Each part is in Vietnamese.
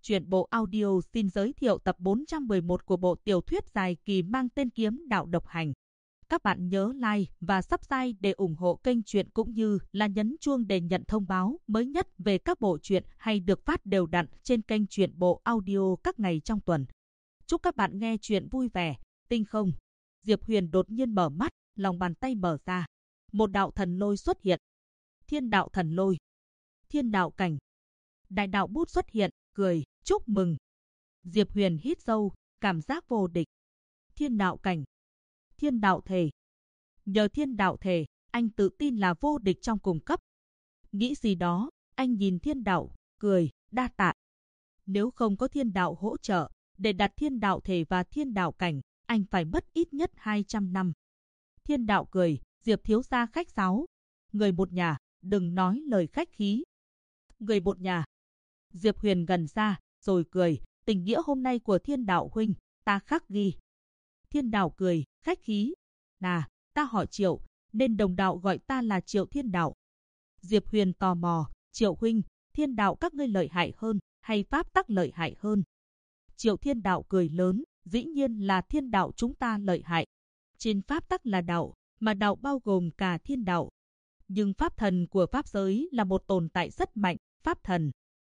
Truyện bộ audio xin giới thiệu tập 411 của bộ tiểu thuyết dài kỳ mang tên Kiếm Đạo Độc Hành. Các bạn nhớ like và subscribe để ủng hộ kênh truyện cũng như là nhấn chuông để nhận thông báo mới nhất về các bộ truyện hay được phát đều đặn trên kênh truyện bộ audio các ngày trong tuần. Chúc các bạn nghe truyện vui vẻ, tinh không. Diệp Huyền đột nhiên mở mắt, lòng bàn tay mở ra. Một đạo thần lôi xuất hiện. Thiên đạo thần lôi. Thiên đạo cảnh. Đại đạo bút xuất hiện, cười, chúc mừng. Diệp Huyền hít sâu, cảm giác vô địch. Thiên đạo cảnh. Thiên đạo thể. Nhờ thiên đạo thể, anh tự tin là vô địch trong cùng cấp. Nghĩ gì đó, anh nhìn thiên đạo, cười, đa tạ. Nếu không có thiên đạo hỗ trợ, để đặt thiên đạo thể và thiên đạo cảnh, anh phải mất ít nhất 200 năm. Thiên đạo cười, Diệp thiếu gia khách sáo. Người một nhà, đừng nói lời khách khí. Người một nhà. Diệp Huyền gần ra, rồi cười, tình nghĩa hôm nay của thiên đạo huynh, ta khắc ghi. Thiên đạo cười, khách khí. Ta hỏi Triệu, nên đồng đạo gọi ta là Triệu Thiên Đạo. Diệp Huyền tò mò, Triệu huynh, thiên đạo các ngươi lợi hại hơn, hay pháp tắc lợi hại hơn? Triệu Thiên Đạo cười lớn, dĩ nhiên là thiên đạo chúng ta lợi hại. Trên pháp tắc là đạo, mà đạo bao gồm cả thiên đạo. Nhưng pháp thần của pháp giới là một tồn tại rất mạnh, pháp thần.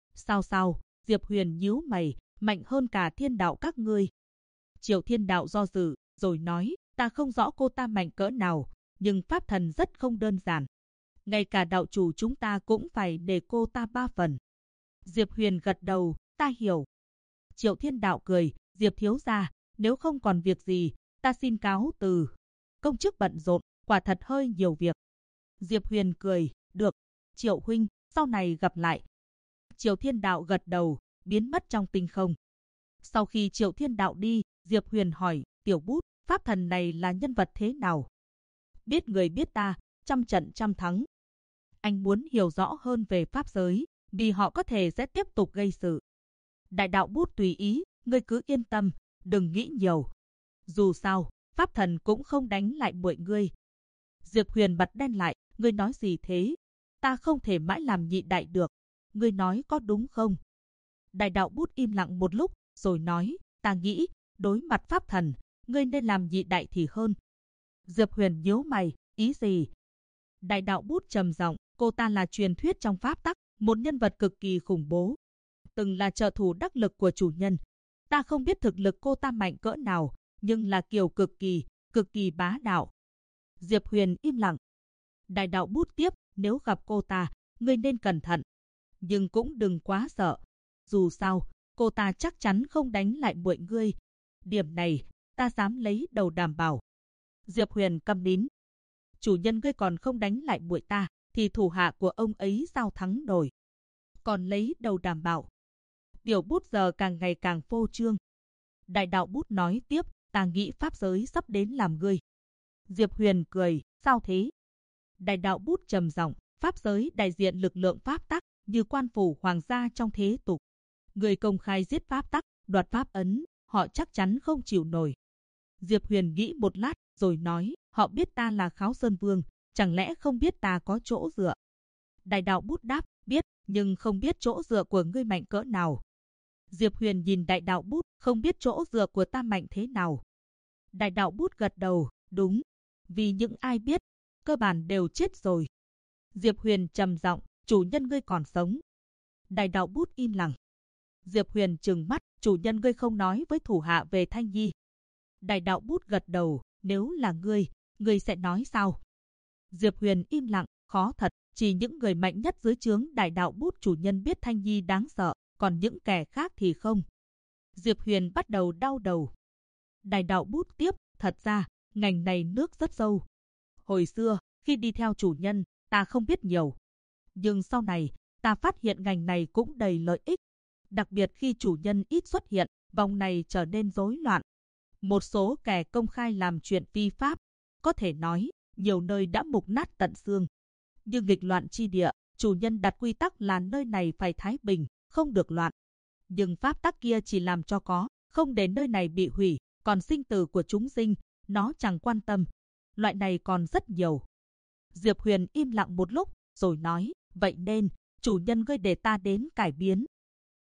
Sao? Diệp Huyền nhíu mày, mạnh hơn cả thiên đạo các ngươi. Triệu Thiên Đạo do dự, rồi nói, ta không rõ cô ta mạnh cỡ nào, nhưng pháp thần rất không đơn giản. Ngay cả đạo chủ chúng ta cũng phải để cô ta 3 phần. Diệp Huyền gật đầu, ta hiểu. Triệu Thiên Đạo cười, Diệp thiếu gia, nếu không còn việc gì, ta xin cáo từ. Công chức bận rộn, quả thật hơi nhiều việc. Diệp Huyền cười, được, Triệu huynh, sau này gặp lại. Triệu Thiên Đạo gật đầu, biến mất trong tinh không. Sau khi Triệu Thiên Đạo đi, Diệp Huyền hỏi, tiểu bút, pháp thần này là nhân vật thế nào? Biết người biết ta, trăm trận trăm thắng. Anh muốn hiểu rõ hơn về pháp giới, vì họ có thể sẽ tiếp tục gây sự. Đại đạo bút tùy ý, ngươi cứ yên tâm, đừng nghĩ nhiều. Dù sao, pháp thần cũng không đánh lại muội ngươi. Diệp Huyền mặt đen lại, ngươi nói gì thế? Ta không thể mãi làm nhị đại được. Ngươi nói có đúng không? Đại đạo bút im lặng một lúc, rồi nói, ta nghĩ, đối mặt pháp thần, ngươi nên làm nhị đại thì hơn. Diệp Huyền nhíu mày, ý gì? Đại đạo bút trầm giọng, cô ta là truyền thuyết trong pháp tắc, một nhân vật cực kỳ khủng bố. Từng là trợ thủ đắc lực của chủ nhân. Ta không biết thực lực cô ta mạnh cỡ nào, nhưng là kiểu cực kỳ bá đạo. Diệp Huyền im lặng. Đại đạo bút tiếp, nếu gặp cô ta, ngươi nên cẩn thận. Nhưng cũng đừng quá sợ. Dù sao, cô ta chắc chắn không đánh lại muội ngươi. Điểm này, ta dám lấy đầu đảm bảo. Diệp Huyền câm nín. Chủ nhân ngươi còn không đánh lại muội ta, thì thủ hạ của ông ấy sao thắng nổi? Còn lấy đầu đảm bảo. Tiểu bút giờ càng ngày càng phô trương. Đại đạo bút nói tiếp, ta nghĩ pháp giới sắp đến làm ngươi. Diệp Huyền cười, sao thế? Đại đạo bút trầm giọng, pháp giới đại diện lực lượng pháp tắc, như quan phủ hoàng gia trong thế tục. Người công khai giết pháp tắc, đoạt pháp ấn, họ chắc chắn không chịu nổi. Diệp Huyền nghĩ một lát, rồi nói, họ biết ta là Kháo Sơn Vương, chẳng lẽ không biết ta có chỗ dựa? Đại đạo bút đáp, biết, nhưng không biết chỗ dựa của ngươi mạnh cỡ nào. Diệp Huyền nhìn đại đạo bút, không biết chỗ dựa của ta mạnh thế nào. Đại đạo bút gật đầu, đúng, vì những ai biết, cơ bản đều chết rồi. Diệp Huyền trầm giọng, chủ nhân ngươi còn sống. Đại đạo bút im lặng. Diệp Huyền trừng mắt, chủ nhân ngươi không nói với thủ hạ về Thanh Nhi. Đại đạo bút gật đầu, nếu là ngươi sẽ nói sao? Diệp Huyền im lặng, khó thật, chỉ những người mạnh nhất dưới trướng đại đạo bút chủ nhân biết Thanh Nhi đáng sợ, còn những kẻ khác thì không. Diệp Huyền bắt đầu đau đầu. Đại đạo bút tiếp, thật ra, ngành này nước rất sâu. Hồi xưa, khi đi theo chủ nhân, ta không biết nhiều. Nhưng sau này, ta phát hiện ngành này cũng đầy lợi ích. Đặc biệt khi chủ nhân ít xuất hiện, vòng này trở nên rối loạn. Một số kẻ công khai làm chuyện vi pháp, có thể nói, nhiều nơi đã mục nát tận xương. Như nghịch loạn chi địa, chủ nhân đặt quy tắc là nơi này phải thái bình, không được loạn. Nhưng pháp tắc kia chỉ làm cho có, không để nơi này bị hủy, còn sinh tử của chúng sinh, nó chẳng quan tâm. Loại này còn rất nhiều. Diệp Huyền im lặng một lúc, rồi nói, vậy nên, chủ nhân ngươi để ta đến cải biến.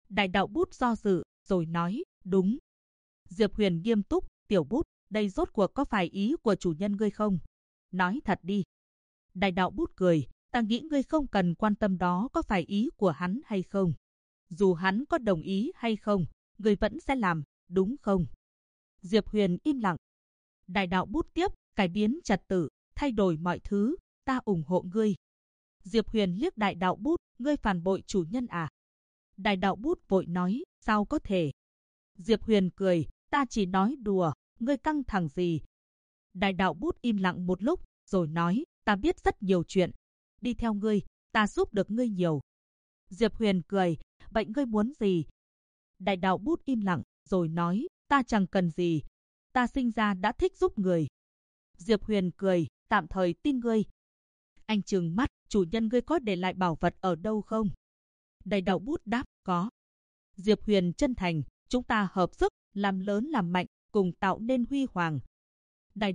Đại đạo Bút do dự, rồi nói, đúng. Diệp Huyền nghiêm túc, Tiểu Bút, đây rốt cuộc có phải ý của chủ nhân ngươi không? Nói thật đi. Đại đạo Bút cười, ta nghĩ ngươi không cần quan tâm đó có phải ý của hắn hay không. Dù hắn có đồng ý hay không, ngươi vẫn sẽ làm, đúng không? Diệp Huyền im lặng. Đại đạo Bút tiếp, cải biến trật tự, thay đổi mọi thứ, ta ủng hộ ngươi. Diệp Huyền liếc Đại đạo Bút, ngươi phản bội chủ nhân à? Đại đạo Bút vội nói, sao có thể? Diệp Huyền cười, ta chỉ nói đùa, ngươi căng thẳng gì? Đại đạo Bút im lặng một lúc, rồi nói, ta biết rất nhiều chuyện. Đi theo ngươi, ta giúp được ngươi nhiều. Diệp Huyền cười, vậy ngươi muốn gì? Đại đạo Bút im lặng, rồi nói, ta chẳng cần gì. Ta sinh ra đã thích giúp người. Diệp Huyền cười, tạm thời tin ngươi. Anh trừng mắt, chủ nhân ngươi có để lại bảo vật ở đâu không? Đại đạo Bút đáp, có. Diệp Huyền chân thành, chúng ta hợp sức, làm lớn làm mạnh, cùng tạo nên huy hoàng. Đại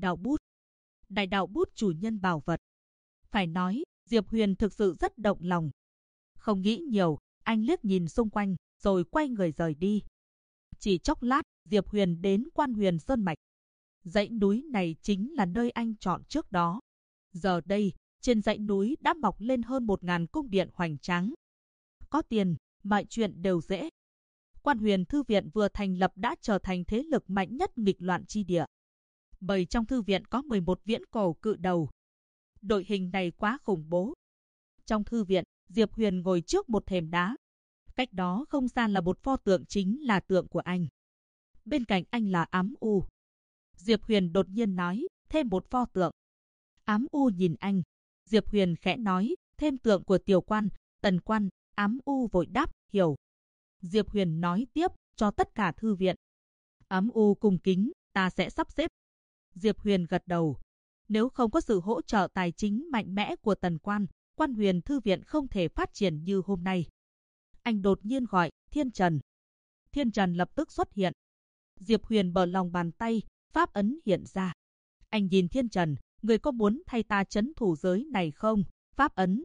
đạo Bút chủ nhân bảo vật. Phải nói, Diệp Huyền thực sự rất động lòng. Không nghĩ nhiều, anh liếc nhìn xung quanh, rồi quay người rời đi. Chỉ chốc lát, Diệp Huyền đến Quan Huyền Sơn Mạch. Dãy núi này chính là nơi anh chọn trước đó. Giờ đây, trên dãy núi đã mọc lên hơn 1000 cung điện hoành tráng. Có tiền, mọi chuyện đều dễ. Quan Huyền Thư viện vừa thành lập đã trở thành thế lực mạnh nhất nghịch loạn chi địa. Bởi trong thư viện có 11 viễn cổ cự đầu. Đội hình này quá khủng bố. Trong thư viện, Diệp Huyền ngồi trước một thềm đá. Cách đó không xa là một pho tượng, chính là tượng của anh. Bên cạnh anh là Ám U. Diệp Huyền đột nhiên nói, thêm một pho tượng. Ám U nhìn anh. Diệp Huyền khẽ nói, thêm tượng của Tiểu Quan, Tần Quan. Ám U vội đáp, hiểu. Diệp Huyền nói tiếp, cho tất cả thư viện. Ám U cung kính, ta sẽ sắp xếp. Diệp Huyền gật đầu. Nếu không có sự hỗ trợ tài chính mạnh mẽ của Tần Quan, Quan Huyền Thư viện không thể phát triển như hôm nay. Anh đột nhiên gọi, Thiên Trần. Thiên Trần lập tức xuất hiện. Diệp Huyền bờ lòng bàn tay, pháp ấn hiện ra. Anh nhìn Thiên Trần, người có muốn thay ta trấn thủ giới này không? Pháp ấn.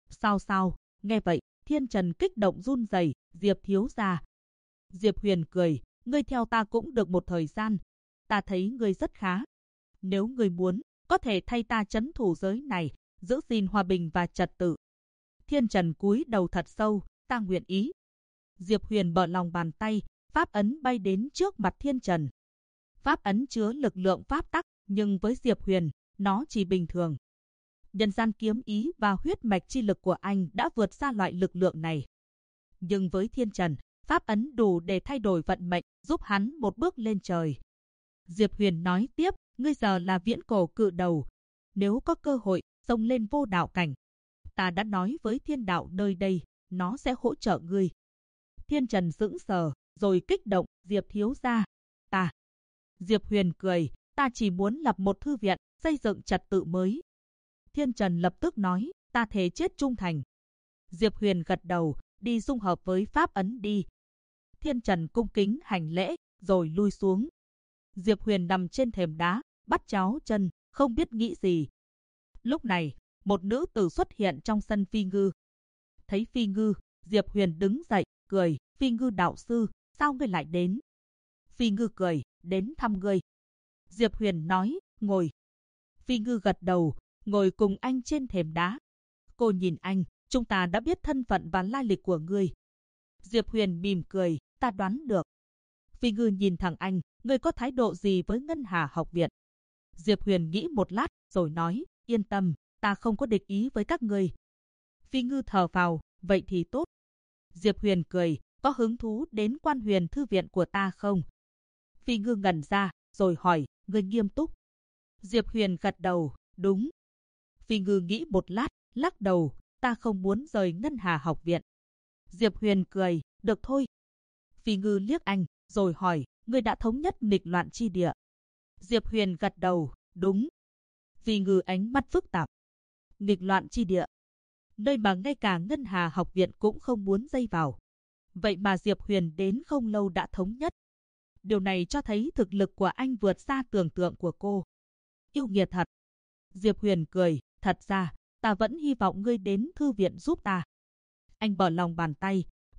Sao? Nghe vậy, Thiên Trần kích động run rẩy, Diệp thiếu gia. Diệp Huyền cười, ngươi theo ta cũng được một thời gian. Ta thấy ngươi rất khá. Nếu ngươi muốn, có thể thay ta trấn thủ giới này, giữ gìn hòa bình và trật tự. Thiên Trần cúi đầu thật sâu, ta nguyện ý. Diệp Huyền bờ lòng bàn tay, pháp ấn bay đến trước mặt Thiên Trần. Pháp ấn chứa lực lượng pháp tắc, nhưng với Diệp Huyền, nó chỉ bình thường. Nhân gian kiếm ý và huyết mạch chi lực của anh đã vượt xa loại lực lượng này. Nhưng với Thiên Trần, pháp ấn đủ để thay đổi vận mệnh, giúp hắn một bước lên trời. Diệp Huyền nói tiếp, ngươi giờ là viễn cổ cự đầu. Nếu có cơ hội, xông lên vô đạo cảnh. Ta đã nói với thiên đạo nơi đây, nó sẽ hỗ trợ ngươi. Thiên Trần sững sờ, rồi kích động, Diệp thiếu gia. Ta. Diệp Huyền cười, ta chỉ muốn lập một thư viện, xây dựng trật tự mới. Thiên Trần lập tức nói, ta thề chết trung thành. Diệp Huyền gật đầu, đi dung hợp với pháp ấn đi. Thiên Trần cung kính hành lễ, rồi lui xuống. Diệp Huyền nằm trên thềm đá, bắt chéo chân, không biết nghĩ gì. Lúc này, một nữ tử xuất hiện trong sân Phi Ngư. Thấy Phi Ngư, Diệp Huyền đứng dậy, cười, Phi Ngư đạo sư, sao ngươi lại đến? Phi Ngư cười, đến thăm ngươi. Diệp Huyền nói, ngồi. Phi Ngư gật đầu, ngồi cùng anh trên thềm đá. Cô nhìn anh, chúng ta đã biết thân phận và lai lịch của ngươi. Diệp Huyền mỉm cười, ta đoán được. Phi Ngư nhìn thẳng anh, ngươi có thái độ gì với Ngân Hà học viện? Diệp Huyền nghĩ một lát, rồi nói, yên tâm, ta không có địch ý với các ngươi. Phi Ngư thở phào, vậy thì tốt. Diệp Huyền cười, có hứng thú đến Quan Huyền Thư viện của ta không? Phi Ngư ngẩn ra, rồi hỏi, ngươi nghiêm túc? Diệp Huyền gật đầu, đúng. Phi Ngư nghĩ một lát, lắc đầu, ta không muốn rời Ngân Hà học viện. Diệp Huyền cười, được thôi. Phi Ngư liếc anh, rồi hỏi, ngươi đã thống nhất nghịch loạn chi địa? Diệp Huyền gật đầu, đúng. Phi Ngư ánh mắt phức tạp. Nghịch loạn chi địa, nơi mà ngay cả Ngân Hà học viện cũng không muốn dây vào. Vậy mà Diệp Huyền đến không lâu đã thống nhất. Điều này cho thấy thực lực của anh vượt xa tưởng tượng của cô. Yêu nghiệt thật. Diệp Huyền cười, thật ra, ta vẫn hy vọng ngươi đến thư viện giúp ta. Anh bỏ lòng bàn tay,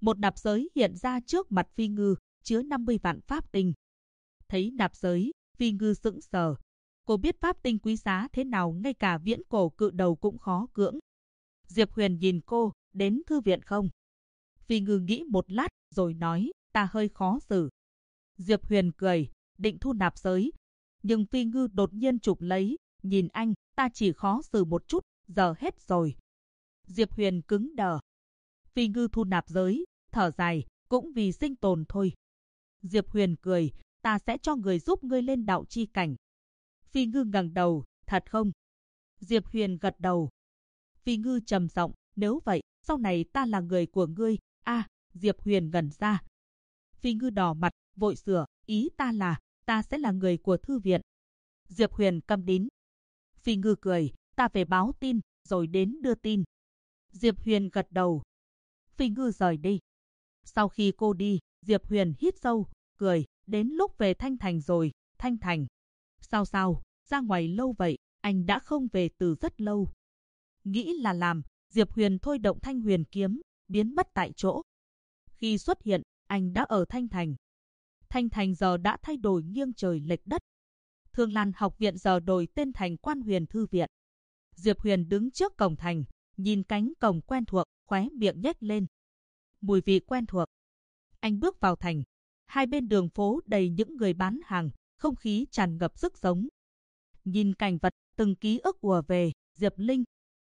Một nạp giới hiện ra trước mặt Phi Ngư, chứa 50 vạn pháp tinh. Thấy nạp giới, Phi Ngư sững sờ. Cô biết pháp tinh quý giá thế nào ngay cả viễn cổ cự đầu cũng khó cưỡng. Diệp Huyền nhìn cô, đến thư viện không? Phi Ngư nghĩ một lát rồi nói, ta hơi khó xử. Diệp Huyền cười, định thu nạp giới. Nhưng Phi Ngư đột nhiên chụp lấy, nhìn anh, ta chỉ khó xử một chút, giờ hết rồi. Diệp Huyền cứng đờ. Phi Ngư thu nạp giới, thở dài, cũng vì sinh tồn thôi. Diệp Huyền cười, ta sẽ cho người giúp ngươi lên đạo chi cảnh. Phi Ngư ngẩng đầu, thật không? Diệp Huyền gật đầu. Phi Ngư trầm giọng, nếu vậy, sau này ta là người của ngươi. Diệp Huyền ngẩn ra. Phi Ngư đỏ mặt, vội sửa, ý ta là, ta sẽ là người của thư viện. Diệp Huyền câm nín. Phi Ngư cười, ta về báo tin, rồi đến đưa tin. Diệp Huyền gật đầu. Phi Ngư rời đi. Sau khi cô đi, Diệp Huyền hít sâu, cười, đến lúc về Thanh Thành rồi. Thanh Thành. Sao, ra ngoài lâu vậy, anh đã không về từ rất lâu. Nghĩ là làm, Diệp Huyền thôi động Thanh Huyền kiếm, biến mất tại chỗ. Khi xuất hiện, anh đã ở Thanh Thành. Thanh Thành giờ đã thay đổi nghiêng trời lệch đất. Thương Lan học viện giờ đổi tên thành Quan Huyền Thư viện. Diệp Huyền đứng trước cổng thành, nhìn cánh cổng quen thuộc, khóe miệng nhếch lên. Mùi vị quen thuộc. Anh bước vào thành. Hai bên đường phố đầy những người bán hàng, không khí tràn ngập sức sống. Nhìn cảnh vật, từng ký ức ùa về, Diệp Linh.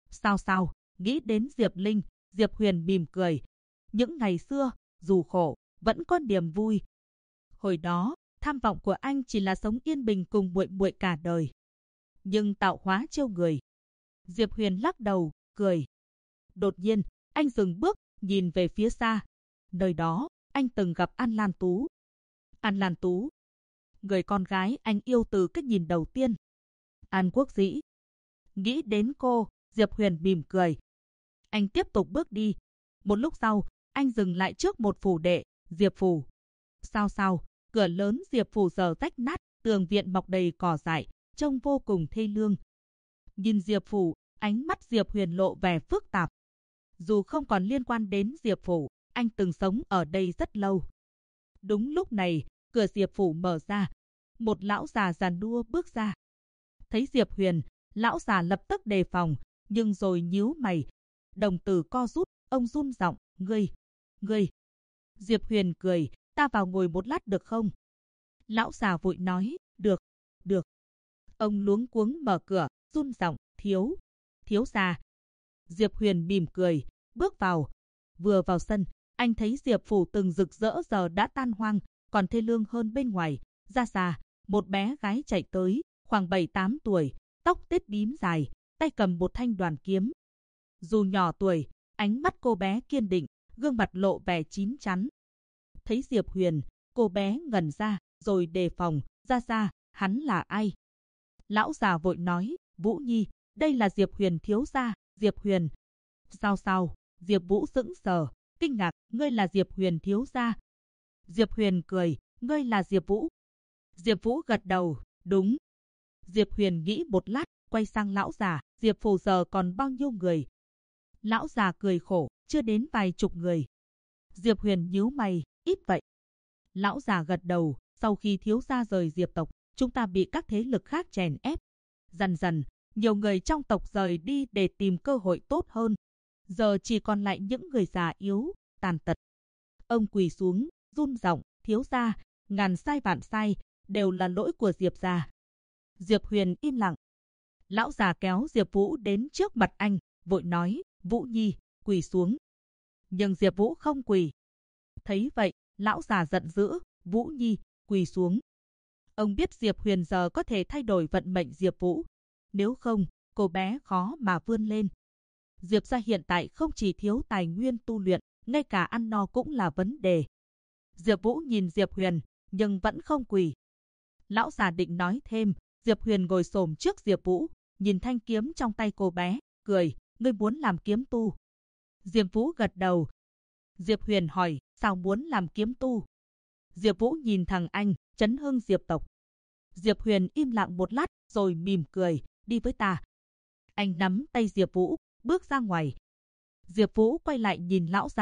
Sao, nghĩ đến Diệp Linh, Diệp Huyền mỉm cười. Những ngày xưa, dù khổ, vẫn có niềm vui. Hồi đó, tham vọng của anh chỉ là sống yên bình cùng muội muội cả đời. Nhưng tạo hóa trêu người. Diệp Huyền lắc đầu, cười. Đột nhiên, anh dừng bước, nhìn về phía xa. Nơi đó, anh từng gặp An Lan Tú. An Lan Tú, người con gái anh yêu từ cái nhìn đầu tiên. An Quốc Dĩ. Nghĩ đến cô, Diệp Huyền mỉm cười. Anh tiếp tục bước đi. Một lúc sau, anh dừng lại trước một phủ đệ, Diệp Phủ. Sao, cửa lớn Diệp Phủ giờ rách nát, tường viện mọc đầy cỏ dại, trông vô cùng thê lương. Nhìn Diệp Phủ, ánh mắt Diệp Huyền lộ vẻ phức tạp. Dù không còn liên quan đến Diệp Phủ, anh từng sống ở đây rất lâu. Đúng lúc này, cửa Diệp Phủ mở ra. Một lão già già nua bước ra. Thấy Diệp Huyền, lão già lập tức đề phòng, nhưng rồi nhíu mày. Đồng tử co rút, ông run giọng, ngươi. Diệp Huyền cười, ta vào ngồi một lát được không? Lão già vội nói, được. Ông luống cuống mở cửa, run giọng, thiếu gia. Diệp Huyền mỉm cười, bước vào. Vừa vào sân, anh thấy Diệp Phủ từng rực rỡ giờ đã tan hoang, còn thê lương hơn bên ngoài. Ra xa, một bé gái chạy tới, khoảng 7-8 tuổi, tóc tết bím dài, tay cầm một thanh đoàn kiếm. Dù nhỏ tuổi, ánh mắt cô bé kiên định, gương mặt lộ vẻ chín chắn. Thấy Diệp Huyền, cô bé ngẩn ra, rồi đề phòng, ra, hắn là ai? Lão già vội nói, Vũ Nhi, đây là Diệp Huyền thiếu gia. Diệp Huyền. Sao? Diệp Vũ sững sờ, kinh ngạc, ngươi là Diệp Huyền thiếu gia. Diệp Huyền cười, ngươi là Diệp Vũ. Diệp Vũ gật đầu, đúng. Diệp Huyền nghĩ một lát, quay sang lão già, Diệp Phủ giờ còn bao nhiêu người? Lão già cười khổ, chưa đến vài chục người. Diệp Huyền nhíu mày, ít vậy. Lão già gật đầu, sau khi thiếu gia rời Diệp tộc, chúng ta bị các thế lực khác chèn ép. Dần, nhiều người trong tộc rời đi để tìm cơ hội tốt hơn. Giờ chỉ còn lại những người già yếu, tàn tật. Ông quỳ xuống, run giọng, thiếu gia, ngàn sai vạn sai, đều là lỗi của Diệp gia. Diệp Huyền im lặng. Lão già kéo Diệp Vũ đến trước mặt anh, vội nói, Vũ Nhi, quỳ xuống. Nhưng Diệp Vũ không quỳ. Thấy vậy, lão già giận dữ, Vũ Nhi, quỳ xuống. Ông biết Diệp Huyền giờ có thể thay đổi vận mệnh Diệp Vũ. Nếu không, cô bé khó mà vươn lên. Diệp gia hiện tại không chỉ thiếu tài nguyên tu luyện, ngay cả ăn no cũng là vấn đề. Diệp Vũ nhìn Diệp Huyền, nhưng vẫn không quỳ. Lão già định nói thêm, Diệp Huyền ngồi xổm trước Diệp Vũ, nhìn thanh kiếm trong tay cô bé, cười, ngươi muốn làm kiếm tu. Diệp Vũ gật đầu. Diệp Huyền hỏi, sao muốn làm kiếm tu? Diệp Vũ nhìn thằng anh, chấn hưng Diệp tộc. Diệp Huyền im lặng một lát, rồi mỉm cười, đi với ta. Anh nắm tay Diệp Vũ, bước ra ngoài. Diệp Vũ quay lại nhìn lão già,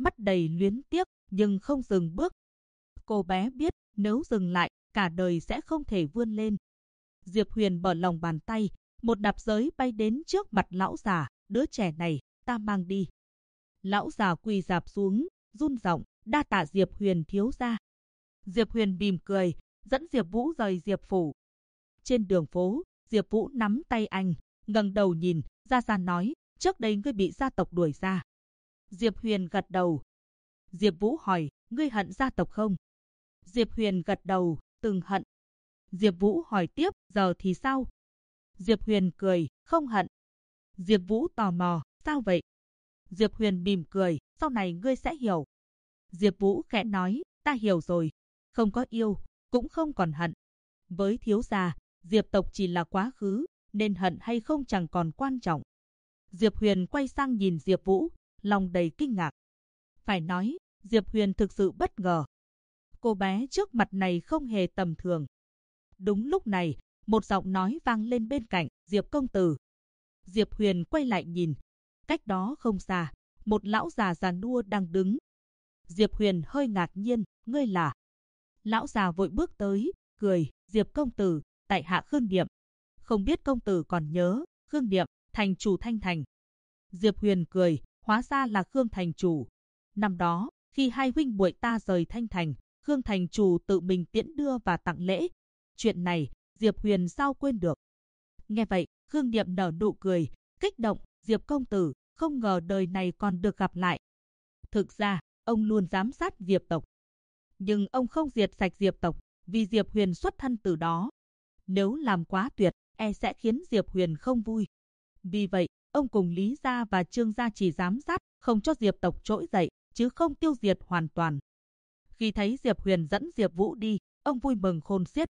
mắt đầy luyến tiếc nhưng không dừng bước. Cô bé biết nếu dừng lại, cả đời sẽ không thể vươn lên. Diệp Huyền mở lòng bàn tay, một nạp giới bay đến trước mặt lão già. Đứa trẻ này, ta mang đi. Lão già quỳ rạp xuống, run giọng, đa tạ Diệp Huyền thiếu gia. Diệp Huyền mỉm cười, dẫn Diệp Vũ rời Diệp phủ. Trên đường phố, Diệp Vũ nắm tay anh, ngẩng đầu nhìn, Gia nói, trước đây ngươi bị gia tộc đuổi ra. Diệp Huyền gật đầu. Diệp Vũ hỏi, ngươi hận gia tộc không? Diệp Huyền gật đầu, từng hận. Diệp Vũ hỏi tiếp, giờ thì sao? Diệp Huyền cười, không hận. Diệp Vũ tò mò, sao vậy? Diệp Huyền mỉm cười, sau này ngươi sẽ hiểu. Diệp Vũ khẽ nói, ta hiểu rồi, không có yêu, cũng không còn hận. Với thiếu gia, Diệp tộc chỉ là quá khứ, nên hận hay không chẳng còn quan trọng. Diệp Huyền quay sang nhìn Diệp Vũ, lòng đầy kinh ngạc. Phải nói, Diệp Huyền thực sự bất ngờ. Cô bé trước mặt này không hề tầm thường. Đúng lúc này, một giọng nói vang lên bên cạnh, Diệp công tử. Diệp Huyền quay lại nhìn. Cách đó không xa, một lão già già nua đang đứng. Diệp Huyền hơi ngạc nhiên, ngươi là? Lão già vội bước tới, cười, Diệp công tử, tại hạ Khương Niệm. Không biết công tử còn nhớ, Khương Niệm, thành chủ Thanh Thành. Diệp Huyền cười, hóa ra là Khương thành chủ. Năm đó, khi hai huynh muội ta rời Thanh Thành, Khương thành chủ tự mình tiễn đưa và tặng lễ. Chuyện này, Diệp Huyền sao quên được. Nghe vậy, Khương Niệm nở nụ cười, kích động, Diệp công tử, không ngờ đời này còn được gặp lại. Thực ra, ông luôn giám sát Diệp tộc. Nhưng ông không diệt sạch Diệp tộc, vì Diệp Huyền xuất thân từ đó. Nếu làm quá tuyệt, e sẽ khiến Diệp Huyền không vui. Vì vậy, ông cùng Lý gia và Trương gia chỉ giám sát, không cho Diệp tộc trỗi dậy, chứ không tiêu diệt hoàn toàn. Khi thấy Diệp Huyền dẫn Diệp Vũ đi, ông vui mừng khôn xiết.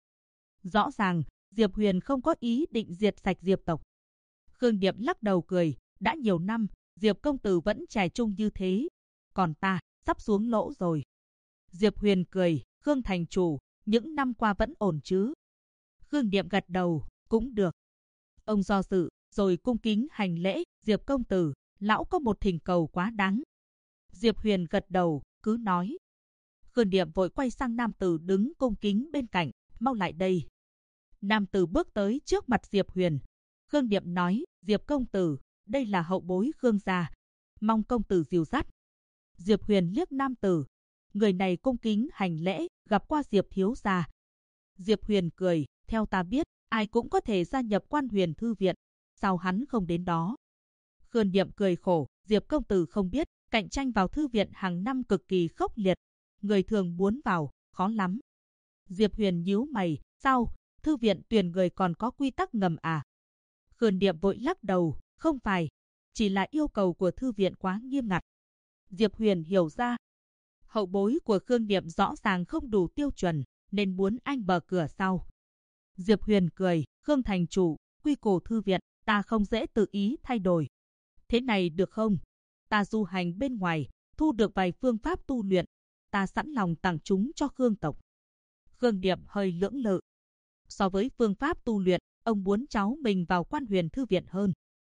Rõ ràng, Diệp Huyền không có ý định diệt sạch Diệp tộc. Khương Niệm lắc đầu cười, đã nhiều năm, Diệp công tử vẫn trẻ trung như thế. Còn ta, sắp xuống lỗ rồi. Diệp Huyền cười, Khương thành chủ, những năm qua vẫn ổn chứ? Khương Niệm gật đầu, cũng được. Ông do dự, rồi cung kính hành lễ, Diệp công tử, lão có một thỉnh cầu quá đáng. Diệp Huyền gật đầu, cứ nói. Khương Niệm vội quay sang nam tử đứng cung kính bên cạnh, mau lại đây. Nam tử bước tới trước mặt Diệp Huyền. Khương Niệm nói, Diệp công tử, đây là hậu bối Khương gia, mong công tử dìu dắt. Diệp Huyền liếc nam tử, người này cung kính hành lễ, gặp qua Diệp thiếu gia. Diệp Huyền cười, theo ta biết, ai cũng có thể gia nhập Quan Huyền thư viện, sao hắn không đến đó? Khương Niệm cười khổ, Diệp công tử không biết, cạnh tranh vào thư viện hàng năm cực kỳ khốc liệt, người thường muốn vào, khó lắm. Diệp Huyền nhíu mày, sao, thư viện tuyển người còn có quy tắc ngầm à? Khương Niệm vội lắc đầu, không phải, chỉ là yêu cầu của thư viện quá nghiêm ngặt. Diệp Huyền hiểu ra, hậu bối của Khương Niệm rõ ràng không đủ tiêu chuẩn, nên muốn anh mở cửa sau. Diệp Huyền cười, Khương thành chủ, quy củ thư viện, ta không dễ tự ý thay đổi. Thế này được không? Ta du hành bên ngoài, thu được vài phương pháp tu luyện, ta sẵn lòng tặng chúng cho Khương tộc. Khương Niệm hơi lưỡng lự. So với phương pháp tu luyện, ông muốn cháu mình vào Quan Huyền thư viện hơn.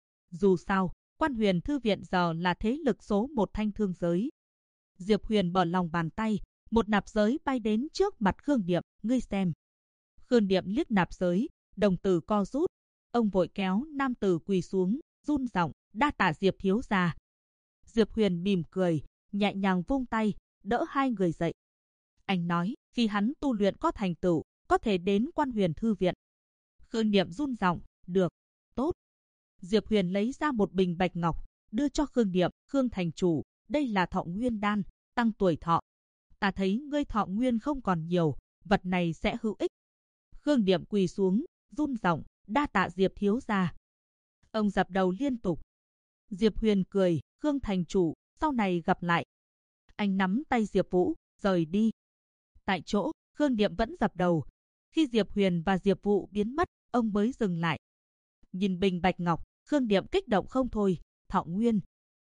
Dù sao, Quan Huyền thư viện giờ là thế lực số một Thanh Thương giới. Diệp Huyền mở lòng bàn tay, một nạp giới bay đến trước mặt Khương Niệm, ngươi xem. Khương Niệm liếc nạp giới, đồng tử co rút. Ông vội kéo nam tử quỳ xuống, run giọng, đa tạ Diệp thiếu gia. Diệp Huyền mỉm cười, nhẹ nhàng vung tay, đỡ hai người dậy. Anh nói, khi hắn tu luyện có thành tựu, có thể đến Quan Huyền thư viện. Khương Niệm run giọng, được, tốt. Diệp Huyền lấy ra một bình bạch ngọc, đưa cho Khương Niệm, Khương thành chủ, đây là thọ nguyên đan, tăng tuổi thọ. Ta thấy ngươi thọ nguyên không còn nhiều, vật này sẽ hữu ích. Khương Niệm quỳ xuống, run giọng, đa tạ Diệp thiếu gia. Ông dập đầu liên tục. Diệp Huyền cười, Khương thành chủ, sau này gặp lại. Anh nắm tay Diệp Vũ, rời đi. Tại chỗ, Khương Niệm vẫn dập đầu. Khi Diệp Huyền và Diệp Vũ biến mất, ông mới dừng lại. Nhìn bình bạch ngọc, Khương Niệm kích động không thôi, thọ nguyên.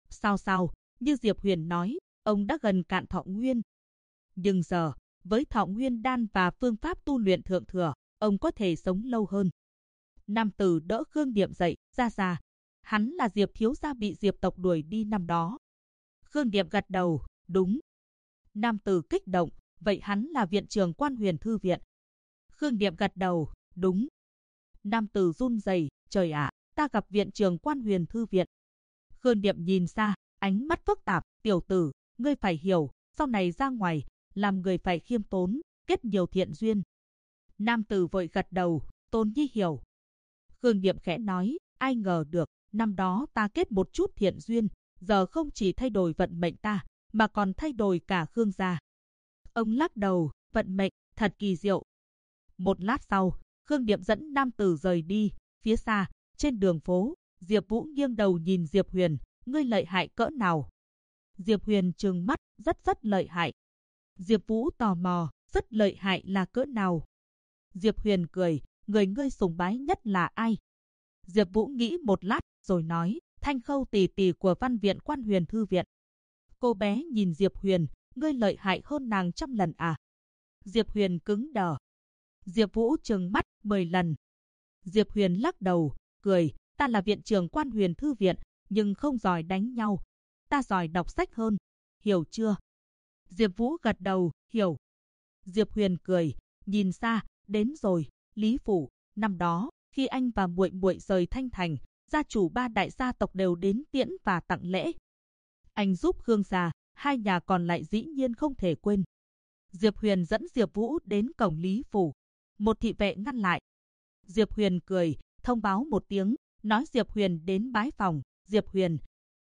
Sao, như Diệp Huyền nói, ông đã gần cạn thọ nguyên. Nhưng giờ, với thọ nguyên đan và phương pháp tu luyện thượng thừa, ông có thể sống lâu hơn. Nam tử đỡ Khương Niệm dậy, ra. Hắn là Diệp thiếu gia bị Diệp tộc đuổi đi năm đó. Khương Niệm gật đầu, đúng. Nam tử kích động, vậy hắn là viện trưởng Quan Huyền Thư viện. Khương Điệp gật đầu, đúng. Nam tử run rẩy, trời ạ, ta gặp viện trưởng Quan Huyền Thư viện. Khương Điệp nhìn xa, ánh mắt phức tạp, tiểu tử, ngươi phải hiểu, sau này ra ngoài, làm người phải khiêm tốn, kết nhiều thiện duyên. Nam tử vội gật đầu, Tôn Nhi hiểu. Khương Điệp khẽ nói, ai ngờ được, năm đó ta kết một chút thiện duyên, giờ không chỉ thay đổi vận mệnh ta, mà còn thay đổi cả Khương gia. Ông lắc đầu, vận mệnh, thật kỳ diệu. Một lát sau, Khương Điệp dẫn nam tử rời đi, phía xa, trên đường phố, Diệp Vũ nghiêng đầu nhìn Diệp Huyền, ngươi lợi hại cỡ nào? Diệp Huyền trừng mắt, rất lợi hại. Diệp Vũ tò mò, rất lợi hại là cỡ nào? Diệp Huyền cười, người ngươi sùng bái nhất là ai? Diệp Vũ nghĩ một lát, rồi nói, Thanh Khâu tỷ tỷ của Văn viện Quan Huyền Thư viện. Cô bé nhìn Diệp Huyền, ngươi lợi hại hơn nàng 100 lần à? Diệp Huyền cứng đờ. Diệp Vũ trừng mắt 10 lần. Diệp Huyền lắc đầu, cười, ta là viện trưởng Quan Huyền Thư viện, nhưng không giỏi đánh nhau. Ta giỏi đọc sách hơn, hiểu chưa? Diệp Vũ gật đầu, hiểu. Diệp Huyền cười, nhìn xa, đến rồi, Lý phủ, năm đó, khi anh và muội muội rời Thanh Thành, gia chủ 3 đại gia tộc đều đến tiễn và tặng lễ. Anh giúp Khương gia, hai nhà còn lại dĩ nhiên không thể quên. Diệp Huyền dẫn Diệp Vũ đến cổng Lý phủ. Một thị vệ ngăn lại. Diệp Huyền cười, thông báo một tiếng, nói Diệp Huyền đến bái phòng. Diệp Huyền.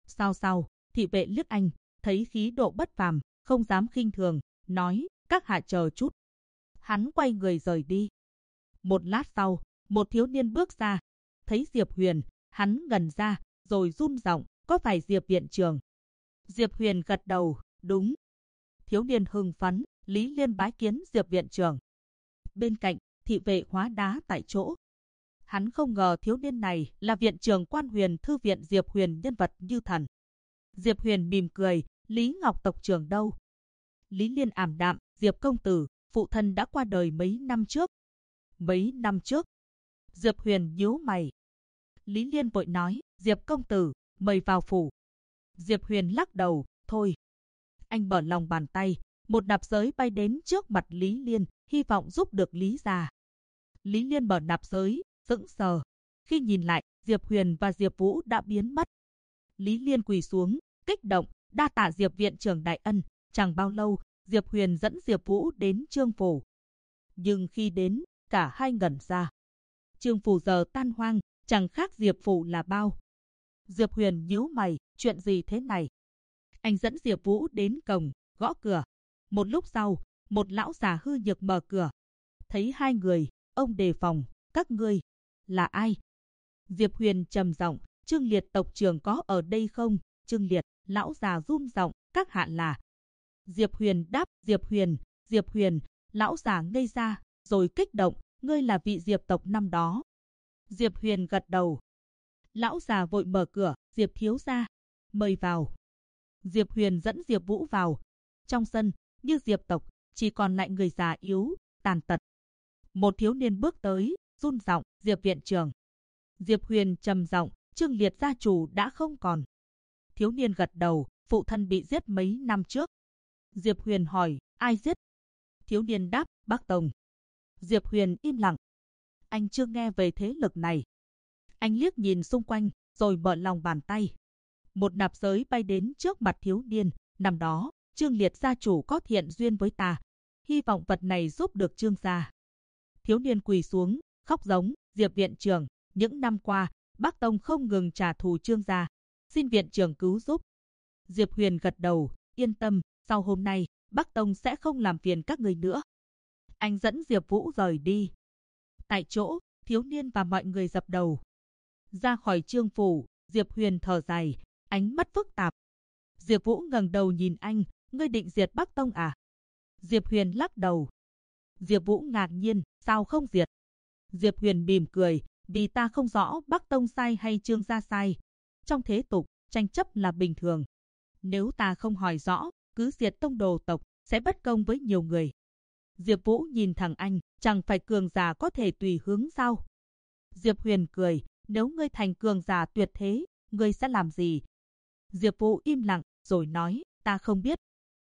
Sao? Thị vệ liếc anh, thấy khí độ bất phàm, không dám khinh thường, nói, các hạ chờ chút. Hắn quay người rời đi. Một lát sau, một thiếu niên bước ra, thấy Diệp Huyền, hắn ngẩn ra, rồi run giọng, có phải Diệp viện trưởng? Diệp Huyền gật đầu, đúng. Thiếu niên hưng phấn, Lý Liên bái kiến Diệp viện trưởng. Bên cạnh, thị vệ hóa đá tại chỗ. Hắn không ngờ thiếu niên này là viện trưởng Quan Huyền Thư viện Diệp Huyền, nhân vật như thần. Diệp Huyền mỉm cười, Lý Ngọc tộc trưởng đâu? Lý Liên ảm đạm, Diệp công tử, phụ thân đã qua đời mấy năm trước. Mấy năm trước? Diệp Huyền nhíu mày. Lý Liên vội nói, Diệp công tử, mời vào phủ. Diệp Huyền lắc đầu, thôi. Anh mở lòng bàn tay, một nạp giới bay đến trước mặt Lý Liên, hy vọng giúp được Lý gia. Lý Liên mở nạp giới, sững sờ. Khi nhìn lại, Diệp Huyền và Diệp Vũ đã biến mất. Lý Liên quỳ xuống, kích động, đa tạ Diệp viện trưởng đại ân. Chẳng bao lâu, Diệp Huyền dẫn Diệp Vũ đến Trương phủ. Nhưng khi đến, cả hai ngẩn ra. Trương phủ giờ tan hoang, chẳng khác Diệp phủ là bao. Diệp Huyền nhíu mày, chuyện gì thế này? Anh dẫn Diệp Vũ đến cổng, gõ cửa. Một lúc sau, một lão già hư nhược mở cửa. Thấy hai người, ông đề phòng, các ngươi là ai? Diệp Huyền trầm giọng, Trương Liệt tộc trưởng có ở đây không? Trương Liệt, lão già run giọng, các hạ là? Diệp Huyền đáp, Diệp Huyền, lão già ngây ra, rồi kích động, ngươi là vị Diệp tộc năm đó. Diệp Huyền gật đầu. Lão già vội mở cửa, Diệp thiếu gia, mời vào. Diệp Huyền dẫn Diệp Vũ vào. Trong sân, như Diệp tộc, chỉ còn lại người già yếu, tàn tật. Một thiếu niên bước tới, run giọng, Diệp viện trưởng. Diệp Huyền trầm giọng, Trương Liệt gia chủ đã không còn. Thiếu niên gật đầu, phụ thân bị giết mấy năm trước. Diệp Huyền hỏi, ai giết? Thiếu niên đáp, Bắc Tông. Diệp Huyền im lặng. Anh chưa nghe về thế lực này. Anh liếc nhìn xung quanh, rồi mở lòng bàn tay. Một nạp giới bay đến trước mặt thiếu niên. Năm đó, Trương Liệt gia chủ có thiện duyên với ta. Hy vọng vật này giúp được Trương gia. Thiếu niên quỳ xuống, khóc giống, Diệp viện trưởng. Những năm qua, Bắc Tông không ngừng trả thù Trương gia. Xin viện trưởng cứu giúp. Diệp Huyền gật đầu, yên tâm, sau hôm nay, Bắc Tông sẽ không làm phiền các người nữa. Anh dẫn Diệp Vũ rời đi. Tại chỗ, thiếu niên và mọi người dập đầu. Ra khỏi Trương phủ, Diệp Huyền thở dài, ánh mắt phức tạp. Diệp Vũ ngẩng đầu nhìn anh, ngươi định diệt Bắc Tông à? Diệp Huyền lắc đầu. Diệp Vũ ngạc nhiên, sao không diệt? Diệp Huyền mỉm cười, vì ta không rõ Bắc Tông sai hay Trương gia sai. Trong thế tục, tranh chấp là bình thường. Nếu ta không hỏi rõ, cứ diệt tông đồ tộc, sẽ bất công với nhiều người. Diệp Vũ nhìn thẳng anh, chẳng phải cường giả có thể tùy hướng sao? Diệp Huyền cười, nếu ngươi thành cường giả tuyệt thế, ngươi sẽ làm gì? Diệp Vũ im lặng, rồi nói, ta không biết.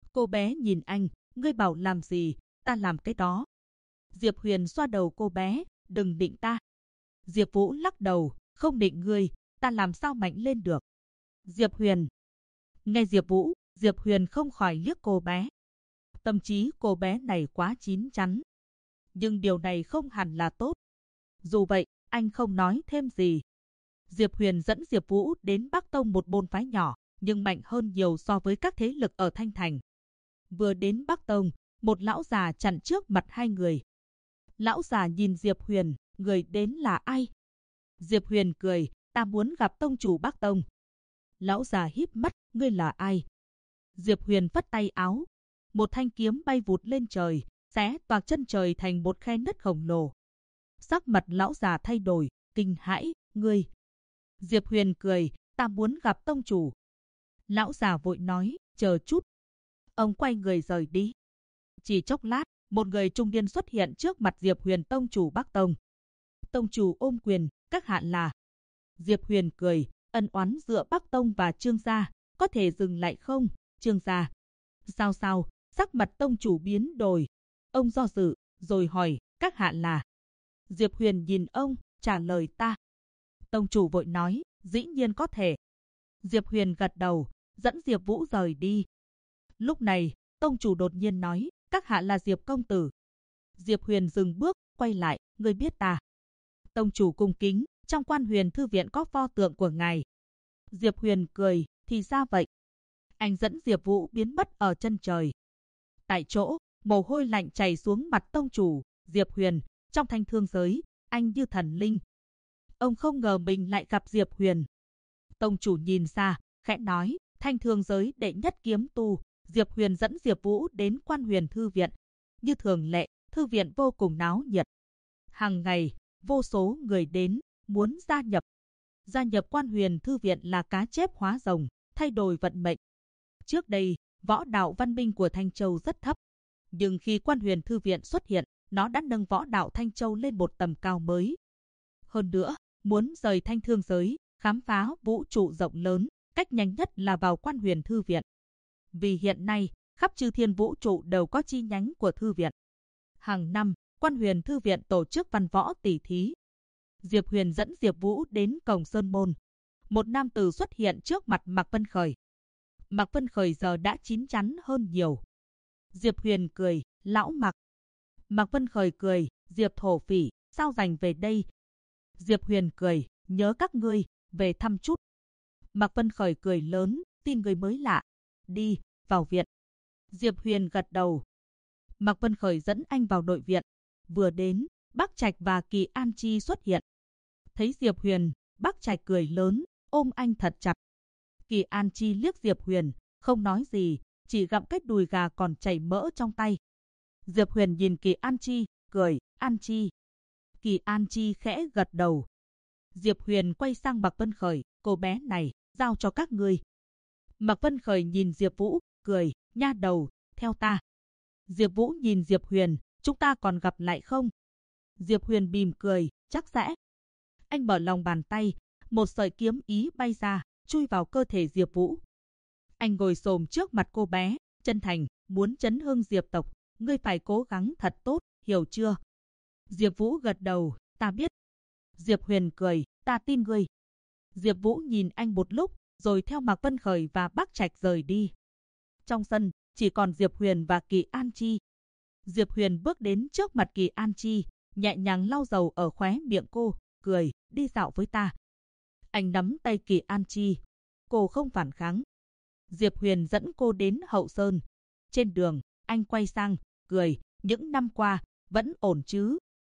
Cô bé nhìn anh, ngươi bảo làm gì, ta làm cái đó. Diệp Huyền xoa đầu cô bé, đừng định ta. Diệp Vũ lắc đầu, không định ngươi, ta làm sao mạnh lên được. Diệp Huyền. Nghe Diệp Vũ, Diệp Huyền không khỏi liếc cô bé. Tâm trí cô bé này quá chín chắn. Nhưng điều này không hẳn là tốt. Dù vậy, anh không nói thêm gì. Diệp Huyền dẫn Diệp Vũ đến Bắc Tông, một môn phái nhỏ, nhưng mạnh hơn nhiều so với các thế lực ở Thanh Thành. Vừa đến Bắc Tông, một lão già chặn trước mặt hai người. Lão già nhìn Diệp Huyền, người đến là ai? Diệp Huyền cười, ta muốn gặp tông chủ Bắc Tông. Lão già híp mắt, ngươi là ai? Diệp Huyền phất tay áo. Một thanh kiếm bay vụt lên trời, xé toạc chân trời thành một khe nứt khổng lồ. Sắc mặt lão già thay đổi, kinh hãi, ngươi. Diệp Huyền cười, ta muốn gặp tông chủ. Lão già vội nói, chờ chút. Ông quay người rời đi. Chỉ chốc lát, một người trung niên xuất hiện trước mặt Diệp Huyền, tông chủ Bắc Tông. Tông chủ ôm quyền, các hạ là. Diệp Huyền cười, ân oán giữa Bắc Tông và Trương gia, có thể dừng lại không, Trương gia? Sao? Sắc mặt tông chủ biến đổi. Ông do dự, rồi hỏi, các hạ là? Diệp Huyền nhìn ông, trả lời ta. Tông chủ vội nói, dĩ nhiên có thể. Diệp Huyền gật đầu, dẫn Diệp Vũ rời đi. Lúc này, tông chủ đột nhiên nói, các hạ là Diệp công tử. Diệp Huyền dừng bước, quay lại, ngươi biết ta? Tông chủ cung kính, trong Quan Huyền thư viện có pho tượng của ngài. Diệp Huyền cười, thì ra vậy. Anh dẫn Diệp Vũ biến mất ở chân trời. Tại chỗ, mồ hôi lạnh chảy xuống mặt tông chủ. Diệp Huyền, trong thanh thương giới, anh như thần linh. Ông không ngờ mình lại gặp Diệp Huyền. Tông chủ nhìn xa, khẽ nói, thanh thương giới đệ nhất kiếm tu. Diệp Huyền dẫn Diệp Vũ đến Quan Huyền thư viện. Như thường lệ, thư viện vô cùng náo nhiệt. Hàng ngày, vô số người đến, muốn gia nhập. Gia nhập Quan Huyền thư viện là cá chép hóa rồng, thay đổi vận mệnh. Trước đây, võ đạo văn minh của Thanh Châu rất thấp. Nhưng khi Quan Huyền thư viện xuất hiện, nó đã nâng võ đạo Thanh Châu lên một tầm cao mới. Hơn nữa, muốn rời thanh thương giới, khám phá vũ trụ rộng lớn, cách nhanh nhất là vào Quan Huyền thư viện. Vì hiện nay, khắp chư thiên vũ trụ đều có chi nhánh của thư viện. Hàng năm, Quan Huyền thư viện tổ chức văn võ tỷ thí. Diệp Huyền dẫn Diệp Vũ đến cổng Sơn Môn. Một nam tử xuất hiện trước mặt Mạc Vân Khởi. Mạc Vân Khởi giờ đã chín chắn hơn nhiều. Diệp Huyền cười, lão Mạc. Mạc Vân Khởi cười, Diệp thổ phỉ, sao rảnh về đây? Diệp Huyền cười, nhớ các ngươi, về thăm chút. Mạc Vân Khởi cười lớn, tin người mới lạ. Đi, vào viện. Diệp Huyền gật đầu. Mạc Vân Khởi dẫn anh vào nội viện. Vừa đến, Bắc Trạch và Kỳ An Chi xuất hiện. Thấy Diệp Huyền, Bắc Trạch cười lớn, ôm anh thật chặt. Kỳ An Chi liếc Diệp Huyền, không nói gì, chỉ gặm cái đùi gà còn chảy mỡ trong tay. Diệp Huyền nhìn Kỳ An Chi, cười, An Chi. Kỳ An Chi khẽ gật đầu. Diệp Huyền quay sang Mạc Vân Khởi, cô bé này, giao cho các ngươi. Mạc Vân Khởi nhìn Diệp Vũ, cười, nha đầu, theo ta. Diệp Vũ nhìn Diệp Huyền, chúng ta còn gặp lại không? Diệp Huyền mỉm cười, chắc sẽ. Anh mở lòng bàn tay, một sợi kiếm ý bay ra, chui vào cơ thể Diệp Vũ. Anh ngồi xổm trước mặt cô bé, chân thành, muốn chấn hưng Diệp tộc, ngươi phải cố gắng thật tốt, hiểu chưa? Diệp Vũ gật đầu, ta biết. Diệp Huyền cười, ta tin ngươi. Diệp Vũ nhìn anh một lúc, rồi theo Mạc Vân Khởi và Bắc Trạch rời đi. Trong sân, chỉ còn Diệp Huyền và Kỳ An Chi. Diệp Huyền bước đến trước mặt Kỳ An Chi, nhẹ nhàng lau dầu ở khóe miệng cô, cười, đi dạo với ta. Anh nắm tay Kỳ An Chi. Cô không phản kháng. Diệp Huyền dẫn cô đến Hậu Sơn. Trên đường, anh quay sang, cười, những năm qua, vẫn ổn chứ?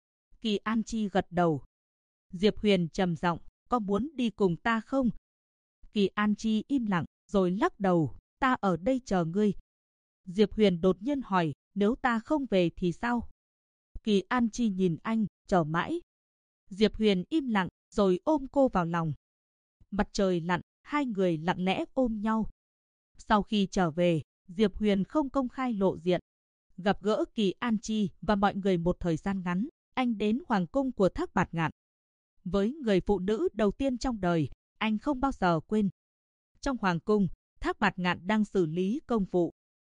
Kỳ An Chi gật đầu. Diệp Huyền trầm giọng, có muốn đi cùng ta không? Kỳ An Chi im lặng, rồi lắc đầu, ta ở đây chờ ngươi. Diệp Huyền đột nhiên hỏi, nếu ta không về thì sao? Kỳ An Chi nhìn anh, chờ mãi. Diệp Huyền im lặng, rồi ôm cô vào lòng. Mặt trời lặn, hai người lặng lẽ ôm nhau. Sau khi trở về, Diệp Huyền không công khai lộ diện. Gặp gỡ Kỳ An Chi và mọi người một thời gian ngắn, anh đến hoàng cung của Thác Bạt Ngạn. Với người phụ nữ đầu tiên trong đời, anh không bao giờ quên. Trong hoàng cung, Thác Bạt Ngạn đang xử lý công vụ.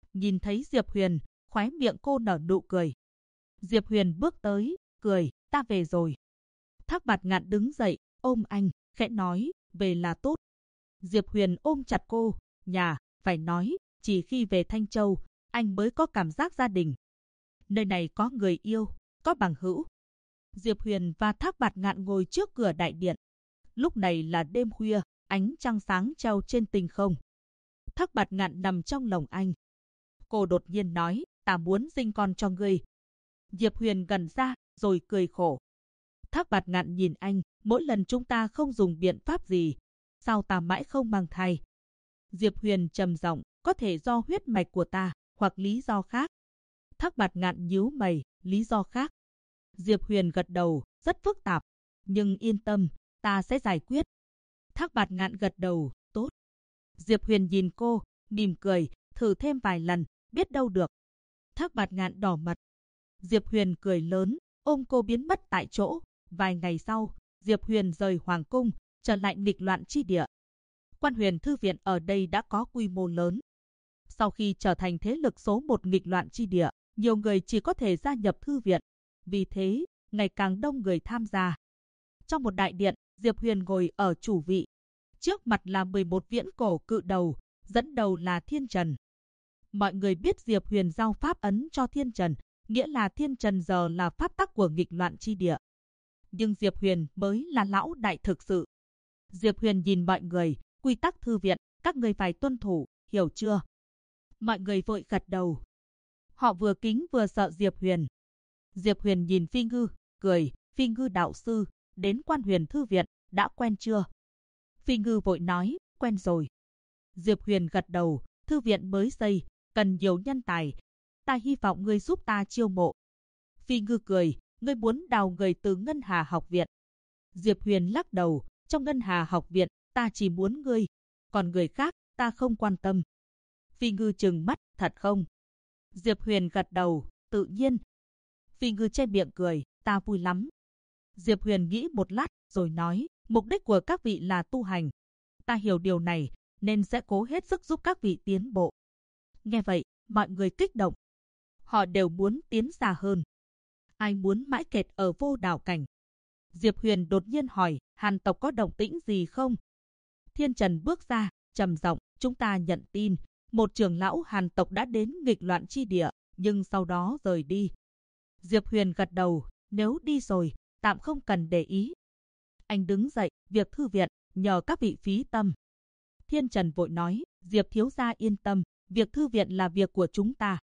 Nhìn thấy Diệp Huyền, khóe miệng cô nở nụ cười. Diệp Huyền bước tới, cười, ta về rồi. Thác Bạt Ngạn đứng dậy, ôm anh, khẽ nói, về là tốt. Diệp Huyền ôm chặt cô, nhà, phải nói, chỉ khi về Thanh Châu, anh mới có cảm giác gia đình. Nơi này có người yêu, có bằng hữu. Diệp Huyền và Thác Bạt Ngạn ngồi trước cửa đại điện. Lúc này là đêm khuya, ánh trăng sáng treo trên tinh không. Thác Bạt Ngạn nằm trong lòng anh. Cô đột nhiên nói, ta muốn sinh con cho ngươi. Diệp Huyền gần ra, rồi cười khổ. Thác Bạt Ngạn nhìn anh, mỗi lần chúng ta không dùng biện pháp gì, sao ta mãi không mang thai? Diệp Huyền trầm giọng, có thể do huyết mạch của ta, hoặc lý do khác. Thác Bạt Ngạn nhíu mày, lý do khác. Diệp Huyền gật đầu, rất phức tạp, nhưng yên tâm, ta sẽ giải quyết. Thác Bạt Ngạn gật đầu, tốt. Diệp Huyền nhìn cô, mỉm cười, thử thêm vài lần, biết đâu được. Thác Bạt Ngạn đỏ mặt. Diệp Huyền cười lớn, ôm cô biến mất tại chỗ. Vài ngày sau, Diệp Huyền rời Hoàng Cung, trở lại nghịch loạn chi địa. Quan Huyền Thư Viện ở đây đã có quy mô lớn. Sau khi trở thành thế lực số 1 nghịch loạn chi địa, nhiều người chỉ có thể gia nhập thư viện. Vì thế, ngày càng đông người tham gia. Trong một đại điện, Diệp Huyền ngồi ở chủ vị. Trước mặt là 11 viễn cổ cự đầu, dẫn đầu là Thiên Trần. Mọi người biết Diệp Huyền giao pháp ấn cho Thiên Trần, nghĩa là Thiên Trần giờ là pháp tắc của nghịch loạn chi địa. Nhưng Diệp Huyền mới là lão đại thực sự. Diệp Huyền nhìn mọi người, quy tắc thư viện, các người phải tuân thủ, hiểu chưa? Mọi người vội gật đầu. Họ vừa kính vừa sợ Diệp Huyền. Diệp Huyền nhìn Phi Ngư, cười, Phi Ngư đạo sư, đến Quan Huyền Thư Viện, đã quen chưa? Phi Ngư vội nói, quen rồi. Diệp Huyền gật đầu, thư viện mới xây, cần nhiều nhân tài. Ta hy vọng ngươi giúp ta chiêu mộ. Phi Ngư cười, ngươi muốn đào người từ Ngân Hà học viện. Diệp Huyền lắc đầu, trong Ngân Hà học viện, ta chỉ muốn ngươi, còn người khác, ta không quan tâm. Phi Ngư trừng mắt, thật không? Diệp Huyền gật đầu, tự nhiên. Phi Ngư che miệng cười, ta vui lắm. Diệp Huyền nghĩ một lát, rồi nói, mục đích của các vị là tu hành. Ta hiểu điều này, nên sẽ cố hết sức giúp các vị tiến bộ. Nghe vậy, mọi người kích động. Họ đều muốn tiến xa hơn. Ai muốn mãi kẹt ở vô đảo cảnh? Diệp Huyền đột nhiên hỏi, Hàn tộc có động tĩnh gì không? Thiên Trần bước ra, trầm giọng, chúng ta nhận tin, một trưởng lão Hàn tộc đã đến nghịch loạn chi địa, nhưng sau đó rời đi. Diệp Huyền gật đầu, nếu đi rồi, tạm không cần để ý. Anh đứng dậy, việc thư viện, nhờ các vị phí tâm. Thiên Trần vội nói, Diệp thiếu gia yên tâm, việc thư viện là việc của chúng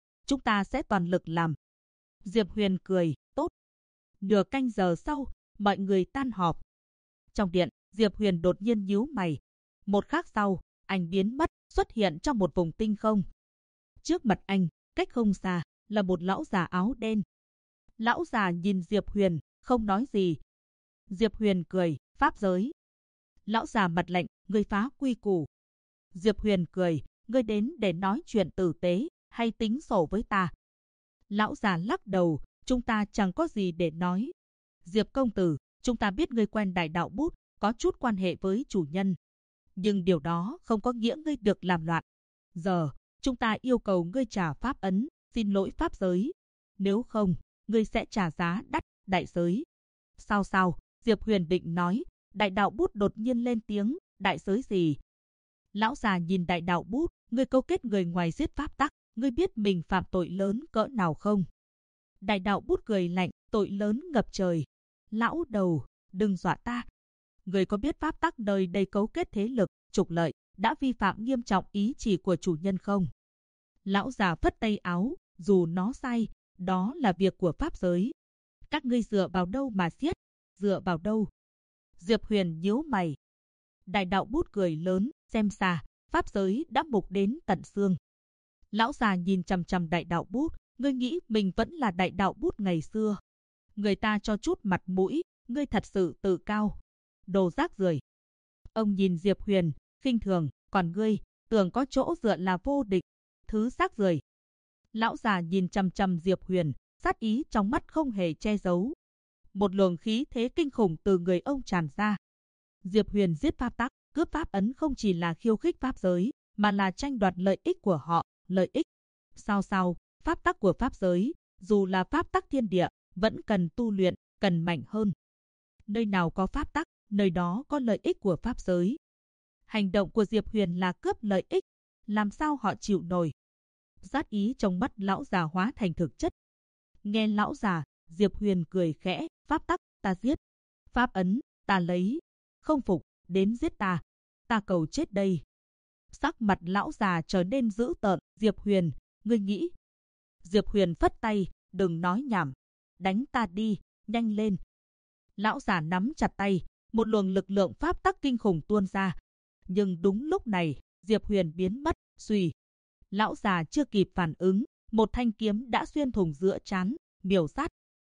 ta sẽ toàn lực làm. Diệp Huyền cười, tốt. Nửa canh giờ sau, mọi người tan họp. Trong điện, Diệp Huyền đột nhiên nhíu mày. Một khắc sau, anh biến mất, xuất hiện trong một vùng tinh không. Trước mặt anh, cách không xa, là một lão già áo đen. Lão già nhìn Diệp Huyền, không nói gì. Diệp Huyền cười, pháp giới. Lão già mặt lạnh, ngươi phá quy củ. Diệp Huyền cười, ngươi đến để nói chuyện tử tế, hay tính sổ với ta? Lão già lắc đầu, chúng ta chẳng có gì để nói. Diệp công tử, chúng ta biết ngươi quen Đại Đạo Bút, có chút quan hệ với chủ nhân. Nhưng điều đó không có nghĩa ngươi được làm loạn. Giờ, chúng ta yêu cầu ngươi trả pháp ấn, xin lỗi pháp giới. Nếu không, ngươi sẽ trả giá đắt, đại giới. Sao? Diệp Huyền định nói, Đại Đạo Bút đột nhiên lên tiếng, đại giới gì? Lão già nhìn Đại Đạo Bút, ngươi câu kết người ngoài giết pháp tắc, ngươi biết mình phạm tội lớn cỡ nào không? Đại Đạo Bút cười lạnh, tội lớn ngập trời. Lão đầu, đừng dọa ta. Ngươi có biết pháp tắc nơi đây cấu kết thế lực, trục lợi, đã vi phạm nghiêm trọng ý chỉ của chủ nhân không? Lão già phất tay áo, dù nó sai, đó là việc của pháp giới. Các ngươi dựa vào đâu mà giết? Dựa vào đâu? Diệp Huyền nhíu mày. Đại Đạo Bút cười lớn, xem xa, pháp giới đã mục đến tận xương. Lão già nhìn chằm chằm Đại Đạo Bút, ngươi nghĩ mình vẫn là Đại Đạo Bút ngày xưa. Người ta cho chút mặt mũi, ngươi thật sự tự cao. Đồ rác rưởi. Ông nhìn Diệp Huyền, khinh thường, còn ngươi, tưởng có chỗ dựa là vô địch. Thứ rác rưởi. Lão già nhìn chằm chằm Diệp Huyền, sát ý trong mắt không hề che giấu. Một luồng khí thế kinh khủng từ người ông tràn ra. Diệp Huyền giết pháp tắc, cướp pháp ấn không chỉ là khiêu khích pháp giới, mà là tranh đoạt lợi ích của họ, lợi ích. Sao, pháp tắc của pháp giới, dù là pháp tắc thiên địa, vẫn cần tu luyện, cần mạnh hơn. Nơi nào có pháp tắc, nơi đó có lợi ích của pháp giới. Hành động của Diệp Huyền là cướp lợi ích, làm sao họ chịu nổi. Sát ý trong mắt lão già hóa thành thực chất. Nghe lão già, Diệp Huyền cười khẽ, pháp tắc, ta giết. Pháp ấn, ta lấy. Không phục, đến giết ta. Ta cầu chết đây. Sắc mặt lão già trở nên dữ tợn. Diệp Huyền, ngươi nghĩ. Diệp Huyền phất tay, đừng nói nhảm. Đánh ta đi, nhanh lên. Lão già nắm chặt tay, một luồng lực lượng pháp tắc kinh khủng tuôn ra. Nhưng đúng lúc này, Diệp Huyền biến mất, suy. Lão già chưa kịp phản ứng, một thanh kiếm đã xuyên thủng giữa trán, miểu sát.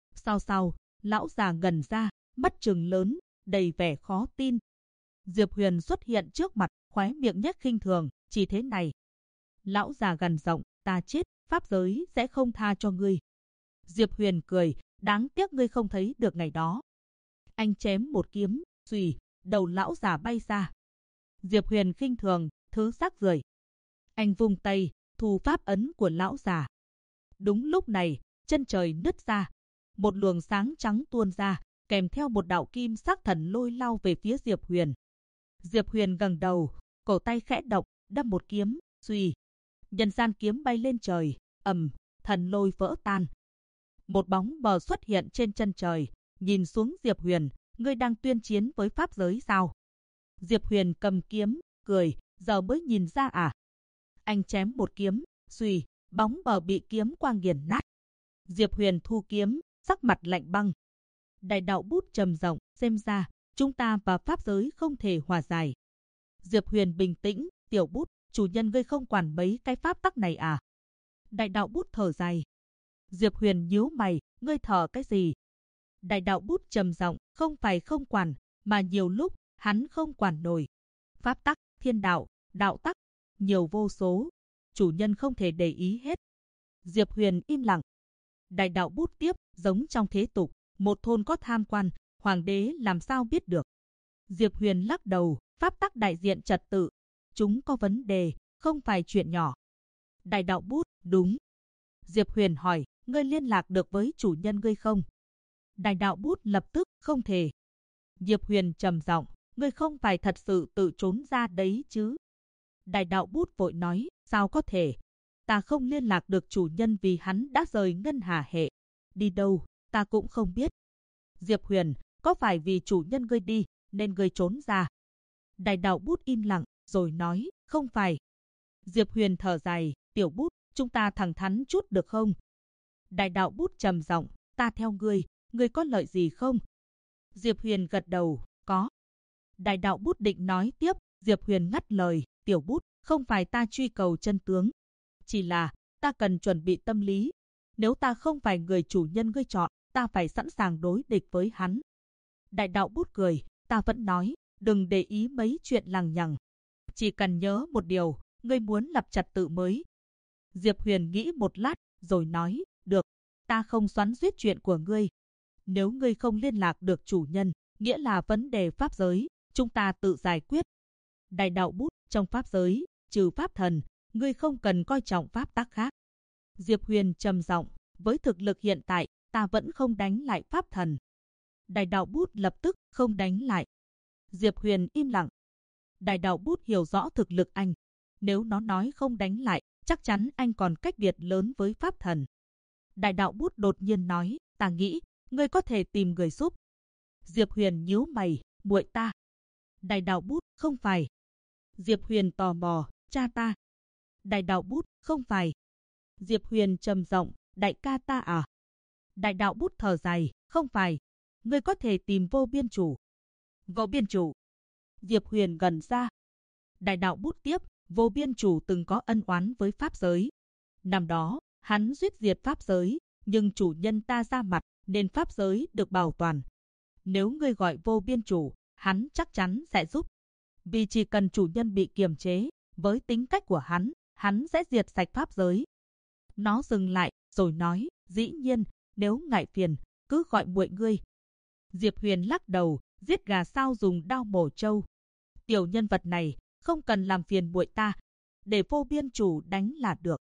Sau, lão già ngẩn ra, mắt trừng lớn, đầy vẻ khó tin. Diệp Huyền xuất hiện trước mặt, khóe miệng nhếch khinh thường, chỉ thế này. Lão già gằn giọng, ta chết, pháp giới sẽ không tha cho ngươi. Diệp Huyền cười, đáng tiếc ngươi không thấy được ngày đó. Anh chém một kiếm, suy, đầu lão già bay ra. Diệp Huyền khinh thường, thứ rác rưởi. Anh vung tay, thu pháp ấn của lão già. Đúng lúc này, chân trời nứt ra, một luồng sáng trắng tuôn ra, kèm theo một đạo kim sắc thần lôi lao về phía Diệp Huyền. Diệp Huyền gật đầu, cổ tay khẽ động, đâm một kiếm, suy. Nhân gian kiếm bay lên trời, thần lôi vỡ tan. Một bóng mờ xuất hiện trên chân trời, nhìn xuống Diệp Huyền, ngươi đang tuyên chiến với pháp giới sao? Diệp Huyền cầm kiếm, cười, giờ mới nhìn ra à? Anh chém một kiếm, suy, bóng mờ bị kiếm quang nghiền nát. Diệp Huyền thu kiếm, sắc mặt lạnh băng. Đại đạo bút trầm giọng, xem ra, chúng ta và pháp giới không thể hòa giải. Diệp Huyền bình tĩnh, tiểu bút, chủ nhân ngươi không quản mấy cái pháp tắc này à? Đại đạo bút thở dài. Diệp Huyền nhíu mày, ngươi thở cái gì? Đại đạo bút trầm giọng, không phải không quản, mà nhiều lúc, hắn không quản nổi. Pháp tắc, thiên đạo, đạo tắc, nhiều vô số. Chủ nhân không thể để ý hết. Diệp Huyền im lặng. Đại đạo bút tiếp, giống trong thế tục, một thôn có tham quan, hoàng đế làm sao biết được. Diệp Huyền lắc đầu, pháp tắc đại diện trật tự. Chúng có vấn đề, không phải chuyện nhỏ. Đại đạo bút, đúng. Diệp Huyền hỏi, ngươi liên lạc được với chủ nhân ngươi không? Đại đạo bút lập tức, không thể. Diệp Huyền trầm giọng, ngươi không phải thật sự tự trốn ra đấy chứ? Đại đạo bút vội nói, sao có thể? Ta không liên lạc được chủ nhân vì hắn đã rời ngân hà hệ. Đi đâu, ta cũng không biết. Diệp Huyền, có phải vì chủ nhân ngươi đi, nên ngươi trốn ra? Đại đạo bút im lặng, rồi nói, không phải. Diệp Huyền thở dài, tiểu bút, chúng ta thẳng thắn chút được không? Đại đạo bút trầm giọng, ta theo ngươi có lợi gì không? Diệp Huyền gật đầu, có. Đại đạo bút định nói tiếp, Diệp Huyền ngắt lời, tiểu bút, không phải ta truy cầu chân tướng. Chỉ là, ta cần chuẩn bị tâm lý. Nếu ta không phải người chủ nhân ngươi chọn, ta phải sẵn sàng đối địch với hắn. Đại đạo bút cười, ta vẫn nói, đừng để ý mấy chuyện lằng nhằng. Chỉ cần nhớ một điều, ngươi muốn lập trật tự mới. Diệp Huyền nghĩ một lát, rồi nói, được, ta không xoắn xuýt chuyện của ngươi. Nếu ngươi không liên lạc được chủ nhân, nghĩa là vấn đề pháp giới, chúng ta tự giải quyết. Đại đạo bút, trong pháp giới, trừ pháp thần, ngươi không cần coi trọng pháp tắc khác. Diệp Huyền trầm giọng, với thực lực hiện tại, ta vẫn không đánh lại pháp thần. Đại đạo bút lập tức không đánh lại. Diệp Huyền im lặng. Đại đạo bút hiểu rõ thực lực anh. Nếu nó nói không đánh lại, chắc chắn anh còn cách biệt lớn với pháp thần. Đại đạo bút đột nhiên nói, ta nghĩ, ngươi có thể tìm người giúp. Diệp Huyền nhíu mày, muội ta. Đại đạo bút, không phải. Diệp Huyền tò mò, cha ta. Đại đạo bút, không phải. Diệp Huyền trầm giọng, đại ca ta à? Đại đạo bút thở dài, không phải. Ngươi có thể tìm vô biên chủ. Vô biên chủ. Diệp Huyền gần ra. Đại đạo bút tiếp, vô biên chủ từng có ân oán với pháp giới. Năm đó, hắn giết diệt pháp giới, nhưng chủ nhân ta ra mặt, nên pháp giới được bảo toàn. Nếu ngươi gọi vô biên chủ, hắn chắc chắn sẽ giúp. Vì chỉ cần chủ nhân bị kiềm chế, với tính cách của hắn sẽ diệt sạch pháp giới. Nó dừng lại, rồi nói, dĩ nhiên, nếu ngại phiền, cứ gọi muội ngươi. Diệp Huyền lắc đầu, giết gà sao dùng đao mổ trâu. Tiểu nhân vật này, không cần làm phiền muội ta, để vô biên chủ đánh là được.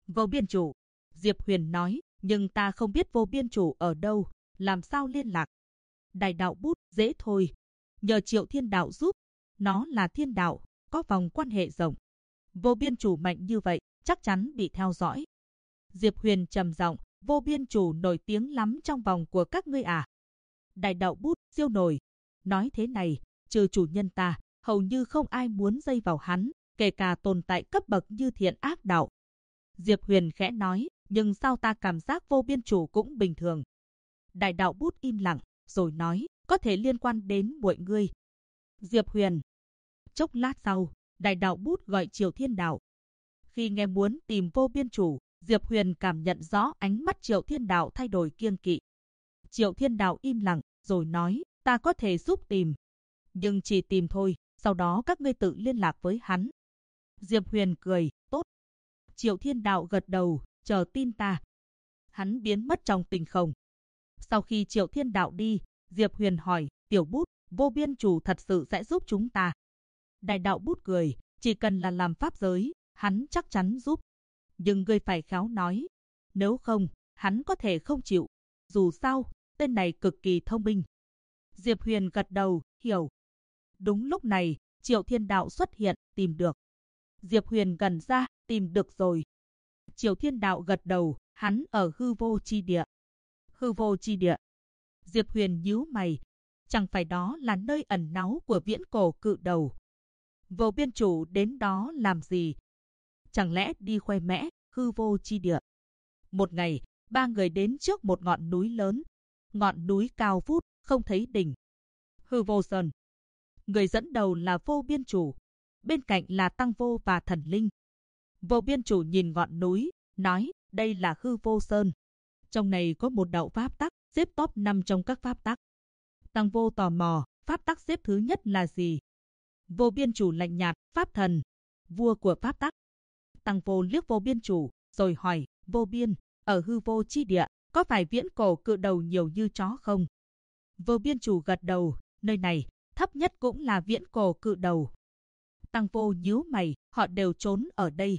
Vô biên chủ. Diệp Huyền nói, nhưng ta không biết vô biên chủ ở đâu, làm sao liên lạc? Đại đạo bút, dễ thôi. Nhờ Triệu Thiên Đạo giúp. Nó là thiên đạo, có vòng quan hệ rộng. Vô biên chủ mạnh như vậy, chắc chắn bị theo dõi. Diệp Huyền trầm giọng, vô biên chủ nổi tiếng lắm trong vòng của các ngươi à? Đại đạo bút, siêu nổi. Nói thế này, trừ chủ nhân ta, hầu như không ai muốn dây vào hắn, kể cả tồn tại cấp bậc như thiện ác đạo. Diệp Huyền khẽ nói, nhưng sao ta cảm giác vô biên chủ cũng bình thường. Đại đạo bút im lặng, rồi nói, có thể liên quan đến mọi người. Diệp Huyền. Chốc lát sau, đại đạo bút gọi Triệu Thiên Đạo. Khi nghe muốn tìm vô biên chủ, Diệp Huyền cảm nhận rõ ánh mắt Triệu Thiên Đạo thay đổi kiêng kỵ. Triệu Thiên Đạo im lặng, rồi nói, ta có thể giúp tìm. Nhưng chỉ tìm thôi, sau đó các ngươi tự liên lạc với hắn. Diệp Huyền cười, tốt. Triệu Thiên Đạo gật đầu, chờ tin ta. Hắn biến mất trong tinh không. Sau khi Triệu Thiên Đạo đi, Diệp Huyền hỏi, tiểu bút, vô biên chủ thật sự sẽ giúp chúng ta. Đại đạo bút cười, chỉ cần là làm pháp giới, hắn chắc chắn giúp. Nhưng ngươi phải khéo nói. Nếu không, hắn có thể không chịu. Dù sao, tên này cực kỳ thông minh. Diệp Huyền gật đầu, hiểu. Đúng lúc này, Triệu Thiên Đạo xuất hiện, tìm được. Diệp Huyền gần ra, tìm được rồi. Triệu Thiên Đạo gật đầu, hắn ở hư vô chi địa. Hư vô chi địa. Diệp Huyền nhíu mày. Chẳng phải đó là nơi ẩn náu của viễn cổ cự đầu. Vô biên chủ đến đó làm gì? Chẳng lẽ đi khoe mẽ, hư vô chi địa? Một ngày, ba người đến trước một ngọn núi lớn. Ngọn núi cao vút, không thấy đỉnh. Hư vô sơn. Người dẫn đầu là vô biên chủ. Bên cạnh là tăng vô và thần linh. Vô biên chủ nhìn ngọn núi, nói, đây là hư vô sơn. Trong này có một đạo pháp tắc, xếp top 5 trong các pháp tắc. Tăng vô tò mò, pháp tắc xếp thứ nhất là gì? Vô biên chủ lạnh nhạt, pháp thần, vua của pháp tắc. Tăng vô liếc vô biên chủ, rồi hỏi, vô biên, ở hư vô chi địa, có phải viễn cổ cự đầu nhiều như chó không? Vô biên chủ gật đầu, nơi này, thấp nhất cũng là viễn cổ cự đầu. Tăng vô nhíu mày, họ đều trốn ở đây.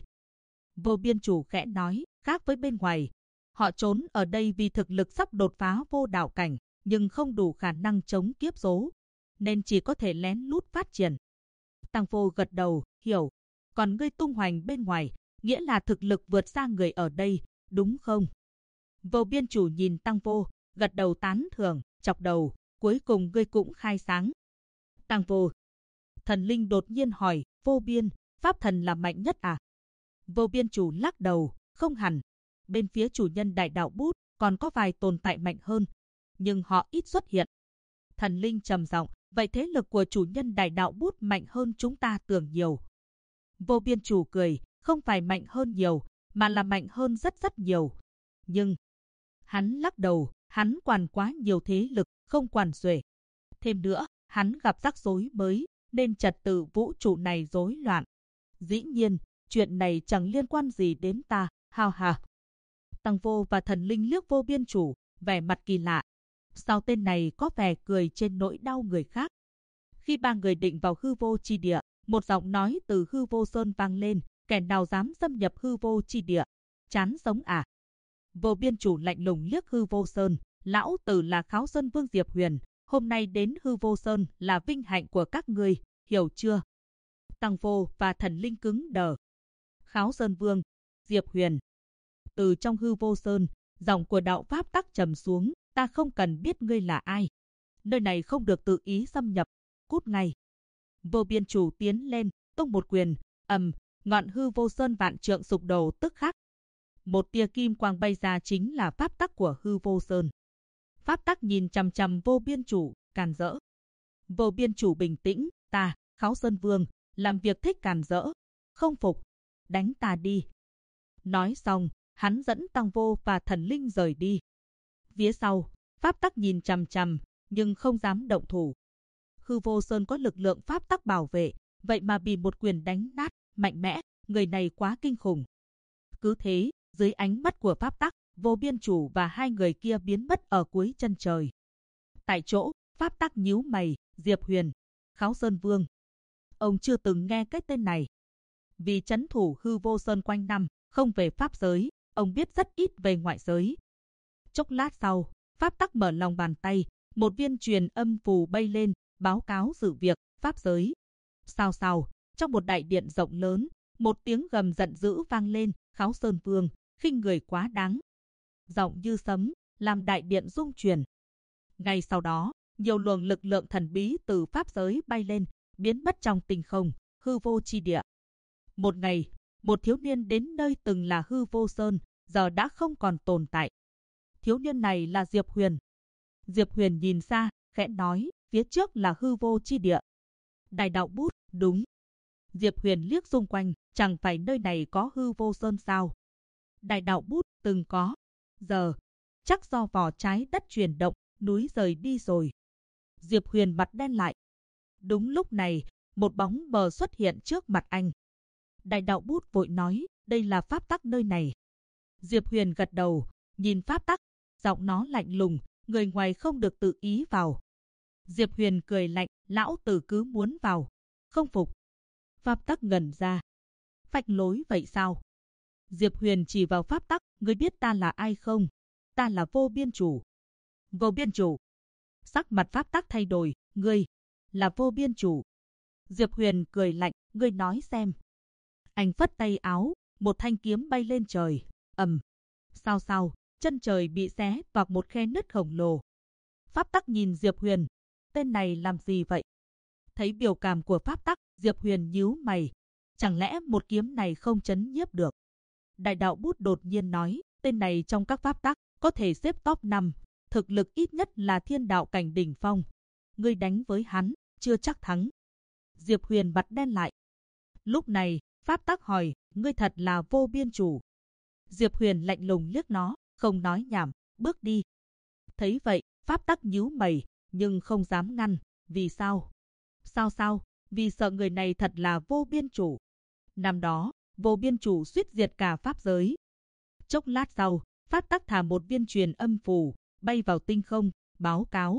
Vô biên chủ khẽ nói, khác với bên ngoài. Họ trốn ở đây vì thực lực sắp đột phá vô đạo cảnh, nhưng không đủ khả năng chống kiếp số, nên chỉ có thể lén lút phát triển. Tăng vô gật đầu, hiểu. Còn ngươi tung hoành bên ngoài, nghĩa là thực lực vượt xa người ở đây, đúng không? Vô biên chủ nhìn Tăng vô, gật đầu tán thưởng, chọc đầu, cuối cùng ngươi cũng khai sáng. Tăng vô. Thần linh đột nhiên hỏi, vô biên, pháp thần là mạnh nhất à? Vô biên chủ lắc đầu, không hẳn. Bên phía chủ nhân đại đạo bút, còn có vài tồn tại mạnh hơn, nhưng họ ít xuất hiện. Thần linh trầm giọng, vậy thế lực của chủ nhân đại đạo bút mạnh hơn chúng ta tưởng nhiều. Vô biên chủ cười, không phải mạnh hơn nhiều, mà là mạnh hơn rất rất nhiều. Nhưng, hắn lắc đầu, hắn quản quá nhiều thế lực, không quản xuể. Thêm nữa, hắn gặp rắc rối mới, nên trật tự vũ trụ này rối loạn. Dĩ nhiên, chuyện này chẳng liên quan gì đến ta, hao hà. Tăng vô và thần linh liếc vô biên chủ, vẻ mặt kỳ lạ. Sao tên này có vẻ cười trên nỗi đau người khác? Khi ba người định vào hư vô chi địa, một giọng nói từ hư vô sơn vang lên, kẻ nào dám xâm nhập hư vô chi địa? Chán sống à? Vô biên chủ lạnh lùng liếc hư vô sơn, lão tử là Kháo Sơn Vương Diệp Huyền, hôm nay đến hư vô sơn là vinh hạnh của các ngươi, hiểu chưa? Tăng vô và thần linh cứng đờ. Kháo Sơn Vương, Diệp Huyền. Từ trong hư vô sơn, dòng của đạo pháp tắc trầm xuống, ta không cần biết ngươi là ai. Nơi này không được tự ý xâm nhập, cút ngay. Vô biên chủ tiến lên, tung một quyền, ngọn hư vô sơn vạn trượng sụp đổ tức khắc. Một tia kim quang bay ra chính là pháp tắc của hư vô sơn. Pháp tắc nhìn chằm chằm vô biên chủ, càn rỡ. Vô biên chủ bình tĩnh, ta, Kháo Sơn Vương, làm việc thích càn rỡ. Không phục, đánh ta đi. Nói xong, hắn dẫn Tăng vô và thần linh rời đi. Phía sau, pháp tắc nhìn chằm chằm, nhưng không dám động thủ. Hư vô sơn có lực lượng pháp tắc bảo vệ, vậy mà bị một quyền đánh nát, mạnh mẽ, người này quá kinh khủng. Cứ thế, dưới ánh mắt của pháp tắc, vô biên chủ và hai người kia biến mất ở cuối chân trời. Tại chỗ, pháp tắc nhíu mày, Diệp Huyền, Kháo Sơn Vương. Ông chưa từng nghe cái tên này. Vì trấn thủ hư vô sơn quanh năm, không về pháp giới, ông biết rất ít về ngoại giới. Chốc lát sau, pháp tắc mở lòng bàn tay, một viên truyền âm phù bay lên, báo cáo sự việc, pháp giới. Sao, trong một đại điện rộng lớn, một tiếng gầm giận dữ vang lên, Kháo Sơn Vương, khinh người quá đáng. Giọng như sấm, làm đại điện rung chuyển. Ngay sau đó, nhiều luồng lực lượng thần bí từ pháp giới bay lên, biến mất trong tinh không, hư vô chi địa. Một ngày, một thiếu niên đến nơi từng là hư vô sơn, giờ đã không còn tồn tại. Thiếu niên này là Diệp Huyền. Diệp Huyền nhìn xa, khẽ nói, phía trước là hư vô chi địa. Đại đạo bút, đúng. Diệp Huyền liếc xung quanh, chẳng phải nơi này có hư vô sơn sao? Đại đạo bút từng có. Giờ, chắc do vỏ trái đất chuyển động, núi rời đi rồi. Diệp Huyền mặt đen lại. Đúng lúc này, một bóng mờ xuất hiện trước mặt anh. Đại đạo bút vội nói, đây là pháp tắc nơi này. Diệp Huyền gật đầu, nhìn pháp tắc, giọng nó lạnh lùng, người ngoài không được tự ý vào. Diệp Huyền cười lạnh, lão tử cứ muốn vào. Không phục. Pháp tắc ngẩn ra. Phách lối vậy sao? Diệp Huyền chỉ vào pháp tắc, ngươi biết ta là ai không? Ta là Vô Biên Chủ. Vô Biên Chủ. Sắc mặt pháp tắc thay đổi, ngươi là Vô Biên Chủ. Diệp Huyền cười lạnh, ngươi nói xem. Anh phất tay áo, một thanh kiếm bay lên trời, ầm. Sao, chân trời bị xé toạc một khe nứt khổng lồ. Pháp tắc nhìn Diệp Huyền, tên này làm gì vậy? Thấy biểu cảm của pháp tắc, Diệp Huyền nhíu mày. Chẳng lẽ một kiếm này không chấn nhiếp được? Đại đạo bút đột nhiên nói, tên này trong các pháp tắc có thể xếp top 5, thực lực ít nhất là thiên đạo cảnh đỉnh phong. Ngươi đánh với hắn, chưa chắc thắng. Diệp Huyền mặt đen lại. Lúc này, pháp tắc hỏi, ngươi thật là Vô Biên Chủ. Diệp Huyền lạnh lùng liếc nó, không nói nhảm, bước đi. Thấy vậy, pháp tắc nhíu mày, nhưng không dám ngăn. Vì sao? Sao? Vì sợ người này thật là Vô Biên Chủ. Năm đó, Vô Biên Chủ suýt diệt cả pháp giới. Chốc lát sau, pháp tắc thả một viên truyền âm phù, bay vào tinh không, báo cáo.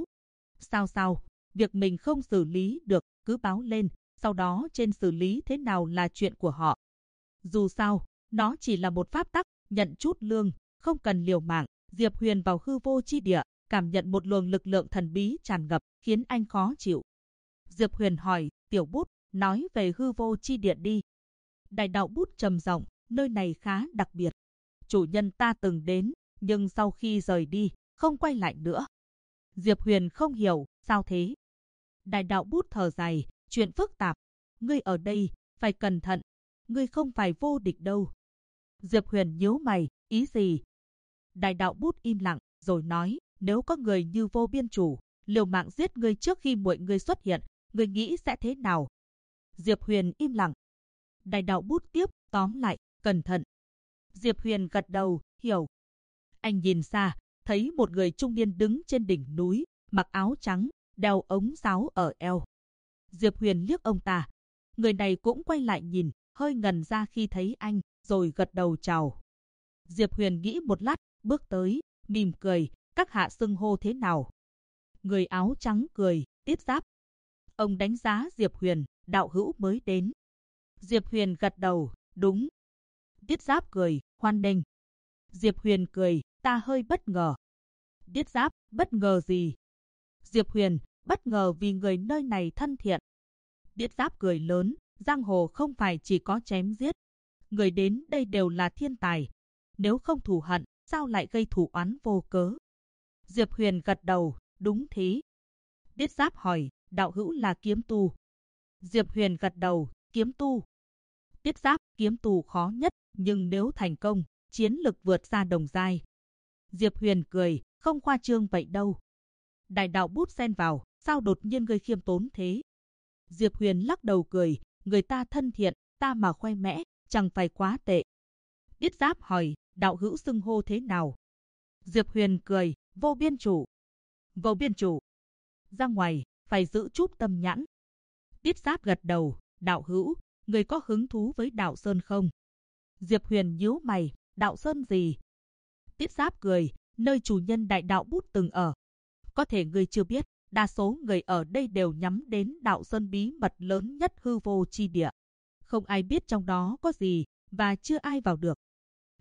Sao? Việc mình không xử lý được, cứ báo lên, sau đó trên xử lý thế nào là chuyện của họ. Dù sao, nó chỉ là một pháp tắc, nhận chút lương, không cần liều mạng. Diệp Huyền vào hư vô chi địa, cảm nhận một luồng lực lượng thần bí tràn ngập, khiến anh khó chịu. Diệp Huyền hỏi, tiểu bút, nói về hư vô chi địa đi. Đại đạo bút trầm giọng, nơi này khá đặc biệt. Chủ nhân ta từng đến, nhưng sau khi rời đi, không quay lại nữa. Diệp Huyền không hiểu, sao thế? Đại đạo bút thở dài, chuyện phức tạp. Ngươi ở đây, phải cẩn thận. Ngươi không phải vô địch đâu. Diệp Huyền nhíu mày, ý gì? Đại đạo bút im lặng, rồi nói, nếu có người như Vô Biên Chủ, liều mạng giết ngươi trước khi mọi người xuất hiện, ngươi nghĩ sẽ thế nào? Diệp Huyền im lặng. Đại đạo bút tiếp, tóm lại, cẩn thận. Diệp Huyền gật đầu, hiểu. Anh nhìn xa, thấy một người trung niên đứng trên đỉnh núi, mặc áo trắng, đeo ống sáo ở eo. Diệp Huyền liếc ông ta. Người này cũng quay lại nhìn, hơi ngần ra khi thấy anh, rồi gật đầu chào. Diệp Huyền nghĩ một lát, bước tới, mỉm cười, các hạ xưng hô thế nào? Người áo trắng cười, Tiết Giáp. Ông đánh giá Diệp Huyền, đạo hữu mới đến. Diệp Huyền gật đầu, đúng. Tiết Giáp cười, hoan nghênh. Diệp Huyền cười, ta hơi bất ngờ. Tiết Giáp, bất ngờ gì? Diệp Huyền, bất ngờ vì người nơi này thân thiện. Tiết Giáp cười lớn, giang hồ không phải chỉ có chém giết. Người đến đây đều là thiên tài. Nếu không thù hận, sao lại gây thù oán vô cớ? Diệp Huyền gật đầu, đúng thế. Tiết Giáp hỏi, đạo hữu là kiếm tu. Diệp Huyền gật đầu, kiếm tu. Tiết Giáp, kiếm tu khó nhất, nhưng nếu thành công, chiến lực vượt xa đồng giai. Diệp Huyền cười, không khoa trương vậy đâu. Đại đạo bút xen vào, sao đột nhiên gây khiêm tốn thế? Diệp Huyền lắc đầu cười, người ta thân thiện, ta mà khoe mẽ, chẳng phải quá tệ. Tiết Giáp hỏi, đạo hữu xưng hô thế nào? Diệp Huyền cười, Vô Biên Chủ. Vô Biên Chủ. Ra ngoài, phải giữ chút tâm nhãn. Tiết Giáp gật đầu, đạo hữu, người có hứng thú với đạo Sơn không? Diệp Huyền nhíu mày, đạo Sơn gì? Tiết Giáp cười, nơi chủ nhân đại đạo bút từng ở. Có thể người chưa biết, đa số người ở đây đều nhắm đến đạo Sơn bí mật lớn nhất hư vô chi địa. Không ai biết trong đó có gì, và chưa ai vào được.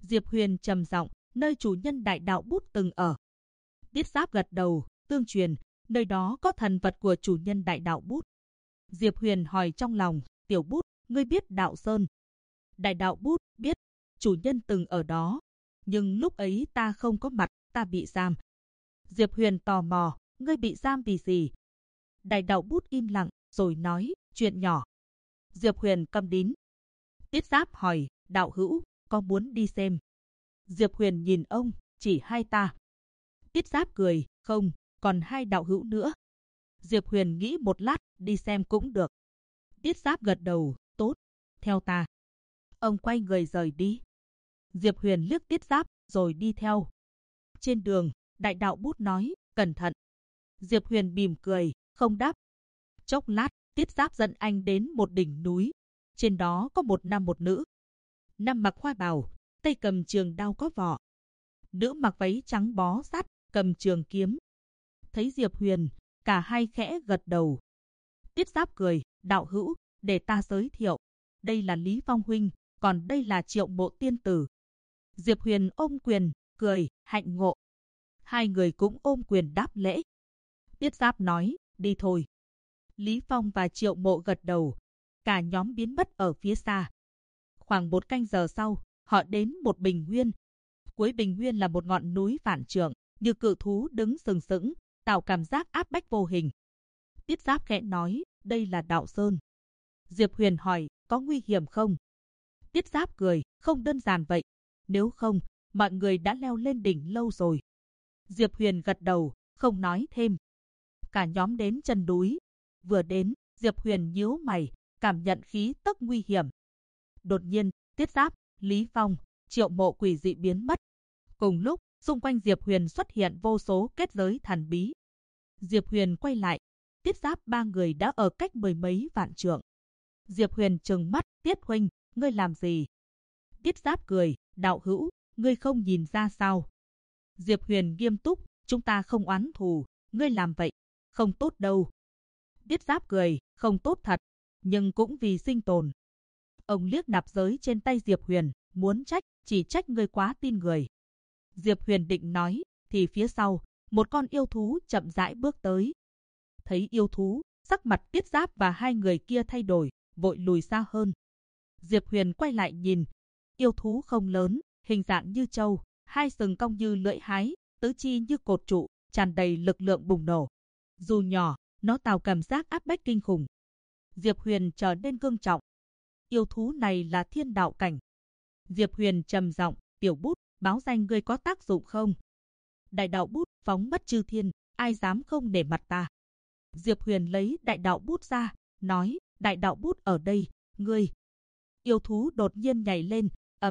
Diệp Huyền trầm giọng, nơi chủ nhân đại đạo bút từng ở. Tiết Giáp gật đầu, tương truyền, nơi đó có thần vật của chủ nhân đại đạo bút. Diệp Huyền hỏi trong lòng, tiểu bút, ngươi biết đạo sơn? Đại đạo bút, biết, chủ nhân từng ở đó. Nhưng lúc ấy ta không có mặt, ta bị giam. Diệp Huyền tò mò, ngươi bị giam vì gì? Đại đạo bút im lặng, rồi nói, chuyện nhỏ. Diệp Huyền câm nín. Tiết Giáp hỏi, đạo hữu, có muốn đi xem? Diệp Huyền nhìn ông, chỉ hai ta. Tiết Giáp cười, không, còn hai đạo hữu nữa. Diệp Huyền nghĩ một lát, đi xem cũng được. Tiết Giáp gật đầu, tốt, theo ta. Ông quay người rời đi. Diệp Huyền liếc Tiết Giáp, rồi đi theo. Trên đường, đại đạo bút nói, cẩn thận. Diệp Huyền mỉm cười, không đáp. Chốc lát, Tiết Giáp dẫn anh đến một đỉnh núi. Trên đó có một nam một nữ. Nam mặc hoa bào, tay cầm trường đao có vỏ. Nữ mặc váy trắng bó sát, cầm trường kiếm. Thấy Diệp Huyền, cả hai khẽ gật đầu. Tiết Giáp cười, đạo hữu, để ta giới thiệu. Đây là Lý Phong huynh, còn đây là Triệu Mộ tiên tử. Diệp Huyền ôm quyền, cười, hạnh ngộ. Hai người cũng ôm quyền đáp lễ. Tiết Giáp nói, đi thôi. Lý Phong và Triệu Mộ gật đầu. Cả nhóm biến mất ở phía xa. Khoảng 1 canh giờ sau, họ đến một bình nguyên. Cuối bình nguyên là một ngọn núi vạn trượng, như cự thú đứng sừng sững, tạo cảm giác áp bách vô hình. Tiết Giáp khẽ nói, đây là đạo sơn. Diệp Huyền hỏi, có nguy hiểm không? Tiết Giáp cười, không đơn giản vậy. Nếu không, mọi người đã leo lên đỉnh lâu rồi. Diệp Huyền gật đầu, không nói thêm. Cả nhóm đến chân núi. Vừa đến, Diệp Huyền nhíu mày, cảm nhận khí tức nguy hiểm. Đột nhiên, Tiết Giáp, Lý Phong, Triệu Mộ quỷ dị biến mất. Cùng lúc, xung quanh Diệp Huyền xuất hiện vô số kết giới thần bí. Diệp Huyền quay lại, Tiết Giáp ba người đã ở cách 10 mấy vạn trượng. Diệp Huyền trừng mắt, Tiết huynh, ngươi làm gì? Tiết Giáp cười, đạo hữu, ngươi không nhìn ra sao? Diệp Huyền nghiêm túc, chúng ta không oán thù, ngươi làm vậy, không tốt đâu. Tiết Giáp cười, không tốt thật, nhưng cũng vì sinh tồn. Ông liếc nạp giới trên tay Diệp Huyền, muốn trách, chỉ trách ngươi quá tin người. Diệp Huyền định nói, thì phía sau, một con yêu thú chậm rãi bước tới. Thấy yêu thú, sắc mặt Tiết Giáp và hai người kia thay đổi, vội lùi xa hơn. Diệp Huyền quay lại nhìn, yêu thú không lớn, hình dạng như trâu, hai sừng cong như lưỡi hái, tứ chi như cột trụ, tràn đầy lực lượng bùng nổ. Dù nhỏ, nó tạo cảm giác áp bách kinh khủng. Diệp Huyền trở nên ngưng trọng. Yêu thú này là thiên đạo cảnh. Diệp Huyền trầm giọng, tiểu bút, báo danh ngươi có tác dụng không? Đại đạo bút phóng bất chư thiên, ai dám không nể mặt ta? Diệp Huyền lấy đại đạo bút ra, nói, đại đạo bút ở đây, ngươi. Yêu thú đột nhiên nhảy lên,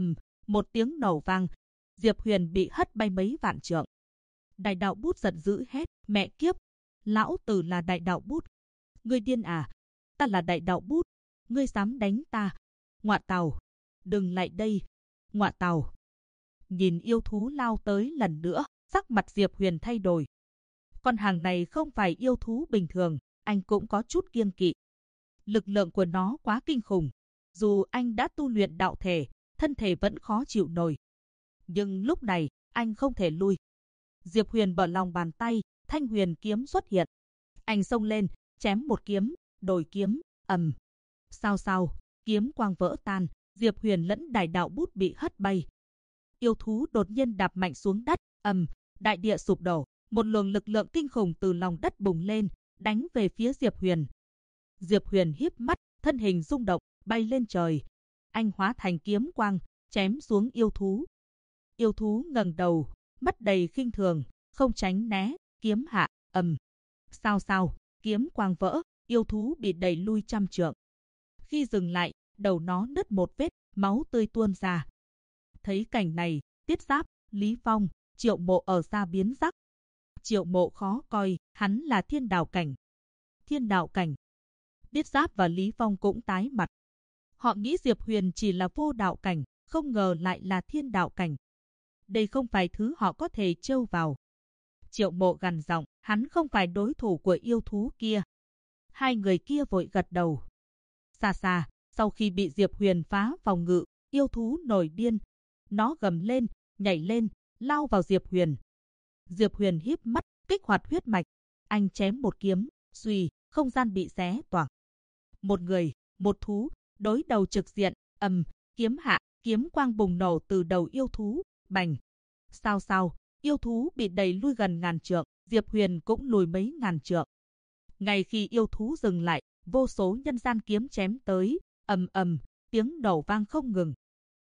một tiếng nổ vang. Diệp Huyền bị hất bay mấy vạn trượng. Đại đạo bút giận dữ hét, mẹ kiếp, lão tử là đại đạo bút. Ngươi điên à? Ta là đại đạo bút, ngươi dám đánh ta? Ngọa tào, đừng lại đây, ngọa tào. Nhìn yêu thú lao tới lần nữa, sắc mặt Diệp Huyền thay đổi. Con hàng này không phải yêu thú bình thường, anh cũng có chút kiêng kỵ. Lực lượng của nó quá kinh khủng, dù anh đã tu luyện đạo thể, thân thể vẫn khó chịu nổi. Nhưng lúc này, anh không thể lui. Diệp Huyền mở lòng bàn tay, thanh huyền kiếm xuất hiện. Anh xông lên, chém một kiếm, đổi kiếm, sao, kiếm quang vỡ tan, Diệp Huyền lẫn đại đạo bút bị hất bay. Yêu thú đột nhiên đạp mạnh xuống đất, đại địa sụp đổ, một luồng lực lượng kinh khủng từ lòng đất bùng lên, đánh về phía Diệp Huyền. Diệp Huyền híp mắt, thân hình rung động, bay lên trời. Anh hóa thành kiếm quang, chém xuống yêu thú. Yêu thú ngẩng đầu, mắt đầy khinh thường, không tránh né, kiếm hạ, sao, kiếm quang vỡ, yêu thú bị đẩy lui trăm trượng. Khi dừng lại, đầu nó nứt một vết, máu tươi tuôn ra. Thấy cảnh này, Tiết Giáp, Lý Phong, Triệu Mộ ở xa biến sắc. Triệu Mộ khó coi, hắn là thiên đạo cảnh. Thiên đạo cảnh. Tiết Giáp và Lý Phong cũng tái mặt. Họ nghĩ Diệp Huyền chỉ là vô đạo cảnh, không ngờ lại là thiên đạo cảnh. Đây không phải thứ họ có thể trêu vào. Triệu Mộ gằn giọng, hắn không phải đối thủ của yêu thú kia. Hai người kia vội gật đầu. Xa xa, sau khi bị Diệp Huyền phá phòng ngự, yêu thú nổi điên. Nó gầm lên, nhảy lên, lao vào Diệp Huyền. Diệp Huyền híp mắt, kích hoạt huyết mạch. Anh chém một kiếm, xuy, không gian bị xé toạc. Một người, một thú, đối đầu trực diện, kiếm hạ, kiếm quang bùng nổ từ đầu yêu thú, bành. Sao, yêu thú bị đẩy lui gần ngàn trượng, Diệp Huyền cũng lùi mấy ngàn trượng. Ngay khi yêu thú dừng lại, vô số nhân gian kiếm chém tới, tiếng nổ vang không ngừng.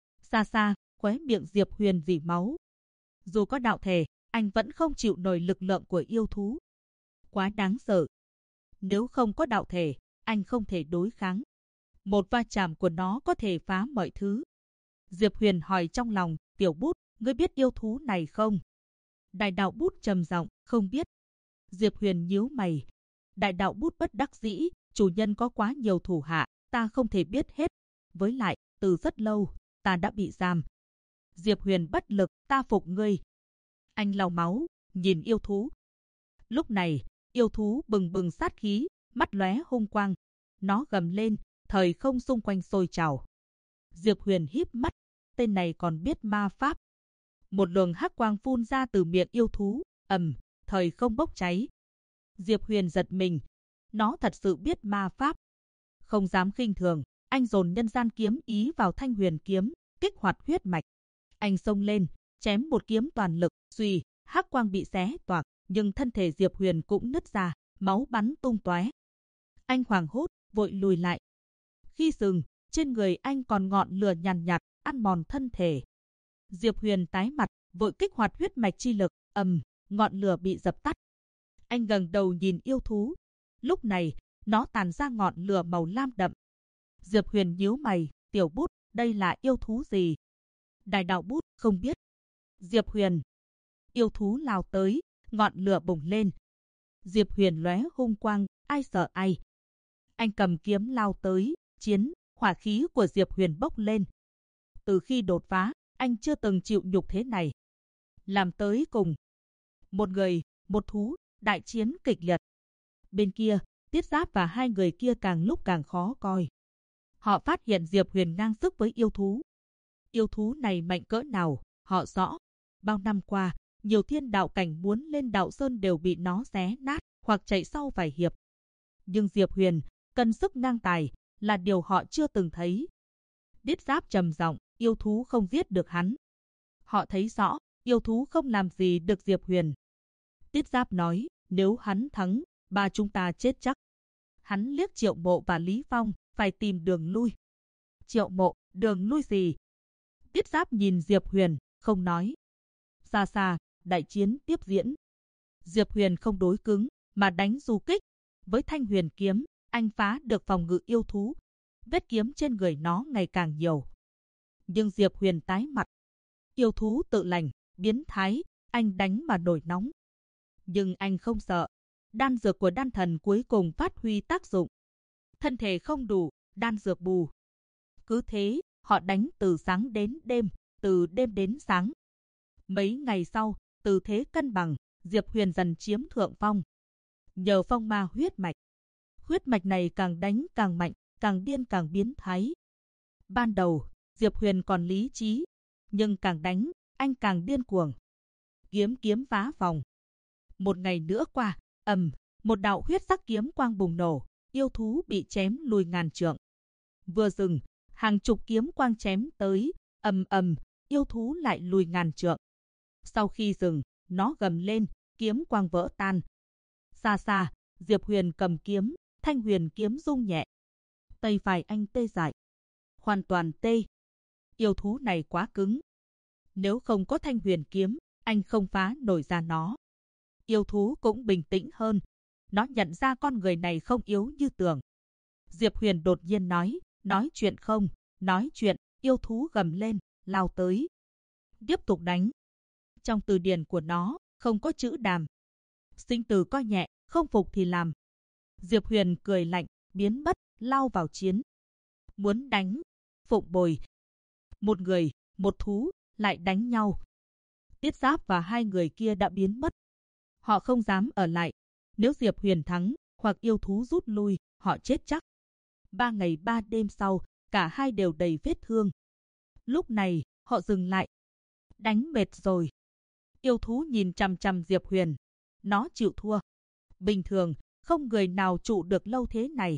Xa, khóe miệng Diệp Huyền rỉ máu. Dù có đạo thể, anh vẫn không chịu nổi lực lượng của yêu thú. Quá đáng sợ. Nếu không có đạo thể, anh không thể đối kháng. Một va chạm của nó có thể phá mọi thứ. Diệp Huyền hỏi trong lòng, Tiểu Bút, ngươi biết yêu thú này không? Đại đạo Bút trầm giọng, không biết. Diệp Huyền nhíu mày. Đại đạo Bút bất đắc dĩ, chủ nhân có quá nhiều thủ hạ, ta không thể biết hết. Với lại, từ rất lâu, ta đã bị giam. Diệp Huyền bất lực, ta phục ngươi. Anh lau máu, nhìn yêu thú. Lúc này, yêu thú bừng bừng sát khí, mắt lóe hung quang. Nó gầm lên, thời không xung quanh sôi trào. Diệp Huyền híp mắt, tên này còn biết ma pháp. Một luồng hắc quang phun ra từ miệng yêu thú, thời không bốc cháy. Diệp Huyền giật mình, nó thật sự biết ma pháp. Không dám khinh thường, anh dồn nhân gian kiếm ý vào Thanh Huyền kiếm, kích hoạt huyết mạch. Anh xông lên, chém một kiếm toàn lực, suy, hắc quang bị xé toạc, nhưng thân thể Diệp Huyền cũng nứt ra, máu bắn tung tóe. Anh hoảng hốt, vội lùi lại. Khi dừng, trên người anh còn ngọn lửa nhàn nhạt, ăn mòn thân thể. Diệp Huyền tái mặt, vội kích hoạt huyết mạch chi lực, ngọn lửa bị dập tắt. Anh ngẩng đầu nhìn yêu thú. Lúc này, nó tàn ra ngọn lửa màu lam đậm. Diệp Huyền nhíu mày, Tiểu Bút, đây là yêu thú gì? Đại đạo Bút, không biết. Diệp Huyền. Yêu thú lao tới, ngọn lửa bùng lên. Diệp Huyền lóe hung quang, ai sợ ai. Anh cầm kiếm lao tới, chiến, hỏa khí của Diệp Huyền bốc lên. Từ khi đột phá, anh chưa từng chịu nhục thế này. Làm tới cùng. Một người, một thú, đại chiến kịch liệt. Bên kia, Tiết Giáp và hai người kia càng lúc càng khó coi. Họ phát hiện Diệp Huyền ngang sức với yêu thú. Yêu thú này mạnh cỡ nào, họ rõ. Bao năm qua, nhiều thiên đạo cảnh muốn lên đạo sơn đều bị nó xé nát, hoặc chạy sau vài hiệp. Nhưng Diệp Huyền, cân sức ngang tài, là điều họ chưa từng thấy. Tiết Giáp trầm giọng, yêu thú không giết được hắn. Họ thấy rõ, yêu thú không làm gì được Diệp Huyền. Tiết Giáp nói, nếu hắn thắng, ba chúng ta chết chắc. Hắn liếc Triệu Mộ và Lý Phong, phải tìm đường lui. Triệu Mộ, đường lui gì? Tiết Giáp nhìn Diệp Huyền, không nói. Xa, đại chiến tiếp diễn. Diệp Huyền không đối cứng, mà đánh du kích. Với Thanh Huyền kiếm, anh phá được phòng ngự yêu thú. Vết kiếm trên người nó ngày càng nhiều. Nhưng Diệp Huyền tái mặt. Yêu thú tự lành, biến thái, anh đánh mà nổi nóng. Nhưng anh không sợ. Đan dược của đan thần cuối cùng phát huy tác dụng. Thân thể không đủ, đan dược bù. Cứ thế, họ đánh từ sáng đến đêm, từ đêm đến sáng. Mấy ngày sau, từ thế cân bằng, Diệp Huyền dần chiếm thượng phong. Nhờ phong ma huyết mạch. Huyết mạch này càng đánh càng mạnh, càng điên càng biến thái. Ban đầu, Diệp Huyền còn lý trí, nhưng càng đánh, anh càng điên cuồng. Kiếm phá phòng. Một ngày nữa qua, một đạo huyết sắc kiếm quang bùng nổ, yêu thú bị chém lùi ngàn trượng. Vừa dừng, hàng chục kiếm quang chém tới, yêu thú lại lùi ngàn trượng. Sau khi dừng, nó gầm lên, kiếm quang vỡ tan. Xa, Diệp Huyền cầm kiếm, Thanh Huyền kiếm rung nhẹ. Tay phải anh tê dại. Hoàn toàn tê. Yêu thú này quá cứng. Nếu không có Thanh Huyền kiếm, anh không phá nổi ra nó. Yêu thú cũng bình tĩnh hơn. Nó nhận ra con người này không yếu như tưởng. Diệp Huyền đột nhiên nói chuyện không, nói chuyện, yêu thú gầm lên, lao tới. Tiếp tục đánh. Trong từ điển của nó, không có chữ đàm. Sinh tử coi nhẹ, không phục thì làm. Diệp Huyền cười lạnh, biến mất, lao vào chiến. Muốn đánh, phụng bồi. Một người, một thú, lại đánh nhau. Tiết Giáp và hai người kia đã biến mất. Họ không dám ở lại. Nếu Diệp Huyền thắng, hoặc yêu thú rút lui, họ chết chắc. 3 ngày 3 đêm sau, cả hai đều đầy vết thương. Lúc này, họ dừng lại, đánh mệt rồi. Yêu thú nhìn chằm chằm Diệp Huyền. Nó chịu thua. Bình thường, không người nào trụ được lâu thế này.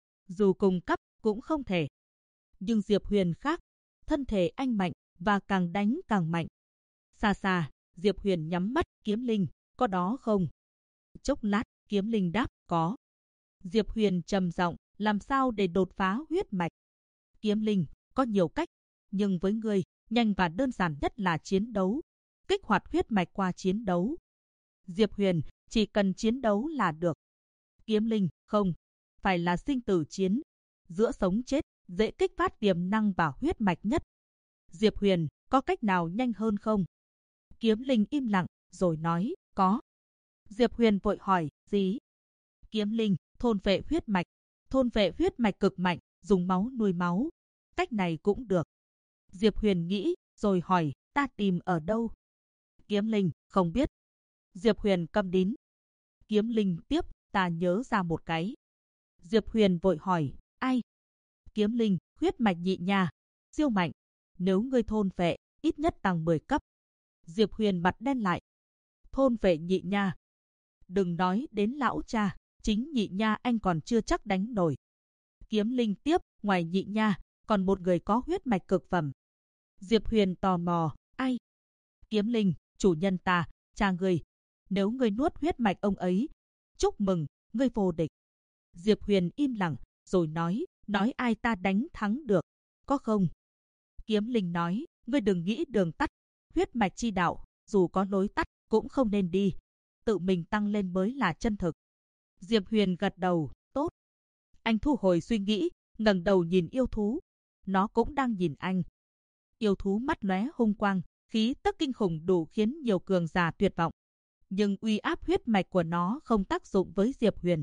Dù cùng cấp cũng không thể. Nhưng Diệp Huyền khác. Thân thể anh mạnh và càng đánh càng mạnh. Xa xa, Diệp Huyền nhắm mắt. Kiếm linh, có đó không? Chốc lát, kiếm linh đáp, có. Diệp Huyền trầm giọng, làm sao để đột phá huyết mạch? Kiếm linh, có nhiều cách. Nhưng với ngươi, nhanh và đơn giản nhất là chiến đấu. Kích hoạt huyết mạch qua chiến đấu. Diệp Huyền, chỉ cần chiến đấu là được. Kiếm linh, không. Phải là sinh tử chiến. Giữa sống chết, dễ kích phát tiềm năng và huyết mạch nhất. Diệp Huyền, có cách nào nhanh hơn không? Kiếm linh im lặng, rồi nói, có. Diệp Huyền vội hỏi, gì? Kiếm linh, thôn vệ huyết mạch. Thôn vệ huyết mạch cực mạnh, dùng máu nuôi máu. Cách này cũng được. Diệp Huyền nghĩ, rồi hỏi, ta tìm ở đâu? Kiếm linh, không biết. Diệp Huyền câm nín. Kiếm linh tiếp, ta nhớ ra một cái. Diệp Huyền vội hỏi, ai? Kiếm linh, huyết mạch nhị nha. Siêu mạnh. Nếu ngươi thôn vệ, ít nhất tăng 10 cấp. Diệp Huyền mặt đen lại. Thôn vệ nhị nha. Đừng nói đến lão cha, chính nhị nha anh còn chưa chắc đánh nổi. Kiếm linh tiếp, ngoài nhị nha, còn một người có huyết mạch cực phẩm. Diệp Huyền tò mò, ai? Kiếm linh, chủ nhân ta, cha ngươi. Nếu ngươi nuốt huyết mạch ông ấy, chúc mừng, ngươi vô địch. Diệp Huyền im lặng, rồi nói ai ta đánh thắng được, có không? Kiếm linh nói, ngươi đừng nghĩ đường tắt, huyết mạch chi đạo, dù có lối tắt, cũng không nên đi. Tự mình tăng lên mới là chân thực. Diệp Huyền gật đầu, tốt. Anh thu hồi suy nghĩ, ngẩng đầu nhìn yêu thú. Nó cũng đang nhìn anh. Yêu thú mắt lóe hung quang, khí tức kinh khủng đủ khiến nhiều cường giả tuyệt vọng. Nhưng uy áp huyết mạch của nó không tác dụng với Diệp Huyền.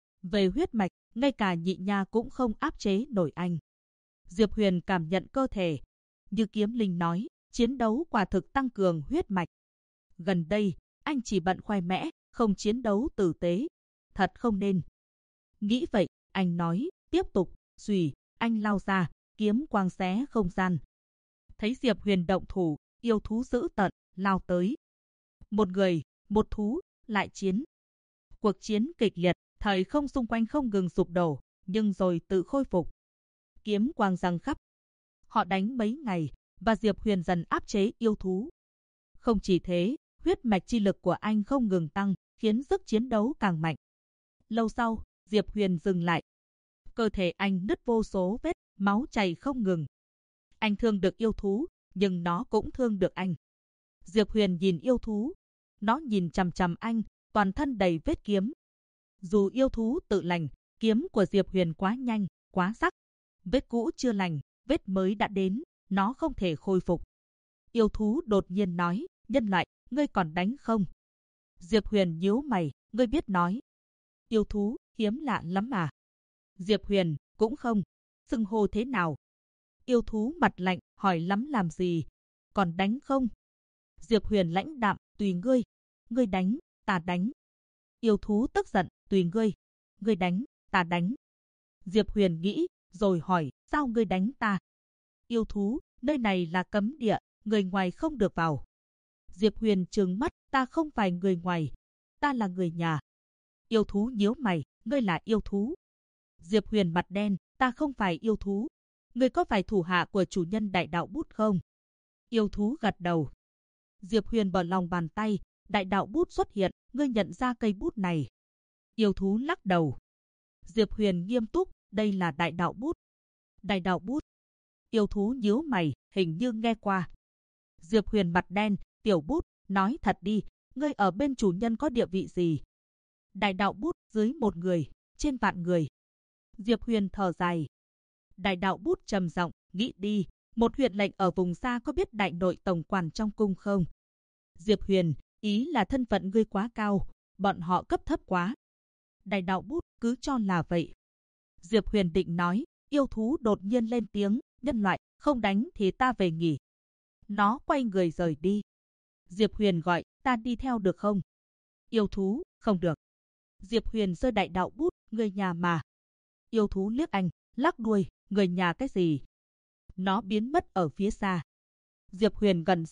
Về huyết mạch, ngay cả nhị nha cũng không áp chế nổi anh. Diệp Huyền cảm nhận cơ thể. Như kiếm linh nói, chiến đấu quả thực tăng cường huyết mạch. Gần đây, anh chỉ bận khoe mẽ, không chiến đấu tử tế. Thật không nên. Nghĩ vậy, anh nói, tiếp tục, xùy, anh lao ra, kiếm quang xé không gian. Thấy Diệp Huyền động thủ, yêu thú dữ tợn, lao tới. Một người, một thú, lại chiến. Cuộc chiến kịch liệt, thời không xung quanh không ngừng sụp đổ, nhưng rồi tự khôi phục. Kiếm quang giăng khắp. Họ đánh mấy ngày, và Diệp Huyền dần áp chế yêu thú. Không chỉ thế, huyết mạch chi lực của anh không ngừng tăng, khiến sức chiến đấu càng mạnh. Lâu sau, Diệp Huyền dừng lại. Cơ thể anh nứt vô số vết, máu chảy không ngừng. Anh thương được yêu thú, nhưng nó cũng thương được anh. Diệp Huyền nhìn yêu thú. Nó nhìn chằm chằm anh, toàn thân đầy vết kiếm. Dù yêu thú tự lành, kiếm của Diệp Huyền quá nhanh, quá sắc. Vết cũ chưa lành, vết mới đã đến, nó không thể khôi phục. Yêu thú đột nhiên nói, nhân loại, ngươi còn đánh không? Diệp Huyền nhíu mày, ngươi biết nói. Yêu thú, hiếm lạ lắm mà. Diệp Huyền, cũng không. Xưng hô thế nào? Yêu thú mặt lạnh, hỏi lắm làm gì? Còn đánh không? Diệp Huyền lãnh đạm, tùy ngươi. Ngươi đánh, ta đánh. Yêu thú tức giận, tùy ngươi. Ngươi đánh, ta đánh. Diệp Huyền nghĩ, rồi hỏi, sao ngươi đánh ta? Yêu thú, nơi này là cấm địa, người ngoài không được vào. Diệp Huyền trừng mắt, ta không phải người ngoài, ta là người nhà. Yêu thú nhíu mày, ngươi là yêu thú. Diệp Huyền mặt đen, ta không phải yêu thú. Ngươi có phải thủ hạ của chủ nhân đại đạo bút không? Yêu thú gật đầu. Diệp Huyền mở lòng bàn tay, đại đạo bút xuất hiện, ngươi nhận ra cây bút này. Yêu thú lắc đầu. Diệp Huyền nghiêm túc, đây là đại đạo bút. Đại đạo bút. Yêu thú nhíu mày, hình như nghe qua. Diệp Huyền mặt đen, tiểu bút, nói thật đi, ngươi ở bên chủ nhân có địa vị gì? Đại đạo bút dưới một người, trên vạn người. Diệp Huyền thở dài. Đại đạo bút trầm giọng, nghĩ đi, một huyện lệnh ở vùng xa có biết đại nội tổng quản trong cung không? Diệp Huyền, ý là thân phận ngươi quá cao, bọn họ cấp thấp quá. Đại đạo bút cứ cho là vậy. Diệp Huyền định nói, yêu thú đột nhiên lên tiếng, nhân loại, không đánh thì ta về nghỉ. Nó quay người rời đi. Diệp Huyền gọi, ta đi theo được không? Yêu thú, không được. Diệp Huyền giơ đại đạo bút, người nhà mà. Yêu thú liếc anh, lắc đuôi, người nhà cái gì? Nó biến mất ở phía xa. Diệp Huyền gần ra,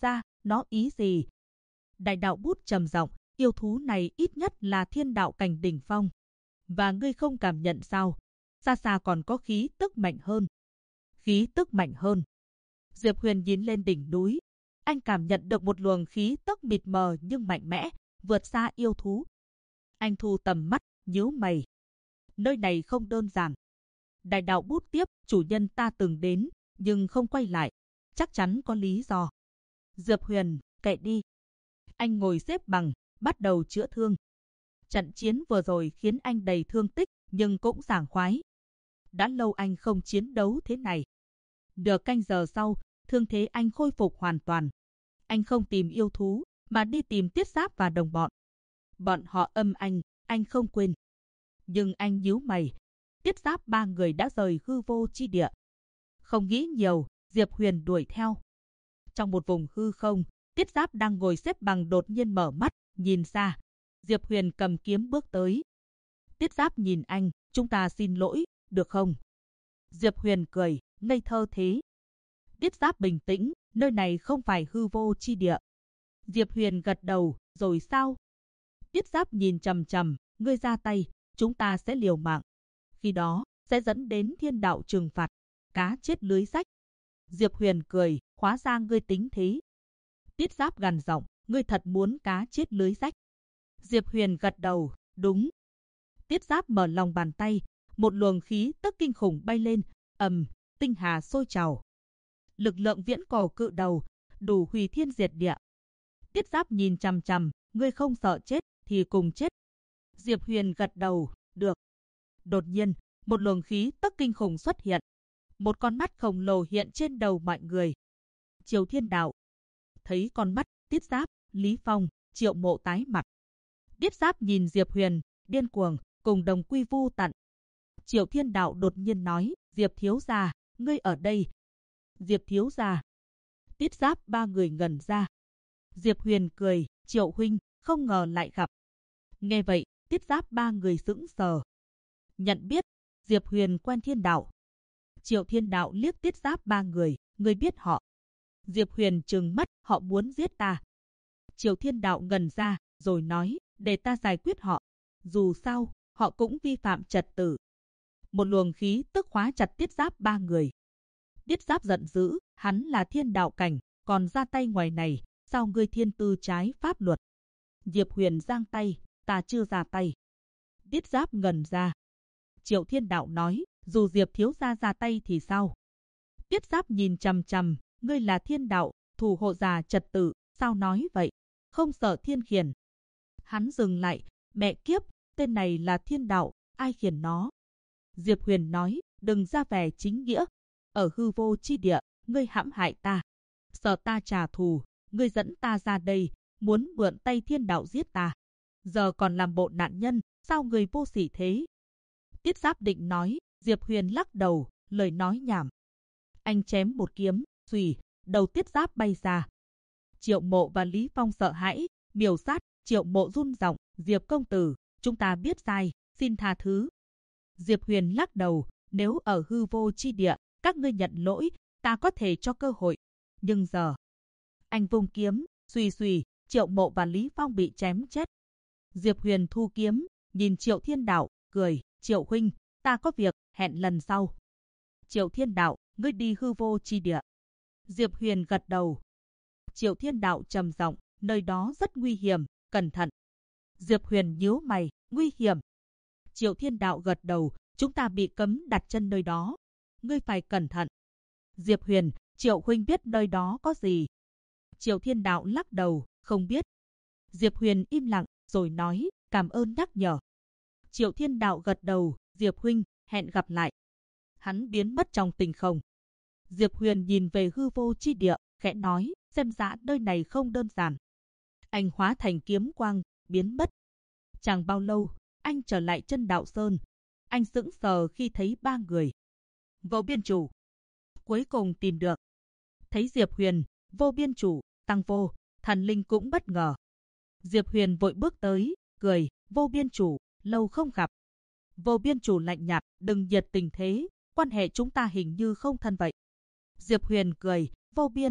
nó ý gì? Đại đạo bút trầm giọng, yêu thú này ít nhất là thiên đạo cảnh đỉnh phong. Và ngươi không cảm nhận sao? Xa xa còn có khí tức mạnh hơn. Khí tức mạnh hơn. Diệp Huyền nhìn lên đỉnh núi. Anh cảm nhận được một luồng khí tức mịt mờ nhưng mạnh mẽ, vượt xa yêu thú. Anh thu tầm mắt, nhíu mày. Nơi này không đơn giản. Đại đạo bút tiếp, chủ nhân ta từng đến, nhưng không quay lại. Chắc chắn có lý do. Diệp Huyền, kệ đi. Anh ngồi xếp bằng, bắt đầu chữa thương. Trận chiến vừa rồi khiến anh đầy thương tích, nhưng cũng sảng khoái. Đã lâu anh không chiến đấu thế này. Nửa canh giờ sau, thương thế anh khôi phục hoàn toàn. Anh không tìm yêu thú, mà đi tìm Tiết Giáp và đồng bọn. Bọn họ âm anh không quên. Nhưng anh nhíu mày. Tiết Giáp ba người đã rời hư vô chi địa. Không nghĩ nhiều, Diệp Huyền đuổi theo. Trong một vùng hư không, Tiết Giáp đang ngồi xếp bằng đột nhiên mở mắt, nhìn xa. Diệp Huyền cầm kiếm bước tới. Tiết Giáp nhìn anh, chúng ta xin lỗi, được không? Diệp Huyền cười, ngây thơ thế. Tiết Giáp bình tĩnh, nơi này không phải hư vô chi địa. Diệp Huyền gật đầu, rồi sao? Tiết Giáp nhìn chằm chằm, ngươi ra tay, chúng ta sẽ liều mạng. Khi đó, sẽ dẫn đến thiên đạo trừng phạt, cá chết lưới rách. Diệp Huyền cười, hóa ra ngươi tính thế. Tiết Giáp gằn giọng, ngươi thật muốn cá chết lưới rách. Diệp Huyền gật đầu, đúng. Tiết Giáp mở lòng bàn tay, một luồng khí tức kinh khủng bay lên, tinh hà sôi trào. Lực lượng viễn cổ cự đầu, đủ hủy thiên diệt địa. Tiết Giáp nhìn chằm chằm, ngươi không sợ chết thì cùng chết. Diệp Huyền gật đầu, được. Đột nhiên, một luồng khí tức kinh khủng xuất hiện. Một con mắt khổng lồ hiện trên đầu mọi người. Triều Thiên Đạo. Thấy con mắt, Tiết Giáp, Lý Phong, Triệu Mộ tái mặt. Tiết Giáp nhìn Diệp Huyền, điên cuồng, cùng đồng quy vu tận. Triệu Thiên Đạo đột nhiên nói, Diệp thiếu gia, ngươi ở đây. Diệp thiếu gia. Tiết Giáp ba người ngẩn ra. Diệp Huyền cười, Triệu huynh, không ngờ lại gặp. Nghe vậy, Tiết Giáp ba người sững sờ. Nhận biết, Diệp Huyền quen Thiên Đạo. Triệu Thiên Đạo liếc Tiết Giáp ba người, ngươi biết họ. Diệp Huyền trừng mắt, họ muốn giết ta. Triệu Thiên Đạo ngẩn ra, rồi nói, để ta giải quyết họ. Dù sao, họ cũng vi phạm trật tự. Một luồng khí tức khóa chặt Tiết Giáp ba người. Tiết Giáp giận dữ, hắn là thiên đạo cảnh, còn ra tay ngoài này, sao ngươi thiên tư trái pháp luật? Diệp Huyền giang tay, ta chưa ra tay. Tiết Giáp ngẩn ra. Triệu Thiên Đạo nói, dù Diệp thiếu gia ra tay thì sao? Tiết Giáp nhìn chằm chằm, ngươi là thiên đạo, thủ hộ giả trật tự, sao nói vậy? Không sợ thiên khiển. Hắn dừng lại, mẹ kiếp, tên này là thiên đạo, ai khiển nó? Diệp Huyền nói, đừng ra vẻ chính nghĩa. Ở hư vô chi địa, ngươi hãm hại ta. Sợ ta trả thù, ngươi dẫn ta ra đây, muốn mượn tay thiên đạo giết ta. Giờ còn làm bộ nạn nhân, sao người vô sỉ thế? Tiết Giáp định nói, Diệp Huyền lắc đầu, lời nói nhảm. Anh chém một kiếm, xùy, đầu Tiết Giáp bay ra. Triệu Mộ và Lý Phong sợ hãi, miêu sát. Triệu Mộ run giọng, Diệp công tử, chúng ta biết sai, xin tha thứ. Diệp Huyền lắc đầu, nếu ở hư vô chi địa, các ngươi nhận lỗi, ta có thể cho cơ hội. Nhưng giờ, anh vung kiếm, xùy xùy, Triệu Mộ và Lý Phong bị chém chết. Diệp Huyền thu kiếm, nhìn Triệu Thiên Đạo, cười, Triệu huynh, ta có việc, hẹn lần sau. Triệu Thiên Đạo, ngươi đi hư vô chi địa. Diệp Huyền gật đầu. Triệu Thiên Đạo trầm giọng, nơi đó rất nguy hiểm, cẩn thận. Diệp Huyền nhíu mày, nguy hiểm. Triệu Thiên Đạo gật đầu, chúng ta bị cấm đặt chân nơi đó. Ngươi phải cẩn thận. Diệp Huyền, Triệu huynh biết nơi đó có gì? Triệu Thiên Đạo lắc đầu, không biết. Diệp Huyền im lặng, rồi nói, cảm ơn nhắc nhở. Triệu Thiên Đạo gật đầu, Diệp huynh, hẹn gặp lại. Hắn biến mất trong tinh không. Diệp Huyền nhìn về hư vô chi địa, khẽ nói, xem ra nơi này không đơn giản. Anh hóa thành kiếm quang, biến mất. Chẳng bao lâu, anh trở lại Chân Đạo Sơn. Anh sững sờ khi thấy ba người. Vô Biên Chủ. Cuối cùng tìm được. Thấy Diệp Huyền, Vô Biên Chủ, Tăng Vô, Thần Linh cũng bất ngờ. Diệp Huyền vội bước tới, cười, Vô Biên Chủ, lâu không gặp. Vô Biên Chủ lạnh nhạt, đừng nhiệt tình thế, quan hệ chúng ta hình như không thân vậy. Diệp Huyền cười, Vô Biên,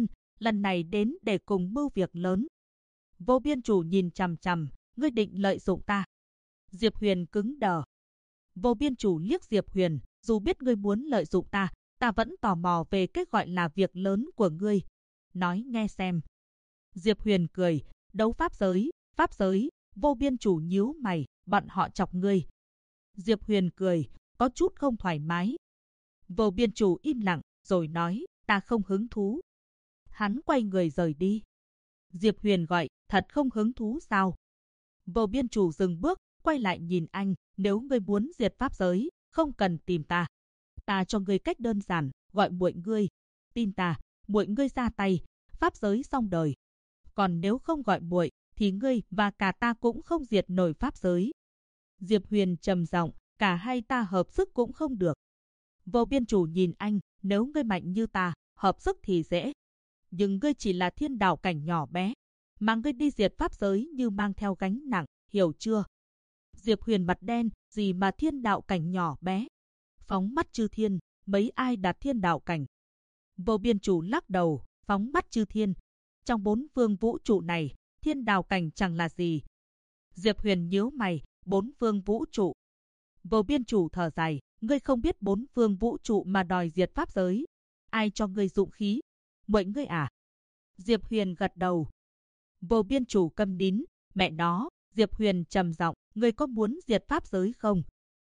lần này đến để cùng mưu việc lớn. Vô Biên Chủ nhìn chằm chằm, ngươi định lợi dụng ta. Diệp Huyền cứng đờ. Vô Biên Chủ liếc Diệp Huyền, dù biết ngươi muốn lợi dụng ta, ta vẫn tò mò về cái gọi là việc lớn của ngươi. Nói nghe xem. Diệp Huyền cười, đấu pháp giới, Vô Biên Chủ nhíu mày, bọn họ chọc ngươi. Diệp Huyền cười, có chút không thoải mái. Vô Biên Chủ im lặng, rồi nói, ta không hứng thú. Hắn quay người rời đi. Diệp Huyền gọi, thật không hứng thú sao? Vô Biên Chủ dừng bước, quay lại nhìn anh, nếu ngươi muốn diệt pháp giới, không cần tìm ta. Ta cho ngươi cách đơn giản, gọi muội ngươi. Tin ta, muội ngươi ra tay, pháp giới xong đời. Còn nếu không gọi muội, thì ngươi và cả ta cũng không diệt nổi pháp giới. Diệp Huyền trầm giọng, cả hai ta hợp sức cũng không được. Vô Biên Chủ nhìn anh, nếu ngươi mạnh như ta, hợp sức thì dễ. Nhưng ngươi chỉ là thiên đạo cảnh nhỏ bé, mà ngươi đi diệt pháp giới như mang theo gánh nặng, hiểu chưa? Diệp Huyền mặt đen, gì mà thiên đạo cảnh nhỏ bé? Phóng mắt chư thiên, mấy ai đạt thiên đạo cảnh? Vô Biên Chủ lắc đầu, phóng mắt chư thiên. Trong 4 phương vũ trụ này, thiên đạo cảnh chẳng là gì. Diệp Huyền nhíu mày, 4 phương vũ trụ. Vô Biên Chủ thở dài, ngươi không biết 4 phương vũ trụ mà đòi diệt pháp giới. Ai cho ngươi dụng khí? Muội ngươi à? Diệp Huyền gật đầu. Vô Biên Chủ câm nín, mẹ nó. Diệp Huyền trầm giọng, ngươi có muốn diệt pháp giới không?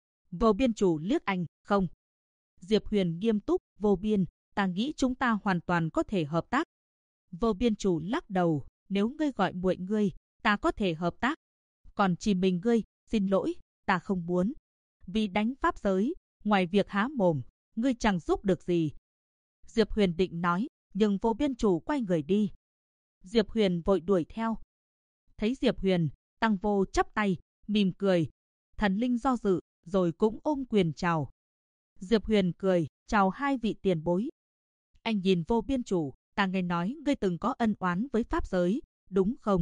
Vô Biên Chủ liếc anh, không. Diệp Huyền nghiêm túc, Vô Biên, ta nghĩ chúng ta hoàn toàn có thể hợp tác. Vô Biên Chủ lắc đầu, nếu ngươi gọi muội ngươi, ta có thể hợp tác. Còn chỉ mình ngươi, xin lỗi, ta không muốn. Vì đánh pháp giới, ngoài việc há mồm, ngươi chẳng giúp được gì. Diệp Huyền định nói, nhưng Vô Biên Chủ quay người đi. Diệp Huyền vội đuổi theo. Thấy Diệp Huyền, Tăng Vô chắp tay, mỉm cười. Thần linh do dự, rồi cũng ôm quyền chào. Diệp Huyền cười, chào hai vị tiền bối. Anh nhìn Vô Biên Chủ, ta nghe nói ngươi từng có ân oán với pháp giới, đúng không?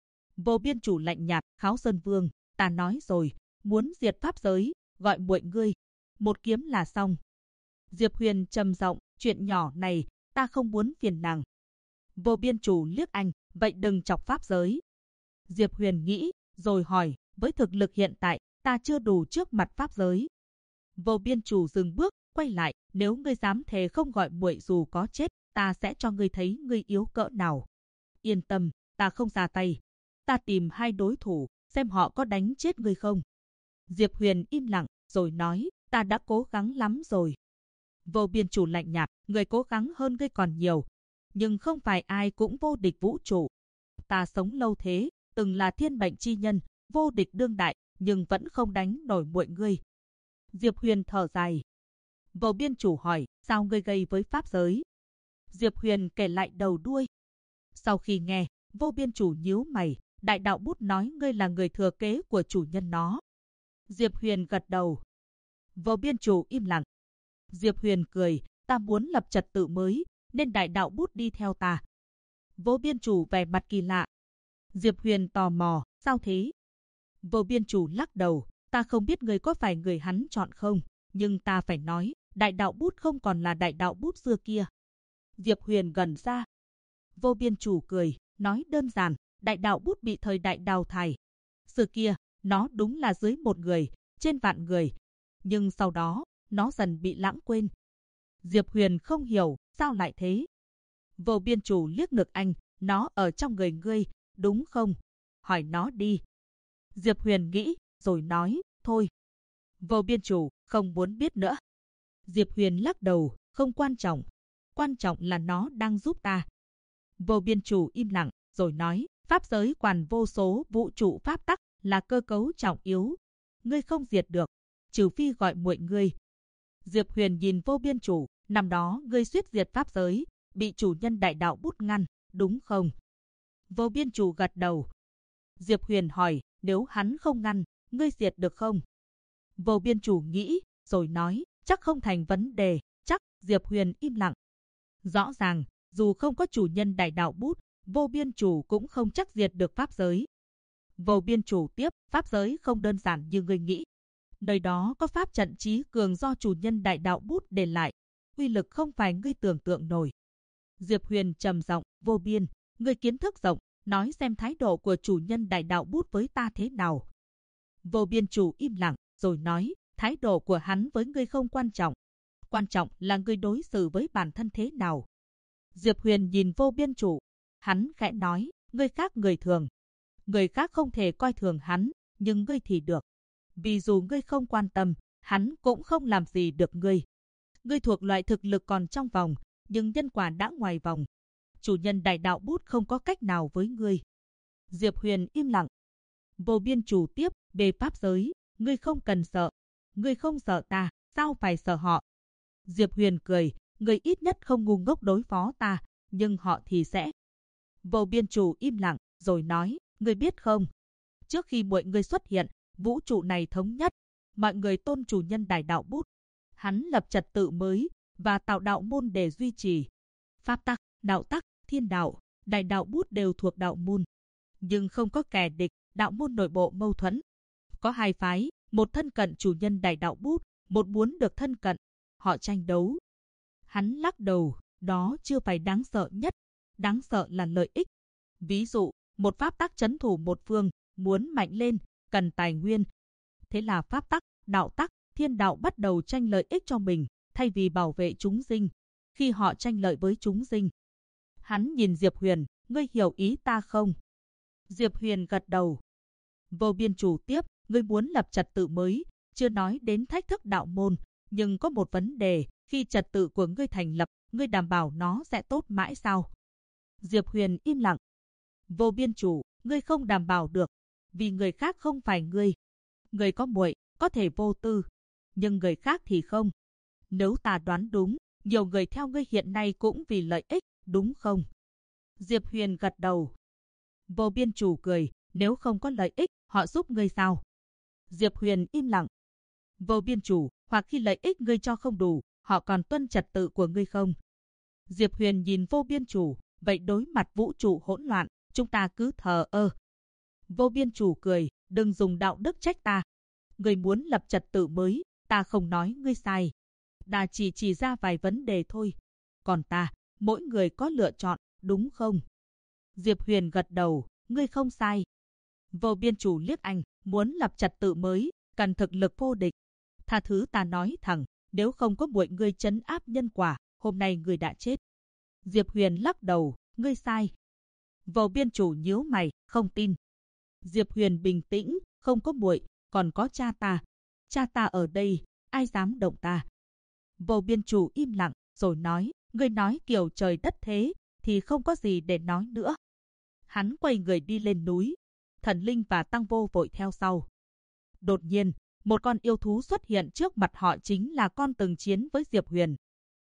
Vô Biên Chủ lạnh nhạt, Kháo Sơn Vương, ta nói rồi, muốn diệt pháp giới, gọi muội ngươi, một kiếm là xong. Diệp Huyền trầm giọng, chuyện nhỏ này, ta không muốn phiền nàng. Vô Biên Chủ liếc anh, vậy đừng chọc pháp giới. Diệp Huyền nghĩ, rồi hỏi, với thực lực hiện tại, ta chưa đủ trước mặt pháp giới. Vô Biên Chủ dừng bước, quay lại, nếu ngươi dám thề không gọi muội dù có chết, ta sẽ cho ngươi thấy ngươi yếu cỡ nào. Yên tâm, ta không ra tay. Ta tìm hai đối thủ, xem họ có đánh chết ngươi không. Diệp Huyền im lặng, rồi nói, ta đã cố gắng lắm rồi. Vô Biên Chủ lạnh nhạt, người cố gắng hơn ngươi còn nhiều. Nhưng không phải ai cũng vô địch vũ trụ. Ta sống lâu thế, từng là thiên mệnh chi nhân, vô địch đương đại, nhưng vẫn không đánh nổi muội ngươi. Diệp Huyền thở dài. Vô Biên Chủ hỏi, sao ngươi gây với pháp giới? Diệp Huyền kể lại đầu đuôi. Sau khi nghe, Vô Biên Chủ nhíu mày, đại đạo bút nói ngươi là người thừa kế của chủ nhân nó. Diệp Huyền gật đầu. Vô Biên Chủ im lặng. Diệp Huyền cười, ta muốn lập trật tự mới, nên đại đạo bút đi theo ta. Vô Biên Chủ vẻ mặt kỳ lạ. Diệp Huyền tò mò, sao thế? Vô Biên Chủ lắc đầu, ta không biết ngươi có phải người hắn chọn không, nhưng ta phải nói, đại đạo bút không còn là đại đạo bút xưa kia. Diệp Huyền gần ra. Vô Biên Chủ cười, nói đơn giản, đại đạo bút bị thời đại đào thải. Xưa kia, nó đúng là dưới 1 người, trên vạn người. Nhưng sau đó, nó dần bị lãng quên. Diệp Huyền không hiểu, sao lại thế? Vô Biên Chủ liếc ngược anh, nó ở trong người ngươi, đúng không? Hỏi nó đi. Diệp Huyền nghĩ, rồi nói, thôi. Vô Biên Chủ, không muốn biết nữa. Diệp Huyền lắc đầu, không quan trọng. Quan trọng là nó đang giúp ta. Vô Biên Chủ im lặng, rồi nói, pháp giới quản vô số vũ trụ pháp tắc, là cơ cấu trọng yếu. Ngươi không diệt được, trừ phi gọi muội ngươi. Diệp Huyền nhìn Vô Biên Chủ, năm đó ngươi suýt diệt pháp giới, bị chủ nhân đại đạo bút ngăn, đúng không? Vô Biên Chủ gật đầu. Diệp Huyền hỏi, nếu hắn không ngăn, ngươi diệt được không? Vô Biên Chủ nghĩ, rồi nói, chắc không thành vấn đề, chắc. Diệp Huyền im lặng. Rõ ràng, dù không có chủ nhân đại đạo bút, Vô Biên Chủ cũng không chắc diệt được pháp giới. Vô Biên Chủ tiếp, pháp giới không đơn giản như ngươi nghĩ. Nơi đó có pháp trận trí cường do chủ nhân đại đạo bút để lại, uy lực không phải ngươi tưởng tượng nổi. Diệp Huyền trầm giọng, Vô Biên, ngươi kiến thức rộng, nói xem thái độ của chủ nhân đại đạo bút với ta thế nào. Vô Biên chủ im lặng, rồi nói, thái độ của hắn với ngươi không quan trọng. Quan trọng là ngươi đối xử với bản thân thế nào. Diệp Huyền nhìn Vô Biên chủ, hắn khẽ nói, ngươi khác người thường. Người khác không thể coi thường hắn, nhưng ngươi thì được. Vì dù ngươi không quan tâm, hắn cũng không làm gì được ngươi. Ngươi thuộc loại thực lực còn trong vòng, nhưng nhân quả đã ngoài vòng. Chủ nhân đại đạo bút không có cách nào với ngươi. Diệp Huyền im lặng. Vô Biên chủ tiếp, về pháp giới, ngươi không cần sợ. Ngươi không sợ ta, sao phải sợ họ? Diệp Huyền cười, ngươi ít nhất không ngu ngốc đối phó ta, nhưng họ thì sẽ. Vô Biên chủ im lặng, rồi nói, ngươi biết không? Trước khi mọi người xuất hiện, vũ trụ này thống nhất, mọi người tôn chủ nhân đại đạo bút. Hắn lập trật tự mới và tạo đạo môn để duy trì. Pháp tắc, đạo tắc, thiên đạo, đại đạo bút đều thuộc đạo môn. Nhưng không có kẻ địch, đạo môn nội bộ mâu thuẫn. Có hai phái, một thân cận chủ nhân đại đạo bút, một muốn được thân cận. Họ tranh đấu. Hắn lắc đầu, đó chưa phải đáng sợ nhất. Đáng sợ là lợi ích. Ví dụ, một pháp tắc trấn thủ một phương, muốn mạnh lên, cần tài nguyên. Thế là pháp tắc, đạo tắc, thiên đạo bắt đầu tranh lợi ích cho mình, thay vì bảo vệ chúng sinh. Khi họ tranh lợi với chúng sinh, hắn nhìn Diệp Huyền, ngươi hiểu ý ta không? Diệp Huyền gật đầu. Vô Biên chủ tiếp, ngươi muốn lập trật tự mới, chưa nói đến thách thức đạo môn, nhưng có một vấn đề, khi trật tự của ngươi thành lập, ngươi đảm bảo nó sẽ tốt mãi sao? Diệp Huyền im lặng. Vô Biên chủ, ngươi không đảm bảo được, vì người khác không phải ngươi. Ngươi có muội, có thể vô tư, nhưng người khác thì không. Nếu ta đoán đúng, nhiều người theo ngươi hiện nay cũng vì lợi ích, đúng không? Diệp Huyền gật đầu. Vô Biên chủ cười, nếu không có lợi ích, họ giúp ngươi sao? Diệp Huyền im lặng. Vô Biên chủ, hoặc khi lợi ích ngươi cho không đủ, họ còn tuân trật tự của ngươi không? Diệp Huyền nhìn Vô Biên chủ, vậy đối mặt vũ trụ hỗn loạn, chúng ta cứ thờ ơ. Vô Biên chủ cười, đừng dùng đạo đức trách ta. Ngươi muốn lập trật tự mới, ta không nói ngươi sai. Ta chỉ ra vài vấn đề thôi. Còn ta, mỗi người có lựa chọn, đúng không? Diệp Huyền gật đầu, ngươi không sai. Vô Biên chủ liếc anh, muốn lập trật tự mới, cần thực lực vô địch. Tha thứ ta nói thẳng, nếu không có muội ngươi trấn áp nhân quả, hôm nay ngươi đã chết. Diệp Huyền lắc đầu, ngươi sai. Vô Biên chủ nhíu mày, không tin. Diệp Huyền bình tĩnh, không có muội, còn có cha ta. Cha ta ở đây, ai dám động ta? Vô Biên chủ im lặng, rồi nói, ngươi nói kiểu trời đất thế, thì không có gì để nói nữa. Hắn quay người đi lên núi. Thần Linh và Tăng Vô vội theo sau. Đột nhiên, một con yêu thú xuất hiện trước mặt họ, chính là con từng chiến với Diệp Huyền.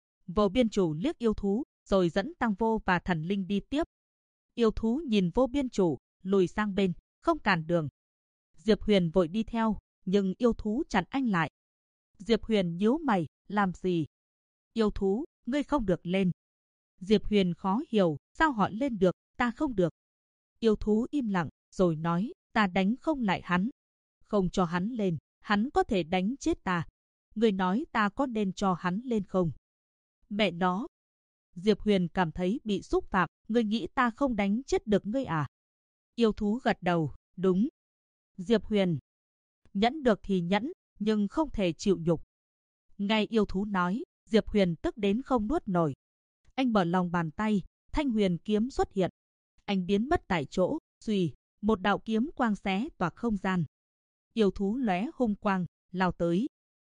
Vô Biên chủ liếc yêu thú, rồi dẫn Tăng Vô và Thần Linh đi tiếp. Yêu thú nhìn Vô Biên chủ, lùi sang bên, không cản đường. Diệp Huyền vội đi theo, nhưng yêu thú chặn anh lại. Diệp Huyền nhíu mày, làm gì? Yêu thú, ngươi không được lên. Diệp Huyền khó hiểu, sao họ lên được, ta không được. Yêu thú im lặng, rồi nói, ta đánh không lại hắn. Không cho hắn lên, hắn có thể đánh chết ta. Ngươi nói ta có nên cho hắn lên không? Mẹ nó! Diệp Huyền cảm thấy bị xúc phạm, ngươi nghĩ ta không đánh chết được ngươi à? Yêu thú gật đầu, đúng. Diệp Huyền, nhẫn được thì nhẫn, nhưng không thể chịu nhục. Ngay yêu thú nói, Diệp Huyền tức đến không nuốt nổi. Anh mở lòng bàn tay, thanh huyền kiếm xuất hiện. Anh biến mất tại chỗ, suy, một đạo kiếm quang xé toạc không gian. Yêu thú lóe hung quang, lao tới.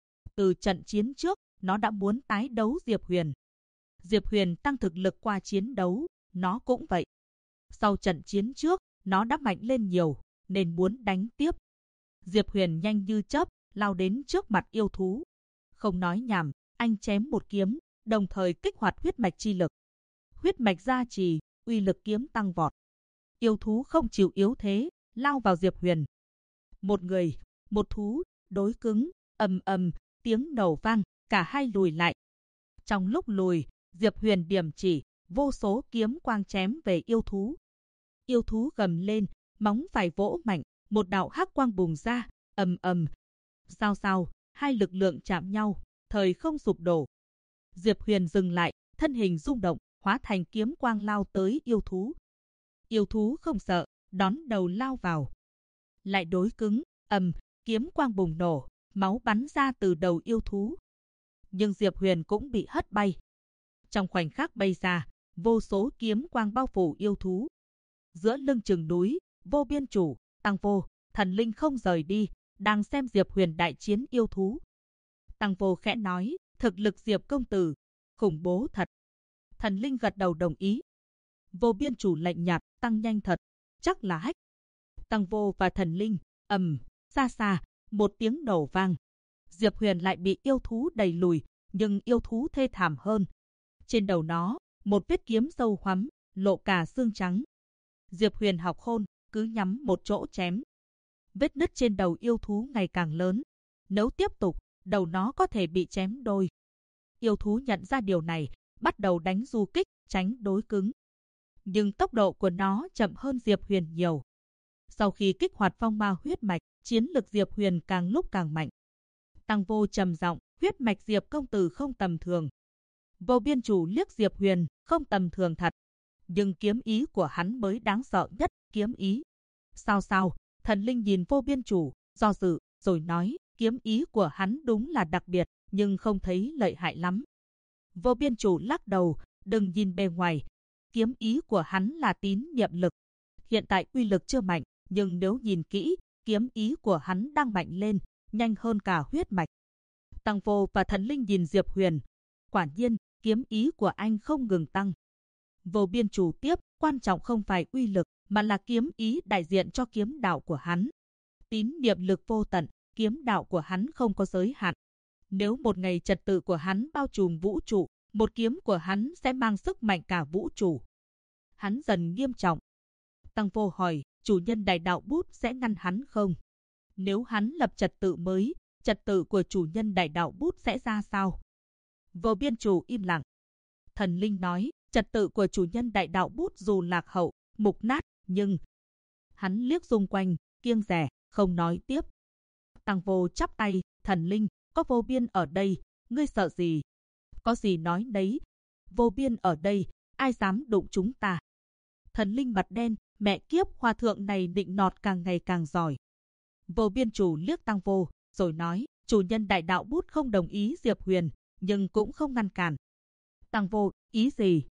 Từ trận chiến trước, nó đã muốn tái đấu Diệp Huyền. Diệp Huyền tăng thực lực qua chiến đấu, nó cũng vậy. Sau trận chiến trước, nó đã mạnh lên nhiều, nên muốn đánh tiếp. Diệp Huyền nhanh như chớp, lao đến trước mặt yêu thú. Không nói nhảm, anh chém một kiếm, đồng thời kích hoạt huyết mạch chi lực. Huyết mạch gia trì, uy lực kiếm tăng vọt. Yêu thú không chịu yếu thế, lao vào Diệp Huyền. Một người, một thú, đối cứng, ầm ầm, tiếng nổ vang, cả hai lùi lại. Trong lúc lùi, Diệp Huyền điểm chỉ, vô số kiếm quang chém về yêu thú. Yêu thú gầm lên, móng phải vỗ mạnh, một đạo hắc quang bùng ra, ầm ầm. Sao, hai lực lượng chạm nhau, thời không sụp đổ. Diệp Huyền dừng lại, thân hình rung động, hóa thành kiếm quang lao tới yêu thú. Yêu thú không sợ, đón đầu lao vào. Lại đối cứng, kiếm quang bùng nổ, máu bắn ra từ đầu yêu thú. Nhưng Diệp Huyền cũng bị hất bay. Trong khoảnh khắc bay ra, vô số kiếm quang bao phủ yêu thú. Giữa lưng chừng núi, Vô Biên Chủ, Tăng Vô, Thần Linh không rời đi, đang xem Diệp Huyền đại chiến yêu thú. Tăng Vô khẽ nói, thực lực Diệp công tử, khủng bố thật. Thần Linh gật đầu đồng ý. Vô Biên Chủ lạnh nhạt, tăng nhanh thật, chắc là hách. Tăng Vô và Thần Linh, xa xa, một tiếng nổ vang. Diệp Huyền lại bị yêu thú đẩy lùi, nhưng yêu thú thê thảm hơn. Trên đầu nó, một vết kiếm sâu hoắm, lộ cả xương trắng. Diệp Huyền học khôn, cứ nhắm một chỗ chém. Vết nứt trên đầu yêu thú ngày càng lớn. Nếu tiếp tục, đầu nó có thể bị chém đôi. Yêu thú nhận ra điều này, bắt đầu đánh du kích, tránh đối cứng. Nhưng tốc độ của nó chậm hơn Diệp Huyền nhiều. Sau khi kích hoạt phong ma huyết mạch, chiến lực Diệp Huyền càng lúc càng mạnh. Tăng Vô trầm giọng, huyết mạch Diệp công tử không tầm thường. Vô Biên Chủ liếc Diệp Huyền, không tầm thường thật. Nhưng kiếm ý của hắn mới đáng sợ nhất, kiếm ý. Sao? Thần Linh nhìn Vô Biên Chủ, do dự, rồi nói, kiếm ý của hắn đúng là đặc biệt, nhưng không thấy lợi hại lắm. Vô Biên Chủ lắc đầu, đừng nhìn bề ngoài. Kiếm ý của hắn là tín niệm lực. Hiện tại uy lực chưa mạnh, nhưng nếu nhìn kỹ, kiếm ý của hắn đang mạnh lên, nhanh hơn cả huyết mạch. Tăng Vô và Thần Linh nhìn Diệp Huyền. Quả nhiên, kiếm ý của anh không ngừng tăng. Vô Biên Chủ tiếp, quan trọng không phải uy lực, mà là kiếm ý đại diện cho kiếm đạo của hắn. Tín niệm lực vô tận, kiếm đạo của hắn không có giới hạn. Nếu một ngày trật tự của hắn bao trùm vũ trụ, một kiếm của hắn sẽ mang sức mạnh cả vũ trụ. Hắn dần nghiêm trọng. Tăng Vô hỏi, chủ nhân đại đạo bút sẽ ngăn hắn không? Nếu hắn lập trật tự mới, trật tự của chủ nhân đại đạo bút sẽ ra sao? Vô Biên Chủ im lặng. Thần Linh nói, trật tự của chủ nhân đại đạo bút dù lạc hậu, mục nát, nhưng... Hắn liếc xung quanh, kiêng dè, không nói tiếp. Tăng Vô chắp tay, Thần Linh, có Vô Biên ở đây, ngươi sợ gì? Có gì nói đấy. Vô Biên ở đây, ai dám đụng chúng ta? Thần Linh mặt đen, mẹ kiếp, hòa thượng này định nọt càng ngày càng giỏi. Vô Biên Chủ liếc Tăng Vô, rồi nói, chủ nhân đại đạo bút không đồng ý Diệp Huyền, nhưng cũng không ngăn cản. Tăng Vô, ý gì?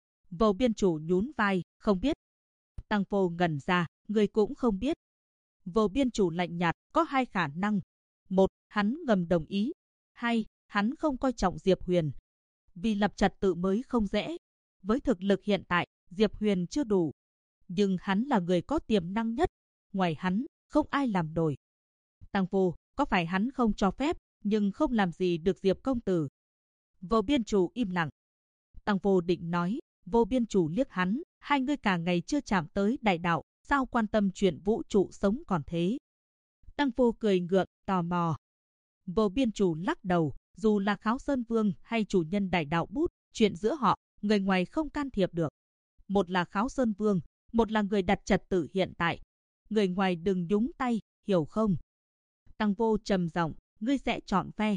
Vô Biên Chủ nhún vai, không biết. Tăng Vô ngẩn ra, người cũng không biết. Vô Biên Chủ lạnh nhạt, có hai khả năng. Một, hắn ngầm đồng ý. Hai, hắn không coi trọng Diệp Huyền. Vì lập trật tự mới không dễ. Với thực lực hiện tại, Diệp Huyền chưa đủ. Nhưng hắn là người có tiềm năng nhất. Ngoài hắn, không ai làm nổi. Tăng Vô, có phải hắn không cho phép, nhưng không làm gì được Diệp công tử? Vô Biên Chủ im lặng. Tăng Vô định nói, Vô Biên Chủ liếc hắn, hai người cả ngày chưa chạm tới đại đạo, sao quan tâm chuyện vũ trụ sống còn thế? Tăng Vô cười ngượng, tò mò. Vô Biên Chủ lắc đầu, dù là Kháo Sơn Vương hay chủ nhân đại đạo bút, chuyện giữa họ, người ngoài không can thiệp được. Một là Kháo Sơn Vương, một là người đặt trật tự hiện tại. Người ngoài đừng nhúng tay, hiểu không? Tăng Vô trầm giọng, ngươi sẽ chọn phe.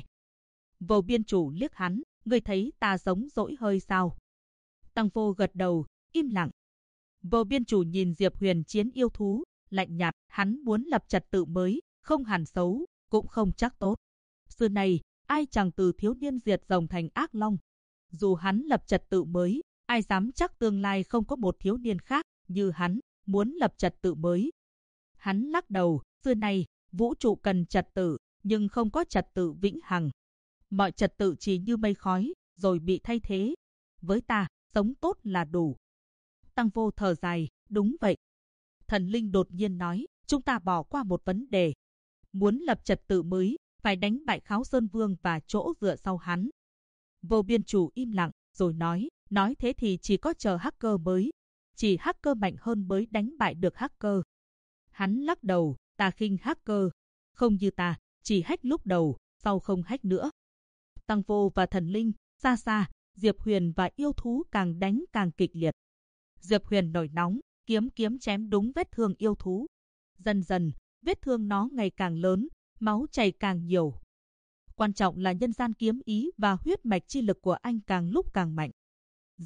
Vô Biên Chủ liếc hắn, ngươi thấy ta giống dỗi hơi sao? Tăng Vô gật đầu, im lặng. Vô Biên Chủ nhìn Diệp Huyền chiến yêu thú, lạnh nhạt, hắn muốn lập trật tự mới, không hẳn xấu, cũng không chắc tốt. Xưa này, ai chẳng từ thiếu niên diệt rồng thành ác long. Dù hắn lập trật tự mới, ai dám chắc tương lai không có một thiếu niên khác như hắn muốn lập trật tự mới. Hắn lắc đầu, xưa này, vũ trụ cần trật tự, nhưng không có trật tự vĩnh hằng. Mọi trật tự chỉ như mây khói, rồi bị thay thế. Với ta, sống tốt là đủ. Tăng Vô thở dài, đúng vậy. Thần Linh đột nhiên nói, chúng ta bỏ qua một vấn đề. Muốn lập trật tự mới, phải đánh bại Kháo Sơn Vương và chỗ dựa sau hắn. Vô Biên Chủ im lặng, rồi nói thế thì chỉ có chờ hacker mới. Chỉ hacker mạnh hơn mới đánh bại được hacker. Hắn lắc đầu, ta khinh hacker. Không như ta, chỉ hack lúc đầu, sau không hack nữa. Tăng Vô và Thần Linh, xa xa, Diệp Huyền và yêu thú càng đánh càng kịch liệt. Diệp Huyền nổi nóng, kiếm chém đúng vết thương yêu thú. Dần dần, vết thương nó ngày càng lớn, máu chảy càng nhiều. Quan trọng là nhân gian kiếm ý và huyết mạch chi lực của anh càng lúc càng mạnh. Giờ,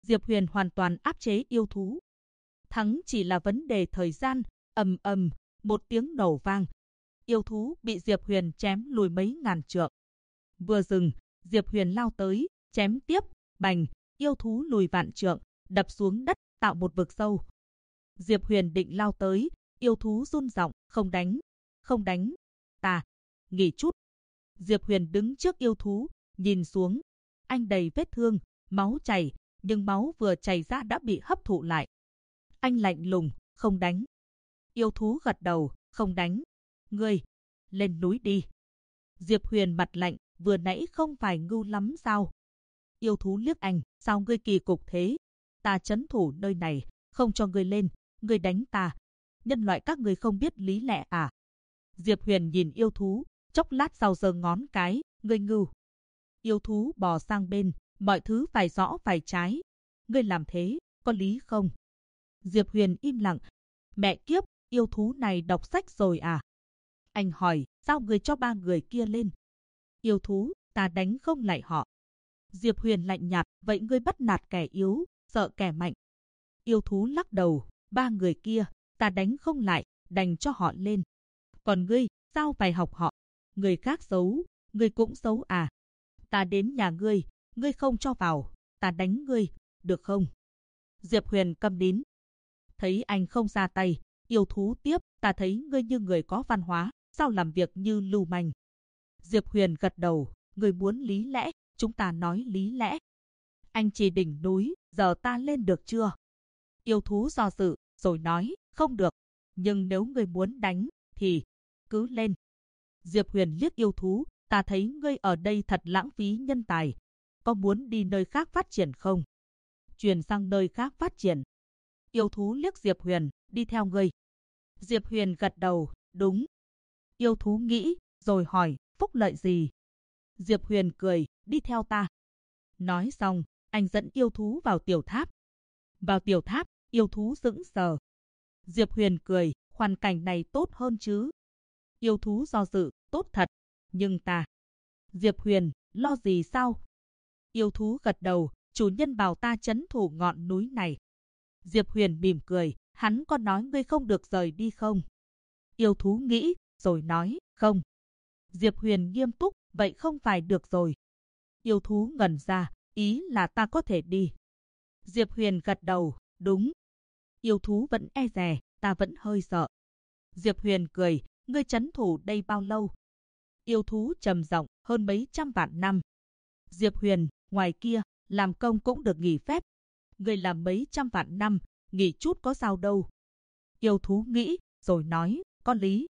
Diệp Huyền hoàn toàn áp chế yêu thú. Thắng chỉ là vấn đề thời gian. Ầm ầm, một tiếng nổ vang. Yêu thú bị Diệp Huyền chém lùi mấy ngàn trượng. Vừa dừng, Diệp Huyền lao tới, chém tiếp, bành, yêu thú lùi vạn trượng, đập xuống đất, tạo một vực sâu. Diệp Huyền định lao tới, yêu thú run giọng, không đánh, ta, nghỉ chút. Diệp Huyền đứng trước yêu thú, nhìn xuống, anh đầy vết thương, máu chảy, nhưng máu vừa chảy ra đã bị hấp thụ lại. Anh lạnh lùng, không đánh. Yêu thú gật đầu, không đánh. Ngươi, lên núi đi. Diệp Huyền mặt lạnh, vừa nãy không phải ngưu lắm sao? Yêu thú liếc anh, sao ngươi kỳ cục thế? Ta trấn thủ nơi này, không cho ngươi lên, ngươi đánh ta. Nhân loại các ngươi không biết lý lẽ à? Diệp Huyền nhìn yêu thú, chốc lát sau giơ ngón cái, ngươi ngưu. Yêu thú bò sang bên, mọi thứ phải rõ phải trái. Ngươi làm thế, có lý không? Diệp Huyền im lặng. Mẹ kiếp, yêu thú này đọc sách rồi à? Anh hỏi, sao ngươi cho ba người kia lên? Yêu thú, ta đánh không lại họ. Diệp Huyền lạnh nhạt, vậy ngươi bắt nạt kẻ yếu, sợ kẻ mạnh. Yêu thú lắc đầu, ba người kia, ta đánh không lại, đành cho họ lên. Còn ngươi, sao phải học họ? Người khác xấu, ngươi cũng xấu à? Ta đến nhà ngươi không cho vào, ta đánh ngươi, được không? Diệp Huyền câm nín. Thấy anh không ra tay, yêu thú tiếp, ta thấy ngươi như người có văn hóa, sao làm việc như lưu manh? Diệp Huyền gật đầu, ngươi muốn lý lẽ, chúng ta nói lý lẽ. Anh chỉ đỉnh núi, giờ ta lên được chưa? Yêu thú do dự, rồi nói, không được, nhưng nếu ngươi muốn đánh, thì cứ lên. Diệp Huyền liếc yêu thú, ta thấy ngươi ở đây thật lãng phí nhân tài. Có muốn đi nơi khác phát triển không? Chuyển sang nơi khác phát triển. Yêu thú liếc Diệp Huyền, đi theo ngươi. Diệp Huyền gật đầu, đúng. Yêu thú nghĩ, rồi hỏi, phúc lợi gì? Diệp Huyền cười, đi theo ta. Nói xong, anh dẫn yêu thú vào tiểu tháp. Vào tiểu tháp, yêu thú sững sờ. Diệp Huyền cười, hoàn cảnh này tốt hơn chứ? Yêu thú do dự, tốt thật, nhưng ta... Diệp Huyền, lo gì sao? Yêu thú gật đầu, chủ nhân bảo ta trấn thủ ngọn núi này. Diệp Huyền mỉm cười, hắn có nói ngươi không được rời đi không? Yêu thú nghĩ, rồi nói, không. Diệp Huyền nghiêm túc, vậy không phải được rồi. Yêu thú ngẩn ra, ý là ta có thể đi. Diệp Huyền gật đầu, đúng. Yêu thú vẫn e dè, ta vẫn hơi sợ. Diệp Huyền cười, ngươi trấn thủ đây bao lâu? Yêu thú trầm giọng, hơn mấy trăm vạn năm. Diệp Huyền, ngoài kia, làm công cũng được nghỉ phép. Ngươi làm mấy trăm vạn năm, nghỉ chút có sao đâu. Yêu thú nghĩ, rồi nói, có lý.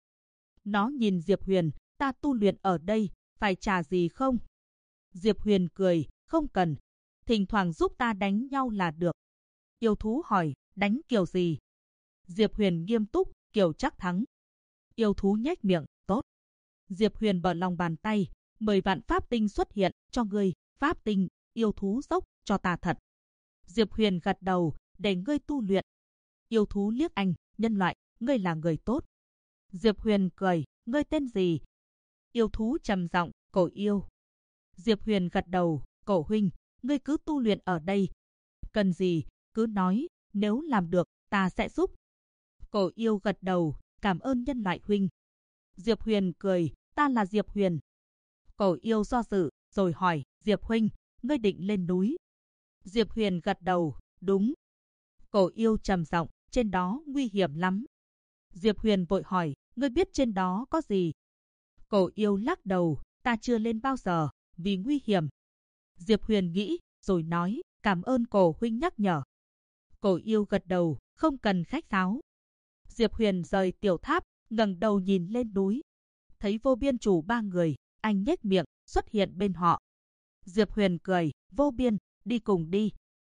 Nó nhìn Diệp Huyền, ta tu luyện ở đây, phải trả gì không? Diệp Huyền cười, không cần. Thỉnh thoảng giúp ta đánh nhau là được. Yêu thú hỏi, đánh kiểu gì? Diệp Huyền nghiêm túc, kiểu chắc thắng. Yêu thú nhếch miệng, tốt. Diệp Huyền mở lòng bàn tay, 10 vạn pháp tinh xuất hiện, cho ngươi, pháp tinh, yêu thú dốc, cho ta thật. Diệp Huyền gật đầu, để ngươi tu luyện. Yêu thú liếc anh, nhân loại, ngươi là người tốt. Diệp Huyền cười, ngươi tên gì? Yêu thú trầm giọng, Cổ Yêu. Diệp Huyền gật đầu, Cổ huynh, ngươi cứ tu luyện ở đây. Cần gì, cứ nói, nếu làm được, ta sẽ giúp. Cổ Yêu gật đầu, cảm ơn nhân loại huynh. Diệp Huyền cười, ta là Diệp Huyền. Cổ Yêu do dự, rồi hỏi, Diệp huynh, ngươi định lên núi? Diệp Huyền gật đầu, đúng. Cổ Yêu trầm giọng, trên đó nguy hiểm lắm. Diệp Huyền vội hỏi, ngươi biết trên đó có gì? Cổ Yêu lắc đầu, ta chưa lên bao giờ, vì nguy hiểm. Diệp Huyền nghĩ, rồi nói, cảm ơn Cổ huynh nhắc nhở. Cổ Yêu gật đầu, không cần khách sáo. Diệp Huyền rời tiểu tháp, ngẩng đầu nhìn lên núi. Thấy Vô Biên Chủ ba người, anh nhếch miệng, xuất hiện bên họ. Diệp Huyền cười, Vô Biên, đi cùng đi.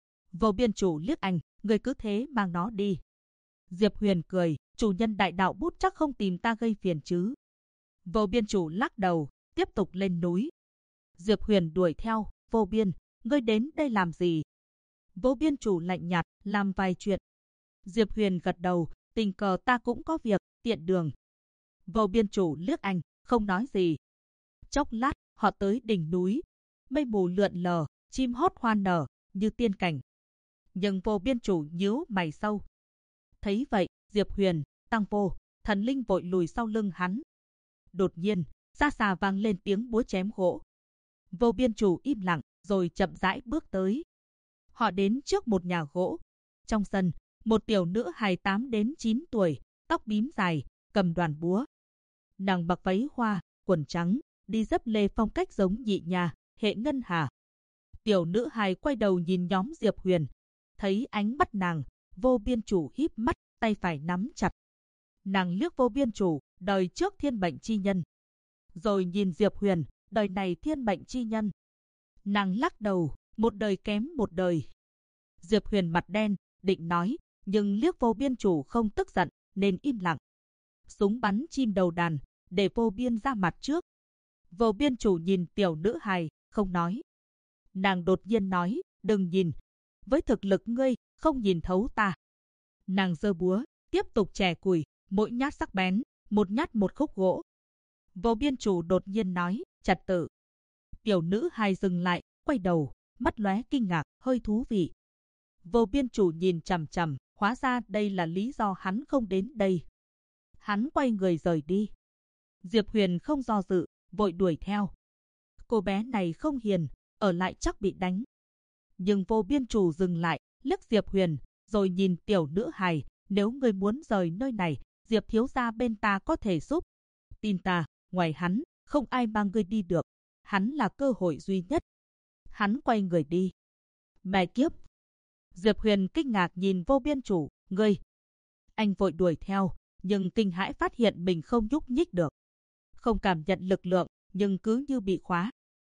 Vô Biên Chủ liếc anh, người cứ thế mang nó đi. Diệp Huyền cười, chủ nhân đại đạo bút chắc không tìm ta gây phiền chứ. Vô Biên Chủ lắc đầu, tiếp tục lên núi. Diệp Huyền đuổi theo, Vô Biên, ngươi đến đây làm gì? Vô Biên Chủ lạnh nhạt, làm vài chuyện. Diệp Huyền gật đầu, tình cờ ta cũng có việc, tiện đường. Vô Biên Chủ liếc anh, không nói gì. Chốc lát, họ tới đỉnh núi. Mây mù lượn lờ, chim hót hoa nở, như tiên cảnh. Nhưng Vô Biên Chủ nhíu mày sâu. Thấy vậy, Diệp Huyền, Tăng Vô, Thần Linh vội lùi sau lưng hắn. Đột nhiên, xa xa vang lên tiếng búa chém gỗ. Vô Biên Chủ im lặng, rồi chậm rãi bước tới. Họ đến trước một nhà gỗ. Trong sân, một tiểu nữ hài 8 đến 9 tuổi, tóc bím dài, cầm đoàn búa. Nàng mặc váy hoa, quần trắng, đi dấp lê phong cách giống nhị nhà, hệ ngân hà. Tiểu nữ hài quay đầu nhìn nhóm Diệp Huyền. Thấy ánh mắt nàng, Vô Biên Chủ híp mắt, tay phải nắm chặt. Nàng liếc Vô Biên Chủ, đời trước thiên mệnh chi nhân. Rồi nhìn Diệp Huyền, đời này thiên mệnh chi nhân. Nàng lắc đầu, một đời kém một đời. Diệp Huyền mặt đen, định nói, nhưng liếc Vô Biên Chủ không tức giận, nên im lặng. Súng bắn chim đầu đàn, để Vô Biên ra mặt trước. Vô Biên Chủ nhìn tiểu nữ hài, không nói. Nàng đột nhiên nói, đừng nhìn. Với thực lực ngươi, không nhìn thấu ta. Nàng giơ búa, tiếp tục chẻ củi, mỗi nhát sắc bén, một nhát một khúc gỗ. Vô Biên Chủ đột nhiên nói, trật tự. Tiểu nữ hài dừng lại, quay đầu, mắt lóe kinh ngạc, hơi thú vị. Vô Biên Chủ nhìn chằm chằm, hóa ra đây là lý do hắn không đến đây. Hắn quay người rời đi. Diệp Huyền không do dự, vội đuổi theo. Cô bé này không hiền, ở lại chắc bị đánh. Nhưng Vô Biên Chủ dừng lại, liếc Diệp Huyền, rồi nhìn tiểu nữ hài, nếu ngươi muốn rời nơi này, Diệp thiếu gia bên ta có thể giúp. Tin ta, ngoài hắn, không ai mang ngươi đi được. Hắn là cơ hội duy nhất. Hắn quay người đi. Mẹ kiếp! Diệp Huyền kinh ngạc nhìn Vô Biên Chủ, ngươi. Anh vội đuổi theo, nhưng kinh hãi phát hiện mình không nhúc nhích được. Không cảm nhận lực lượng, nhưng cứ như bị khóa.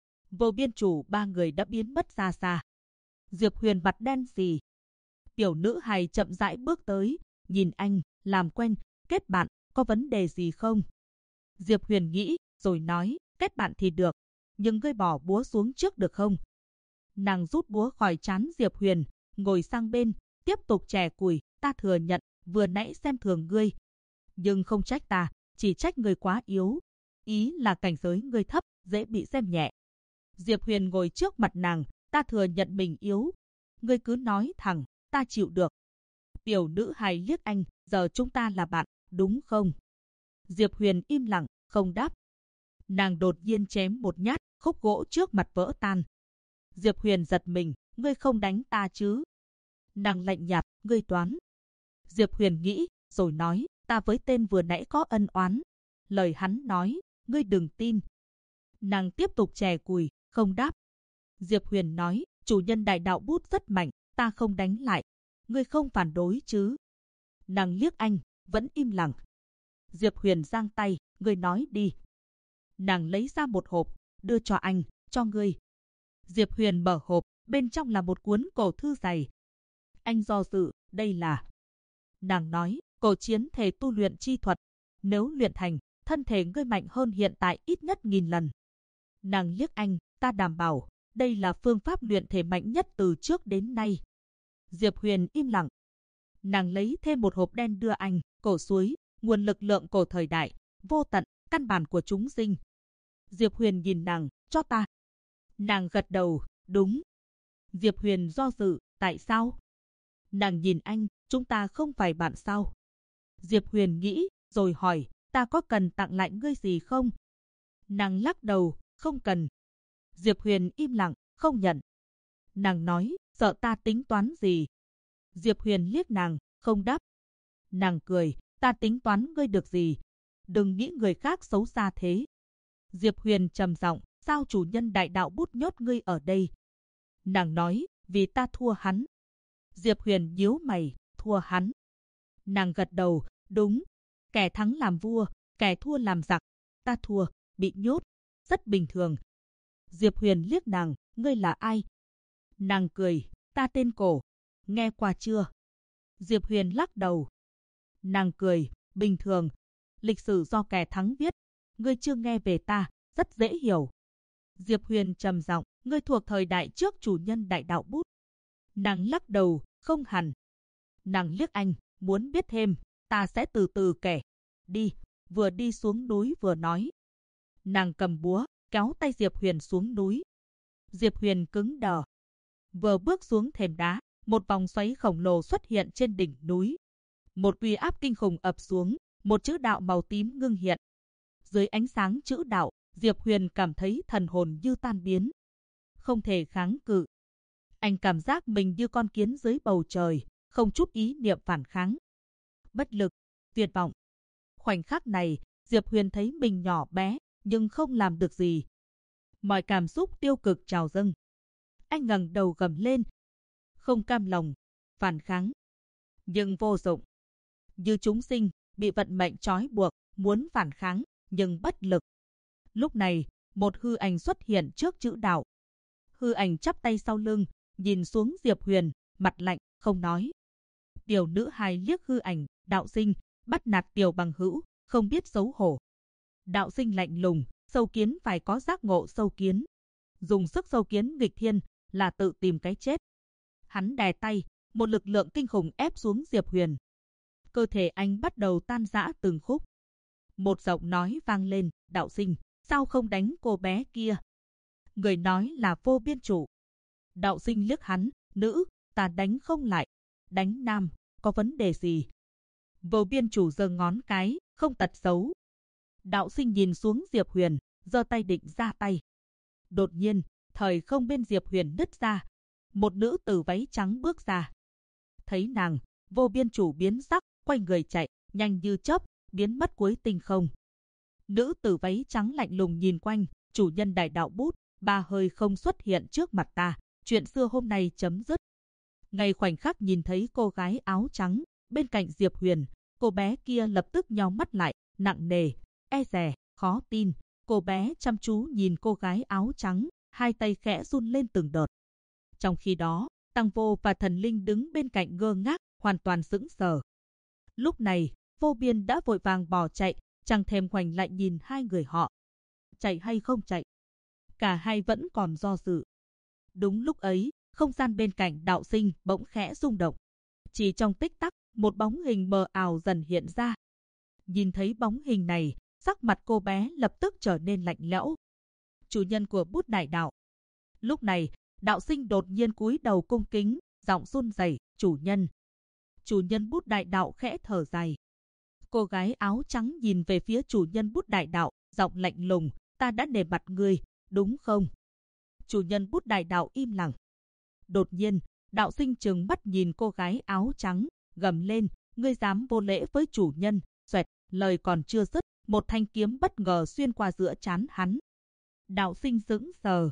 Vô Biên Chủ ba người đã biến mất ra xa. Diệp Huyền mặt đen xì. Tiểu nữ hài chậm rãi bước tới, nhìn anh, làm quen, kết bạn, có vấn đề gì không? Diệp Huyền nghĩ, rồi nói, kết bạn thì được, nhưng ngươi bỏ búa xuống trước được không? Nàng rút búa khỏi trán Diệp Huyền, ngồi sang bên, tiếp tục chẻ củi, ta thừa nhận, vừa nãy xem thường ngươi. Nhưng không trách ta, chỉ trách ngươi quá yếu. Ý là cảnh giới ngươi thấp, dễ bị xem nhẹ. Diệp Huyền ngồi trước mặt nàng, ta thừa nhận mình yếu. Ngươi cứ nói thẳng, ta chịu được. Tiểu nữ hài liếc anh, giờ chúng ta là bạn, đúng không? Diệp Huyền im lặng, không đáp. Nàng đột nhiên chém một nhát, khúc gỗ trước mặt vỡ tan. Diệp Huyền giật mình, ngươi không đánh ta chứ? Nàng lạnh nhạt, ngươi toán. Diệp Huyền nghĩ, rồi nói, ta với tên vừa nãy có ân oán. Lời hắn nói, ngươi đừng tin. Nàng tiếp tục chẻ củi, không đáp. Diệp Huyền nói, chủ nhân đại đạo bút rất mạnh, ta không đánh lại. Ngươi không phản đối chứ? Nàng liếc anh, vẫn im lặng. Diệp Huyền giang tay, ngươi nói đi. Nàng lấy ra một hộp, đưa cho anh, cho ngươi. Diệp Huyền mở hộp, bên trong là một cuốn cổ thư dày. Anh do dự, đây là... Nàng nói, cổ chiến thể tu luyện chi thuật. Nếu luyện thành, thân thể ngươi mạnh hơn hiện tại ít nhất 1000 lần. Nàng liếc anh, ta đảm bảo, đây là phương pháp luyện thể mạnh nhất từ trước đến nay. Diệp Huyền im lặng. Nàng lấy thêm một hộp đen đưa anh, cổ suối, nguồn lực lượng cổ thời đại, vô tận, căn bản của chúng sinh. Diệp Huyền nhìn nàng, cho ta. Nàng gật đầu, đúng. Diệp Huyền do dự, tại sao? Nàng nhìn anh, chúng ta không phải bạn sao? Diệp Huyền nghĩ, rồi hỏi, ta có cần tặng lại ngươi gì không? Nàng lắc đầu, không cần. Diệp Huyền im lặng, không nhận. Nàng nói, sợ ta tính toán gì? Diệp Huyền liếc nàng, không đáp. Nàng cười, ta tính toán ngươi được gì? Đừng nghĩ người khác xấu xa thế. Diệp Huyền trầm giọng, sao chủ nhân đại đạo bút nhốt ngươi ở đây? Nàng nói, vì ta thua hắn. Diệp Huyền nhíu mày, thua hắn. Nàng gật đầu, đúng. Kẻ thắng làm vua, kẻ thua làm giặc. Ta thua, bị nhốt. Rất bình thường. Diệp Huyền liếc nàng, ngươi là ai? Nàng cười, ta tên Cổ. Nghe qua chưa? Diệp Huyền lắc đầu. Nàng cười, bình thường. Lịch sử do kẻ thắng viết. Ngươi chưa nghe về ta, rất dễ hiểu. Diệp Huyền trầm giọng, ngươi thuộc thời đại trước chủ nhân đại đạo bút. Nàng lắc đầu, không hẳn. Nàng liếc anh, muốn biết thêm, ta sẽ từ từ kể. Đi, vừa đi xuống núi vừa nói. Nàng cầm búa, kéo tay Diệp Huyền xuống núi. Diệp Huyền cứng đờ. Vừa bước xuống thềm đá, một vòng xoáy khổng lồ xuất hiện trên đỉnh núi. Một uy áp kinh khủng ập xuống, một chữ đạo màu tím ngưng hiện. Dưới ánh sáng chữ đạo, Diệp Huyền cảm thấy thần hồn như tan biến. Không thể kháng cự. Anh cảm giác mình như con kiến dưới bầu trời, không chút ý niệm phản kháng. Bất lực, tuyệt vọng. Khoảnh khắc này, Diệp Huyền thấy mình nhỏ bé, nhưng không làm được gì. Mọi cảm xúc tiêu cực trào dâng. Anh ngẩng đầu gầm lên. Không cam lòng, phản kháng. Nhưng vô dụng. Như chúng sinh, bị vận mệnh trói buộc, muốn phản kháng, nhưng bất lực. Lúc này, một hư ảnh xuất hiện trước chữ đạo. Hư ảnh chắp tay sau lưng, nhìn xuống Diệp Huyền, mặt lạnh, không nói. Tiểu nữ hài liếc hư ảnh, đạo sinh, bắt nạt tiểu bằng hữu, không biết xấu hổ. Đạo sinh lạnh lùng, sâu kiến phải có giác ngộ sâu kiến. Dùng sức sâu kiến nghịch thiên là tự tìm cái chết. Hắn đè tay, một lực lượng kinh khủng ép xuống Diệp Huyền. Cơ thể anh bắt đầu tan rã từng khúc. Một giọng nói vang lên, đạo sinh, sao không đánh cô bé kia? Người nói là Vô Biên Chủ. Đạo sinh liếc hắn, nữ, ta đánh không lại. Đánh nam, có vấn đề gì? Vô Biên Chủ giơ ngón cái, không tật xấu. Đạo sinh nhìn xuống Diệp Huyền, giơ tay định ra tay. Đột nhiên, thời không bên Diệp Huyền nứt ra. Một nữ tử váy trắng bước ra. Thấy nàng, Vô Biên Chủ biến sắc, quay người chạy, nhanh như chớp, biến mất cuối tinh không. Nữ tử váy trắng lạnh lùng nhìn quanh, chủ nhân đại đạo bút, ba hơi không xuất hiện trước mặt ta, chuyện xưa hôm nay chấm dứt. Ngay khoảnh khắc nhìn thấy cô gái áo trắng, bên cạnh Diệp Huyền, cô bé kia lập tức nheo mắt lại, nặng nề, e dè, khó tin. Cô bé chăm chú nhìn cô gái áo trắng, hai tay khẽ run lên từng đợt. Trong khi đó, Tăng Vô và Thần Linh đứng bên cạnh ngơ ngác, hoàn toàn sững sờ. Lúc này, Vô Biên đã vội vàng bỏ chạy, chẳng thèm khoảnh lại nhìn hai người họ. Chạy hay không chạy? Cả hai vẫn còn do dự. Đúng lúc ấy, không gian bên cạnh đạo sinh bỗng khẽ rung động. Chỉ trong tích tắc, một bóng hình mờ ảo dần hiện ra. Nhìn thấy bóng hình này, sắc mặt cô bé lập tức trở nên lạnh lẽo. Chủ nhân của bút đại đạo. Lúc này, đạo sinh đột nhiên cúi đầu cung kính, giọng run rẩy, chủ nhân. Chủ nhân bút đại đạo khẽ thở dài. Cô gái áo trắng nhìn về phía chủ nhân bút đại đạo, giọng lạnh lùng, ta đã nể mặt ngươi, đúng không? Chủ nhân bút đại đạo im lặng. Đột nhiên, đạo sinh trừng mắt nhìn cô gái áo trắng, gầm lên, ngươi dám vô lễ với chủ nhân, xoẹt, lời còn chưa dứt, một thanh kiếm bất ngờ xuyên qua giữa trán hắn. Đạo sinh sững sờ.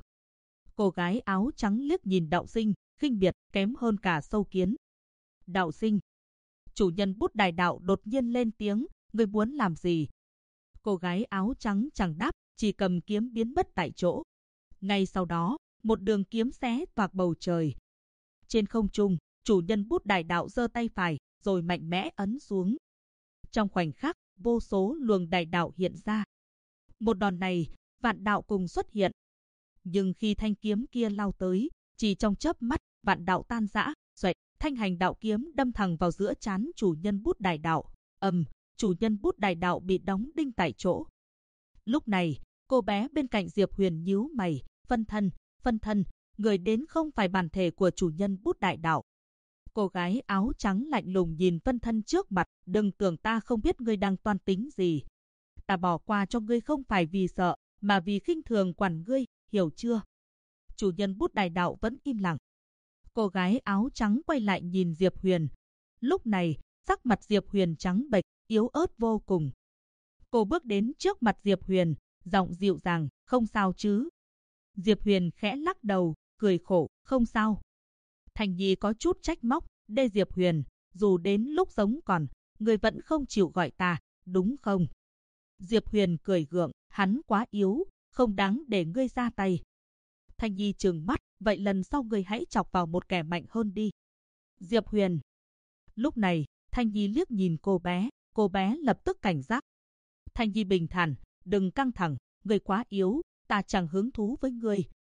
Cô gái áo trắng liếc nhìn đạo sinh, khinh biệt, kém hơn cả sâu kiến. Đạo sinh. Chủ nhân bút đại đạo đột nhiên lên tiếng, ngươi muốn làm gì? Cô gái áo trắng chẳng đáp, chỉ cầm kiếm biến mất tại chỗ. Ngay sau đó, một đường kiếm xé toạc bầu trời. Trên không trung, chủ nhân bút đại đạo giơ tay phải, rồi mạnh mẽ ấn xuống. Trong khoảnh khắc, vô số luồng đại đạo hiện ra. Một đòn này, vạn đạo cùng xuất hiện. Nhưng khi thanh kiếm kia lao tới, chỉ trong chớp mắt, vạn đạo tan rã, xoẹt, thanh hành đạo kiếm đâm thẳng vào giữa trán chủ nhân bút đại đạo. Chủ nhân bút đại đạo bị đóng đinh tại chỗ. Lúc này, cô bé bên cạnh Diệp Huyền nhíu mày, phân thân, người đến không phải bản thể của chủ nhân bút đại đạo. Cô gái áo trắng lạnh lùng nhìn phân thân trước mặt, đừng tưởng ta không biết ngươi đang toan tính gì. Ta bỏ qua cho ngươi không phải vì sợ, mà vì khinh thường quản ngươi, hiểu chưa? Chủ nhân bút đại đạo vẫn im lặng. Cô gái áo trắng quay lại nhìn Diệp Huyền. Lúc này, sắc mặt Diệp Huyền trắng bệch, yếu ớt vô cùng. Cô bước đến trước mặt Diệp Huyền, giọng dịu dàng, không sao chứ? Diệp Huyền khẽ lắc đầu, cười khổ, không sao. Thành Nhi có chút trách móc, đây Diệp Huyền, dù đến lúc sống còn, người vẫn không chịu gọi ta, đúng không? Diệp Huyền cười gượng, hắn quá yếu, không đáng để ngươi ra tay. Thành Nhi trừng mắt, vậy lần sau ngươi hãy chọc vào một kẻ mạnh hơn đi. Diệp Huyền. Lúc này, Thành Nhi liếc nhìn cô bé lập tức cảnh giác. Thành Nhi bình thản, đừng căng thẳng, ngươi quá yếu, ta chẳng hứng thú với ngươi.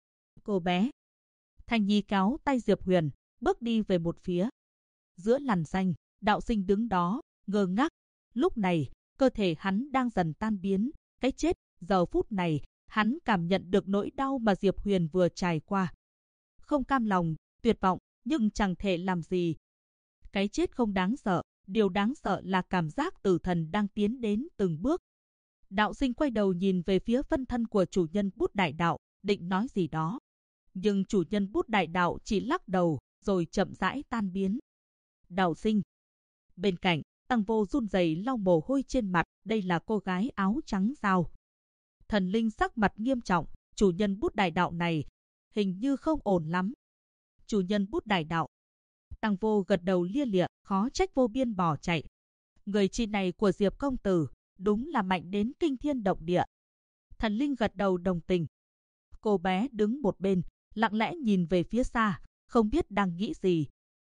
Cô bé. Thành Nhi kéo tay Diệp Huyền, bước đi về một phía. Giữa làn danh, đạo sinh đứng đó, ngơ ngác. Lúc này, cơ thể hắn đang dần tan biến, cái chết, giờ phút này, hắn cảm nhận được nỗi đau mà Diệp Huyền vừa trải qua. Không cam lòng, tuyệt vọng, nhưng chẳng thể làm gì. Cái chết không đáng sợ, điều đáng sợ là cảm giác tử thần đang tiến đến từng bước. Đạo sinh quay đầu nhìn về phía phân thân của chủ nhân bút đại đạo, định nói gì đó. Nhưng chủ nhân bút đại đạo chỉ lắc đầu, rồi chậm rãi tan biến. Đạo sinh. Bên cạnh, Tăng Vô run rẩy lau mồ hôi trên mặt, đây là cô gái áo trắng sao? Thần linh sắc mặt nghiêm trọng, chủ nhân bút đại đạo này, hình như không ổn lắm. Chủ nhân bút đại đạo. Tăng Vô gật đầu lia lịa, khó trách Vô Biên bỏ chạy. Người chi này của Diệp công tử, đúng là mạnh đến kinh thiên động địa. Thần linh gật đầu đồng tình. Cô bé đứng một bên, lặng lẽ nhìn về phía xa, không biết đang nghĩ gì.